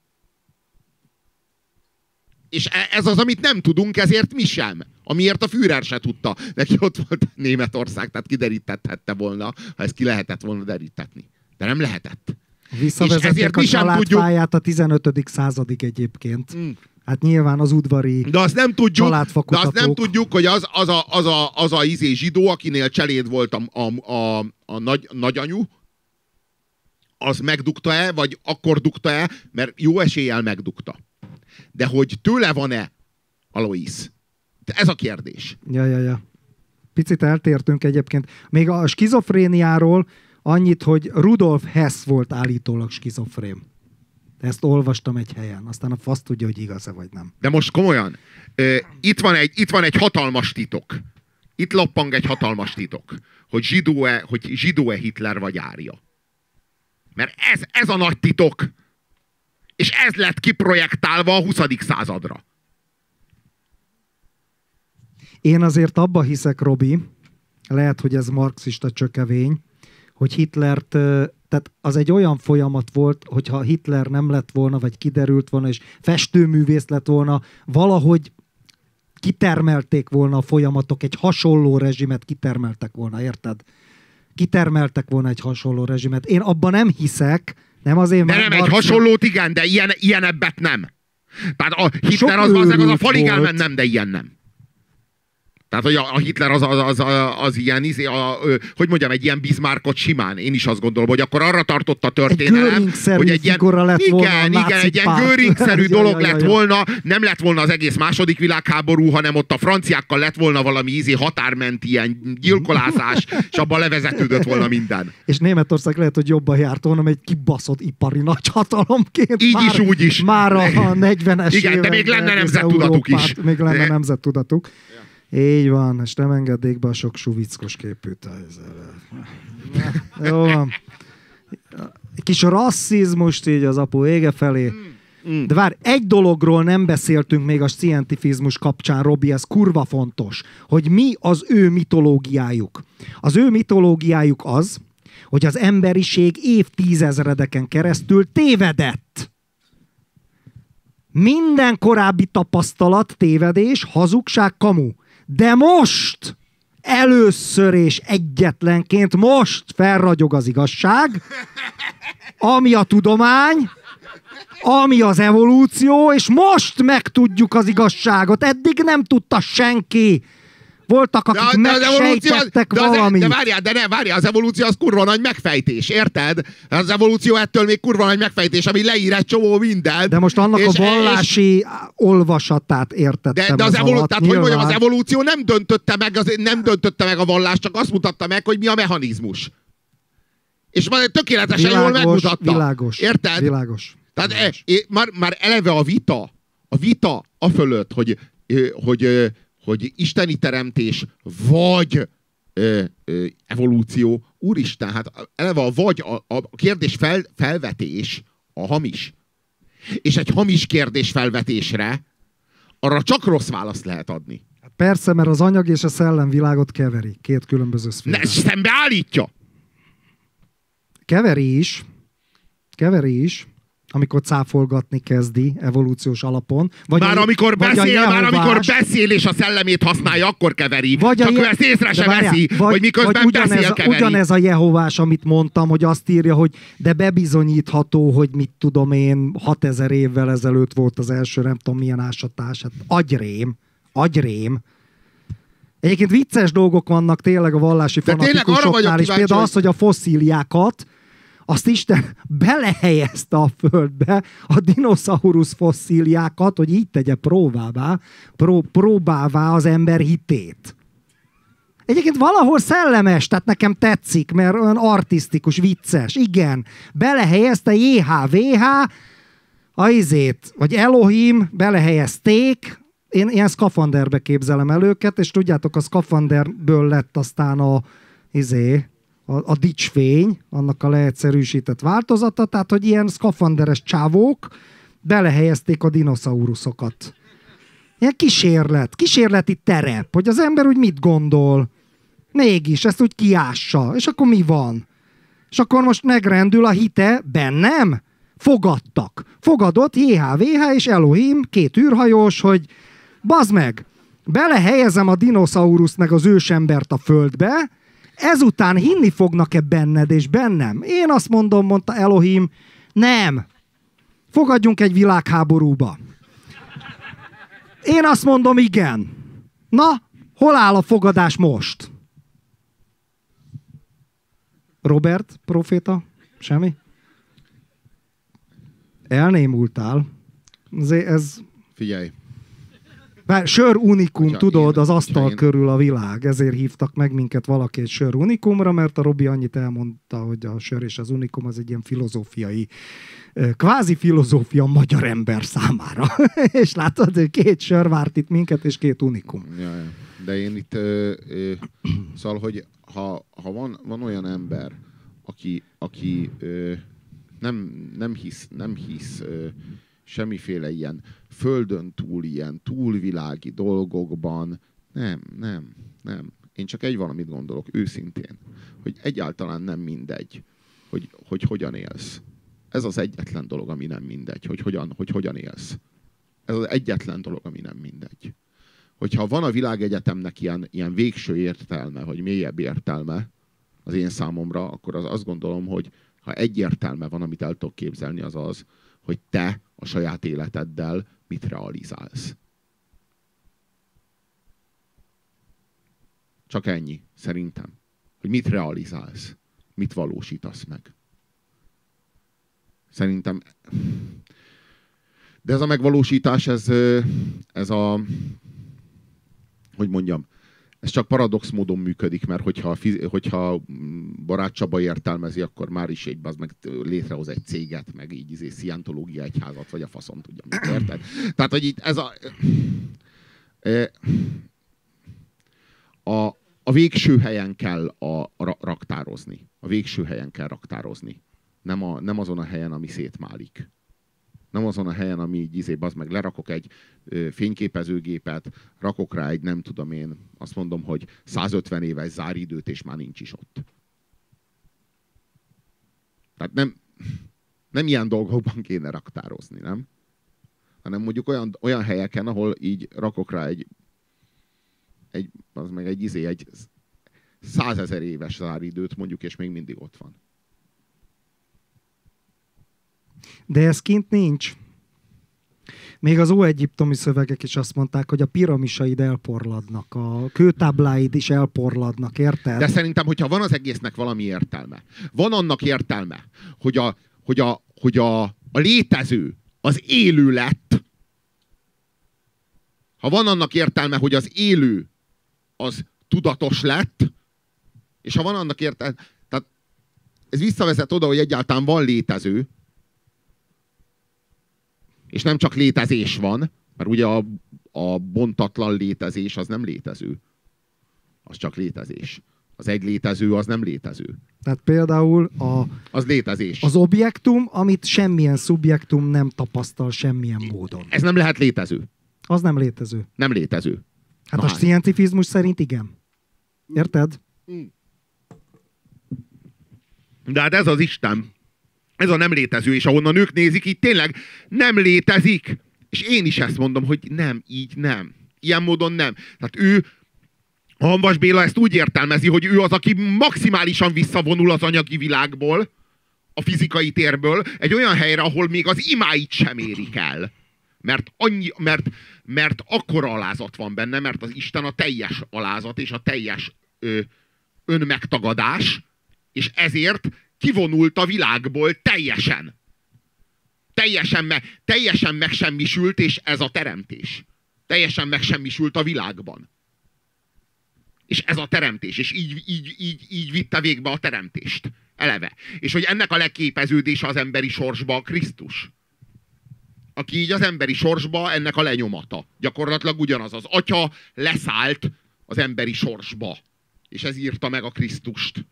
És ez az, amit nem tudunk, ezért mi sem. Amiért a Führer se tudta. Neki ott volt Németország, tehát kiderítethette volna, ha ezt ki lehetett volna derítetni. De nem lehetett. Visszavezették a családfáját a 15. századig egyébként. Hát nyilván az udvari családfakutatók. De azt nem tudjuk, hogy az a zsidó, akinél cseléd volt a nagyanyu, az megdukta-e, vagy akkor dukta-e, mert jó eséllyel megdukta. De hogy tőle van-e Alois? Ez a kérdés. Ja. Picit eltértünk egyébként. Még a skizofréniáról annyit, hogy Rudolf Hess volt állítólag skizofrén. Ezt olvastam egy helyen. Aztán a fasz tudja, hogy igaz-e vagy nem. De most komolyan. Itt van egy hatalmas titok. Itt loppang egy hatalmas titok. Hogy zsidó-e Hitler vagy árja. Mert ez a nagy titok. És ez lett kiprojektálva a 20. századra. Én azért abba hiszek, Robi, lehet, hogy ez marxista csökevény, hogy Hitlert, tehát az egy olyan folyamat volt, hogyha Hitler nem lett volna, vagy kiderült volna, és festőművész lett volna, valahogy kitermelték volna a folyamatok, egy hasonló rezsimet kitermeltek volna, érted? Kitermeltek volna egy hasonló rezsimet. Én abban nem hiszek, nem azért, de nem, egy hasonlót igen, de ilyen ebbet nem. Tehát a Hitler az a falig elment, nem, de ilyen nem. Tehát, hogy a Hitler az ilyen, hogy mondjam, egy ilyen Bismarckot simán. Én is azt gondolom, hogy akkor arra tartott a történelem, hogy egy ilyen, egy ilyen Göring-szerű dolog lett volna, nem lett volna az egész második világháború, hanem ott a franciákkal lett volna valami határmenti ilyen gyilkolászás, és abban levezetődött volna minden. És Németország lehet, hogy jobban járt volna, egy kibaszott ipari nagyhatalomként. Így is, úgy is. Már a 40-es igen, de még lenne nemzettudatuk is. Még lenne nemzettudatuk. Így van, és nem engedték be a sok suvickos képűt. Jó van. Kis rasszizmust így az apu ége felé. De várj, egy dologról nem beszéltünk még a scientifizmus kapcsán, Robi, ez kurva fontos, hogy mi az ő mitológiájuk. Az ő mitológiájuk az, hogy az emberiség évtizedeken keresztül tévedett. Minden korábbi tapasztalat, tévedés, hazugság, kamu. De most, először és egyetlenként most felragyog az igazság, ami a tudomány, ami az evolúció, és most megtudjuk az igazságot. Eddig nem tudta senki. Voltak, akik megsejtettek valamit. De várjál, az evolúció az kurva nagy megfejtés, érted? Az evolúció ettől még kurva nagy megfejtés, ami leír egy csomó mindent. De most annak a vallási olvasatát értettem. De az evolúció nem döntötte meg a vallást, csak azt mutatta meg, hogy mi a mechanizmus. És már tökéletesen jól megmutatta. Világos. Érted? Világos. Tehát már eleve a vita afölött, hogy isteni teremtés vagy evolúció, úristen, hát eleve a kérdés felvetés a hamis. És egy hamis kérdés felvetésre arra csak rossz választ lehet adni. Persze, mert az anyag és a szellemvilágot keveri. Két különböző szférát. Szembeállítja! Keveri is, amikor cáfolgatni kezdi evolúciós alapon. Amikor beszél és a szellemét használja, akkor keveri. Csak ő ezt észre se veszi, hogy miközben beszél, keveri. Ugyanez a Jehovás, amit mondtam, hogy azt írja, hogy de bebizonyítható, hogy mit tudom én, 6000 évvel ezelőtt volt az első, nem tudom milyen ásatás. Hát agyrém. Egyébként vicces dolgok vannak tényleg a vallási fanatikusoknál is. Például az, hogy a fosszíliákat, azt Isten belehelyezte a földbe, a dinoszaurusz fosszíliákat, hogy így tegye próbává az ember hitét. Egyébként valahol szellemes, tehát nekem tetszik, mert olyan artisztikus, vicces. Igen, belehelyezte JHVH, vagy Elohim, belehelyezték. Én ilyen szkafanderbe képzelem el őket, és tudjátok, a szkafanderből lett aztán a dicsfény, annak a leegyszerűsített változata, tehát, hogy ilyen szkafanderes csávók belehelyezték a dinoszauruszokat. Ilyen kísérleti terep, hogy az ember úgy mit gondol. Mégis, ezt úgy kiássa. És akkor mi van? És akkor most megrendül a hite bennem? Fogadott JHVH és Elohim, 2 űrhajós, hogy bazd meg, belehelyezem a dinoszaurusz meg az ősembert a földbe, ezután hinni fognak-e benned és bennem? Én azt mondom, mondta Elohim, nem. Fogadjunk egy világháborúba. Én azt mondom, igen. Na, hol áll a fogadás most? Robert, proféta? Semmi? Elnémultál. Ez... Figyelj. Sör unikum, tudod, az asztal körül a világ. Ezért hívtak meg minket valaki egy sör unikumra, mert a Robi annyit elmondta, hogy a sör és az unikum az egy ilyen filozófiai, kvázi filozófia magyar ember számára. És látod, hogy 2 sör várt itt minket, és 2 unikum. Ja. De én itt, szóval, hogy ha van olyan ember, aki nem hisz semmiféle ilyen földön túl, ilyen túlvilági dolgokban. Nem. Én csak egy valamit gondolok, őszintén, hogy egyáltalán nem mindegy, hogy hogyan élsz. Ez az egyetlen dolog, ami nem mindegy, hogy hogyan élsz. Ez az egyetlen dolog, ami nem mindegy. Hogyha van a világegyetemnek ilyen végső értelme, vagy mélyebb értelme az én számomra, akkor azt gondolom, hogy ha egy értelme van, amit el tudok képzelni, az az, hogy te a saját életeddel mit realizálsz. Csak ennyi, szerintem. Hogy mit realizálsz, mit valósítasz meg. Szerintem... De ez a megvalósítás, ez a... Hogy mondjam, ez csak paradox módon működik, mert hogyha Barát Csaba értelmezi, akkor már is meg létrehoz egy céget, meg így szientológia egyházat, vagy a faszom tudja, mit érted? Tehát, hogy itt ez a végső helyen kell raktározni. A végső helyen kell raktározni. Nem azon a helyen, ami szétmálik. Nem azon a helyen, ami így meg lerakok egy fényképezőgépet, rakok rá egy, nem tudom én, azt mondom, hogy 150 éves záridőt, és már nincs is ott. Tehát nem ilyen dolgokban kéne raktározni, nem? Hanem mondjuk olyan helyeken, ahol így rakok rá egy 100 000 éves záridőt mondjuk, és még mindig ott van. De ez kint nincs. Még az óegyiptomi szövegek is azt mondták, hogy a piramisaid elporladnak, a kőtábláid is elporladnak, érted? De szerintem, hogyha van az egésznek valami értelme, van annak értelme, hogy a létező az élő lett, ha van annak értelme, hogy az élő az tudatos lett, és ha van annak értelme, tehát ez visszavezet oda, hogy egyáltalán van létező, és nem csak létezés van, mert ugye a bontatlan létezés az nem létező. Az csak létezés. Az egy létező, az nem létező. Tehát például az létezés. Az objektum, amit semmilyen szubjektum nem tapasztal semmilyen módon. Ez nem lehet létező. Az nem létező. Nem létező. Hát a scientifizmus szerint igen. Érted? De hát ez az Isten. Ez a nem létező, és ahonnan ők nézik, így tényleg nem létezik. És én is ezt mondom, hogy nem, így nem. Ilyen módon nem. Tehát Hamvas Béla ezt úgy értelmezi, hogy ő az, aki maximálisan visszavonul az anyagi világból, a fizikai térből, egy olyan helyre, ahol még az imáit sem érik el. mert akkora alázat van benne, mert az Isten a teljes alázat és a teljes önmegtagadás, és ezért kivonult a világból teljesen. Teljesen megsemmisült, és ez a teremtés. Teljesen megsemmisült a világban. És ez a teremtés, és így vitte végbe a teremtést. Eleve. És hogy ennek a legképeződése az emberi sorsba a Krisztus. Aki így az emberi sorsba ennek a lenyomata. Gyakorlatilag ugyanaz. Az Atya leszállt az emberi sorsba. És ez írta meg a Krisztust.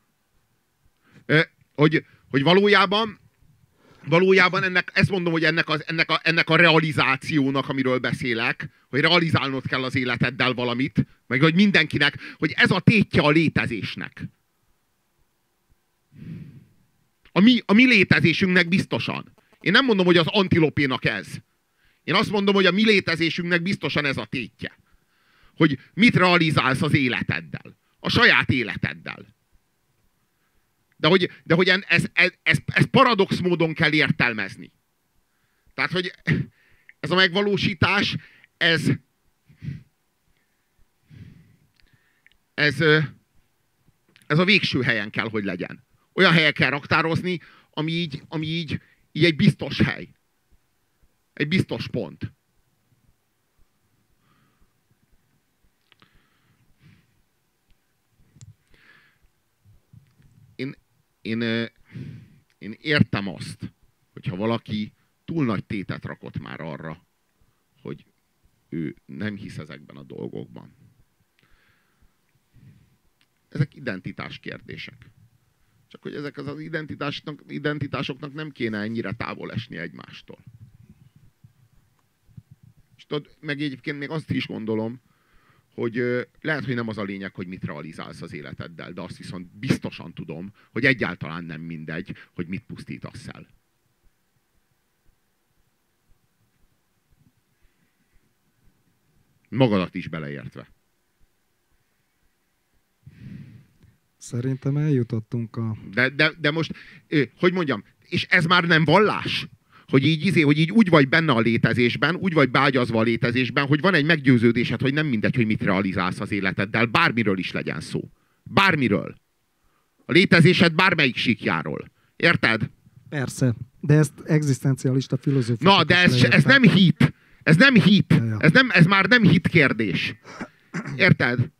Hogy valójában ezt mondom, hogy ennek a realizációnak, amiről beszélek, hogy realizálnod kell az életeddel valamit, meg hogy mindenkinek, hogy ez a tétje a létezésnek. A mi létezésünknek biztosan. Én nem mondom, hogy az antilopénak ez. Én azt mondom, hogy a mi létezésünknek biztosan ez a tétje. Hogy mit realizálsz az életeddel. A saját életeddel. De hogy ez paradox módon kell értelmezni. Tehát, hogy ez a megvalósítás, ez a végső helyen kell, hogy legyen. Olyan helyen kell raktározni, ami így egy biztos hely. Egy biztos pont. Én értem azt, hogyha valaki túl nagy tétet rakott már arra, hogy ő nem hisz ezekben a dolgokban. Ezek identitás kérdések. Csak hogy ezek az identitásoknak nem kéne ennyire távol esni egymástól. És tudod, meg egyébként még azt is gondolom, hogy lehet, hogy nem az a lényeg, hogy mit realizálsz az életeddel, de azt viszont biztosan tudom, hogy egyáltalán nem mindegy, hogy mit pusztítasz el. Magadat is beleértve. Szerintem eljutottunk a... De most, hogy mondjam, és ez már nem vallás? Hogy így úgy vagy benne a létezésben, úgy vagy beágyazva a létezésben, hogy van egy meggyőződésed, hogy nem mindegy, hogy mit realizálsz az életeddel, bármiről is legyen szó. Bármiről. A létezésed bármelyik síkjáról. Érted? Persze, de ezt egzisztencialista filozófia. Na, de ez nem hit. Ez nem hit. Ja. Ez már nem hit kérdés. Érted?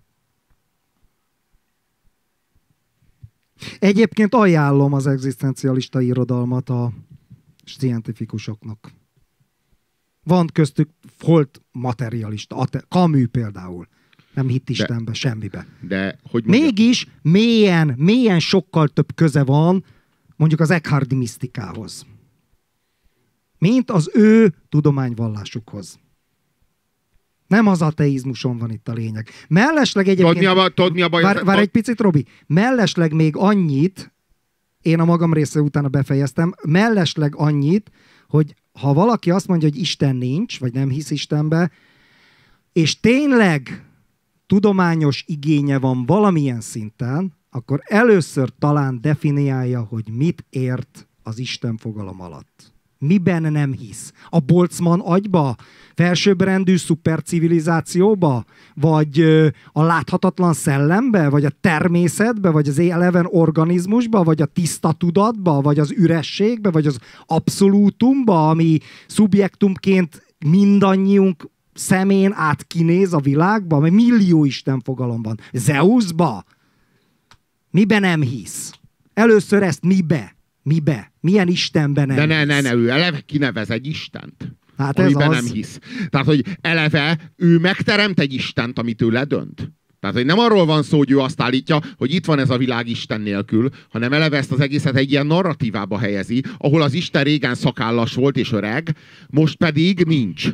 Egyébként ajánlom az egzisztencialista irodalmat a scientifikusoknak. Van köztük volt materialista, Camus például. Nem hitt Istenbe, semmibe. De, hogy mégis mélyen sokkal több köze van mondjuk az Eckhardi misztikához. Mint az ő tudományvallásukhoz. Nem az ateizmuson van itt a lényeg. Mellesleg egyébként... Tudod, mi a baj? Várj egy picit, Robi. Mellesleg még annyit, én a magam része utána befejeztem, mellesleg annyit, hogy ha valaki azt mondja, hogy Isten nincs, vagy nem hisz Istenbe, és tényleg tudományos igénye van valamilyen szinten, akkor először talán definiálja, hogy mit ért az Isten fogalom alatt. Miben nem hisz? A Boltzmann agyba? Felsőbbrendű szupercivilizációba? Vagy a láthatatlan szellembe? Vagy a természetbe? Vagy az eleven organizmusba? Vagy a tiszta tudatba? Vagy az ürességbe? Vagy az abszolútumba, ami szubjektumként mindannyiunk szemén át kinéz a világba? Mert millió Isten fogalom van. Zeusba? Miben nem hisz? Először ezt mibe? Mibe? Milyen Istenben nem hisz? Ne, ő eleve kinevez egy Istent, hát amiben ez az. nem hisz. Tehát, hogy eleve ő megteremt egy Istent, amit ő ledönt. Tehát, hogy nem arról van szó, hogy ő azt állítja, hogy itt van ez a világ Isten nélkül, hanem eleve ezt az egészet egy ilyen narratívába helyezi, ahol az Isten régen szakállas volt és öreg, most pedig nincs.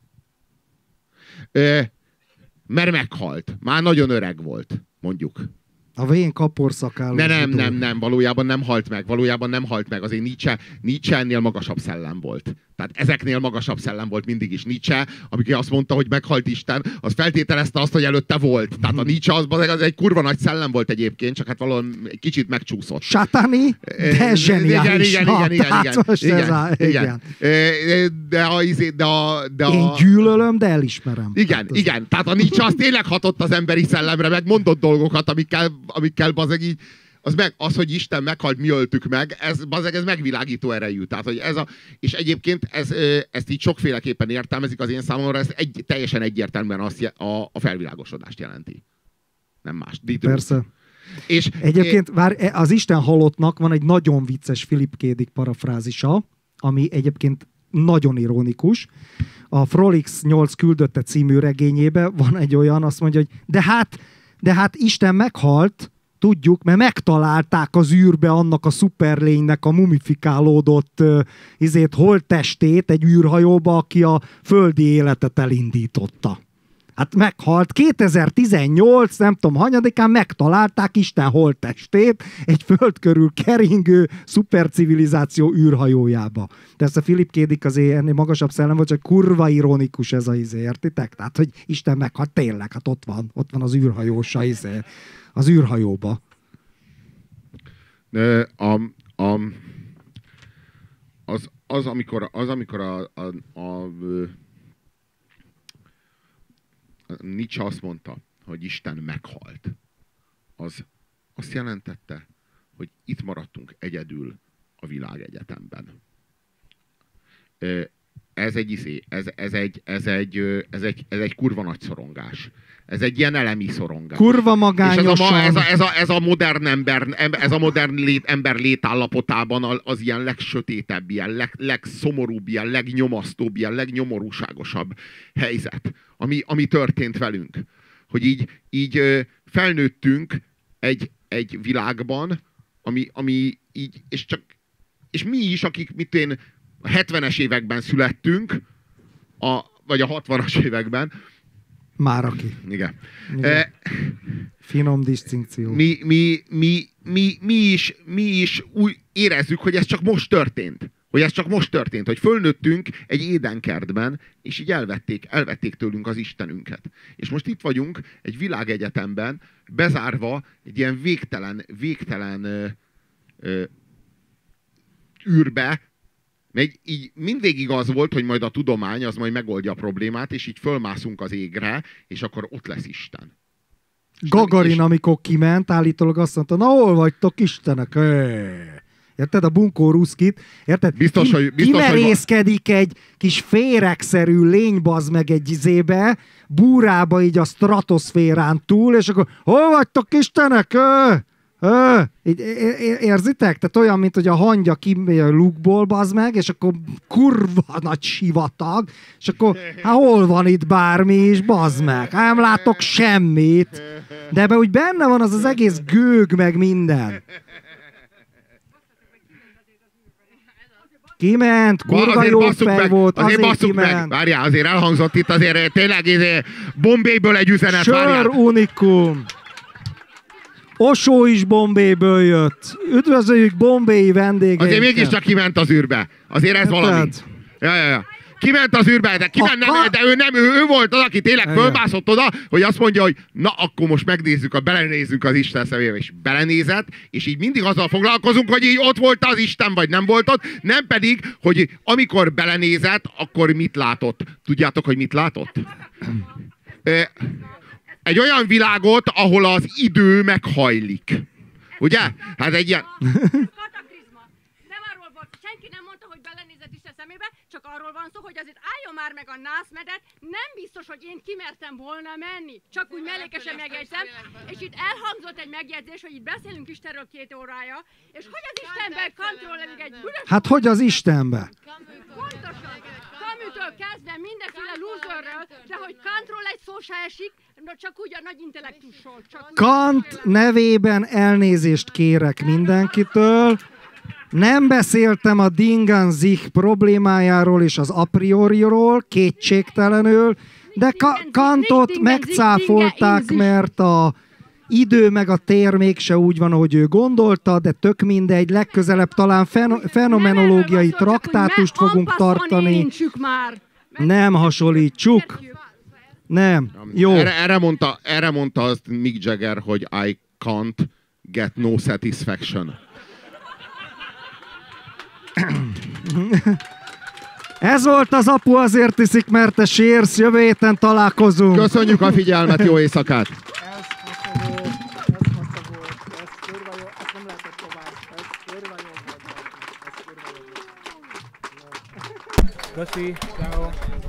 Mert meghalt. Már nagyon öreg volt, mondjuk. A vén kaporszakálló. Nem, valójában nem halt meg. Azért Nietzsche ennél magasabb szellem volt. Tehát ezeknél magasabb szellem volt mindig is Nietzsche, amikor azt mondta, hogy meghalt Isten, az feltételezte azt, hogy előtte volt. Tehát a Nietzsche az egy kurva nagy szellem volt egyébként, csak hát valahol egy kicsit megcsúszott. Satani, de zseniális. Igen. Én gyűlölöm, de elismerem. Igen. Tehát a Nietzsche az tényleg hatott az emberi szellemre, meg mondott dolgokat, amikkel bazeg így, az, hogy Isten meghalt, mi öltük meg, ez megvilágító erejű. Tehát, hogy és egyébként ezt így sokféleképpen értelmezik az én számomra, ez teljesen egyértelműen a felvilágosodást jelenti. Nem más. Persze. És egyébként az Isten halottnak van egy nagyon vicces Philip K. Dick parafrázisa, ami egyébként nagyon ironikus. A Frolix 8 küldötte című regényében van egy olyan, azt mondja, hogy de hát Isten meghalt, tudjuk, mert megtalálták az űrbe annak a szuperlénynek a mumifikálódott holttestét egy űrhajóba, aki a földi életet elindította. Hát meghalt. 2018, nem tudom, hanyadikán megtalálták Isten holttestét egy föld körül keringő szupercivilizáció űrhajójába. De ezt a Philip K. Dick azért ennél magasabb szellem volt, csak kurva ironikus ez a értitek? Tehát, hogy Isten meghalt tényleg, hát ott van az űrhajósa az űrhajóba. Amikor Nietzsche azt mondta, hogy Isten meghalt, az azt jelentette, hogy itt maradtunk egyedül a világegyetemben. Ez egy kurva nagy szorongás. Ez egy ilyen elemi szorongás. Kurva magányosan. És ez a modern ember létállapotában az ilyen legsötétebb, ilyen legszomorúbb, ilyen legnyomasztóbb, ilyen legnyomorúságosabb helyzet, ami történt velünk. Hogy így felnőttünk egy világban, ami így, és mi is, akik a 70-es években születtünk, vagy a 60-as években. Már aki. Igen. Finom disztinkció. Mi is úgy érezzük, hogy ez csak most történt. Hogy fölnőttünk egy édenkertben, és így elvették tőlünk az Istenünket. És most itt vagyunk egy világegyetemben, bezárva egy ilyen végtelen űrbe, mert így mindvégig az volt, hogy majd a tudomány az majd megoldja a problémát, és így fölmászunk az égre, és akkor ott lesz Isten. Gagarin, amikor kiment, állítólag azt mondta, na hol vagytok, Istenek? Érted? A bunkó ruszkit. Érted? Biztos, kimerészkedik egy kis féregszerű lény, bazd meg egy izébe, búrába így a stratoszférán túl, és akkor hol vagytok, Istenek? Érzitek? Tehát olyan, mint hogy a hangya kimegy a lukból, bazd meg, és akkor kurva nagy sivatag, és akkor hol van itt bármi is, bazd meg? Nem látok semmit. De ebben úgy benne van az egész gőg, meg minden. Kiment, kurva jó fej volt, azért kiment. Várjál, azért elhangzott itt azért tényleg Bombayből egy üzenet. Sör unikum. Osó is Bombayből jött. Üdvözöljük Bombayi vendégeinket. Azért mégiscsak kiment az űrbe. Azért ez valami. Ja. Kiment az űrbe, de ő volt az, aki tényleg fölmászott oda, hogy azt mondja, hogy na, akkor most belenézzük az Isten szemébe, és belenézett, és így mindig azzal foglalkozunk, hogy így ott volt az Isten, vagy nem volt ott, nem pedig, hogy amikor belenézett, akkor mit látott. Tudjátok, hogy mit látott? Egy olyan világot, ahol az idő meghajlik. Ugye? Hát egy ilyen... Kataklizma. Nem arról volt, senki nem mondta, hogy belenézett Isten szemébe, csak arról van szó, hogy azért álljon már meg a nászmedet, nem biztos, hogy én kimertem volna menni. Csak úgy mellékesen megjegyzem. És itt elhangzott egy megjegyzés, hogy itt beszélünk Istenről 2 órája, és hogy az Istenben kontrollelik egy bűnös... Hát hogy az Istenben? Pontosan. Kamütől kezdve mindenféle loserről, de hogy Kantról egy szó se esik, csak úgy a nagy intellektusról. Kant nevében elnézést kérek mindenkitől. Nem beszéltem a Ding an sich problémájáról és az a prioriról, kétségtelenül, de Kantot megcáfolták, mert a idő meg a tér mégse úgy van, ahogy ő gondolta, de tök mindegy, legközelebb talán fenomenológiai traktátust fogunk tartani. Nem hasonlítsuk. Nem. Jó. Erre mondta azt Mick Jagger, hogy I can't get no satisfaction. Ez volt az Apu azért iszik, mert te sírsz. Jövő héten találkozunk. Köszönjük a figyelmet, jó éjszakát! Köszi, ciao.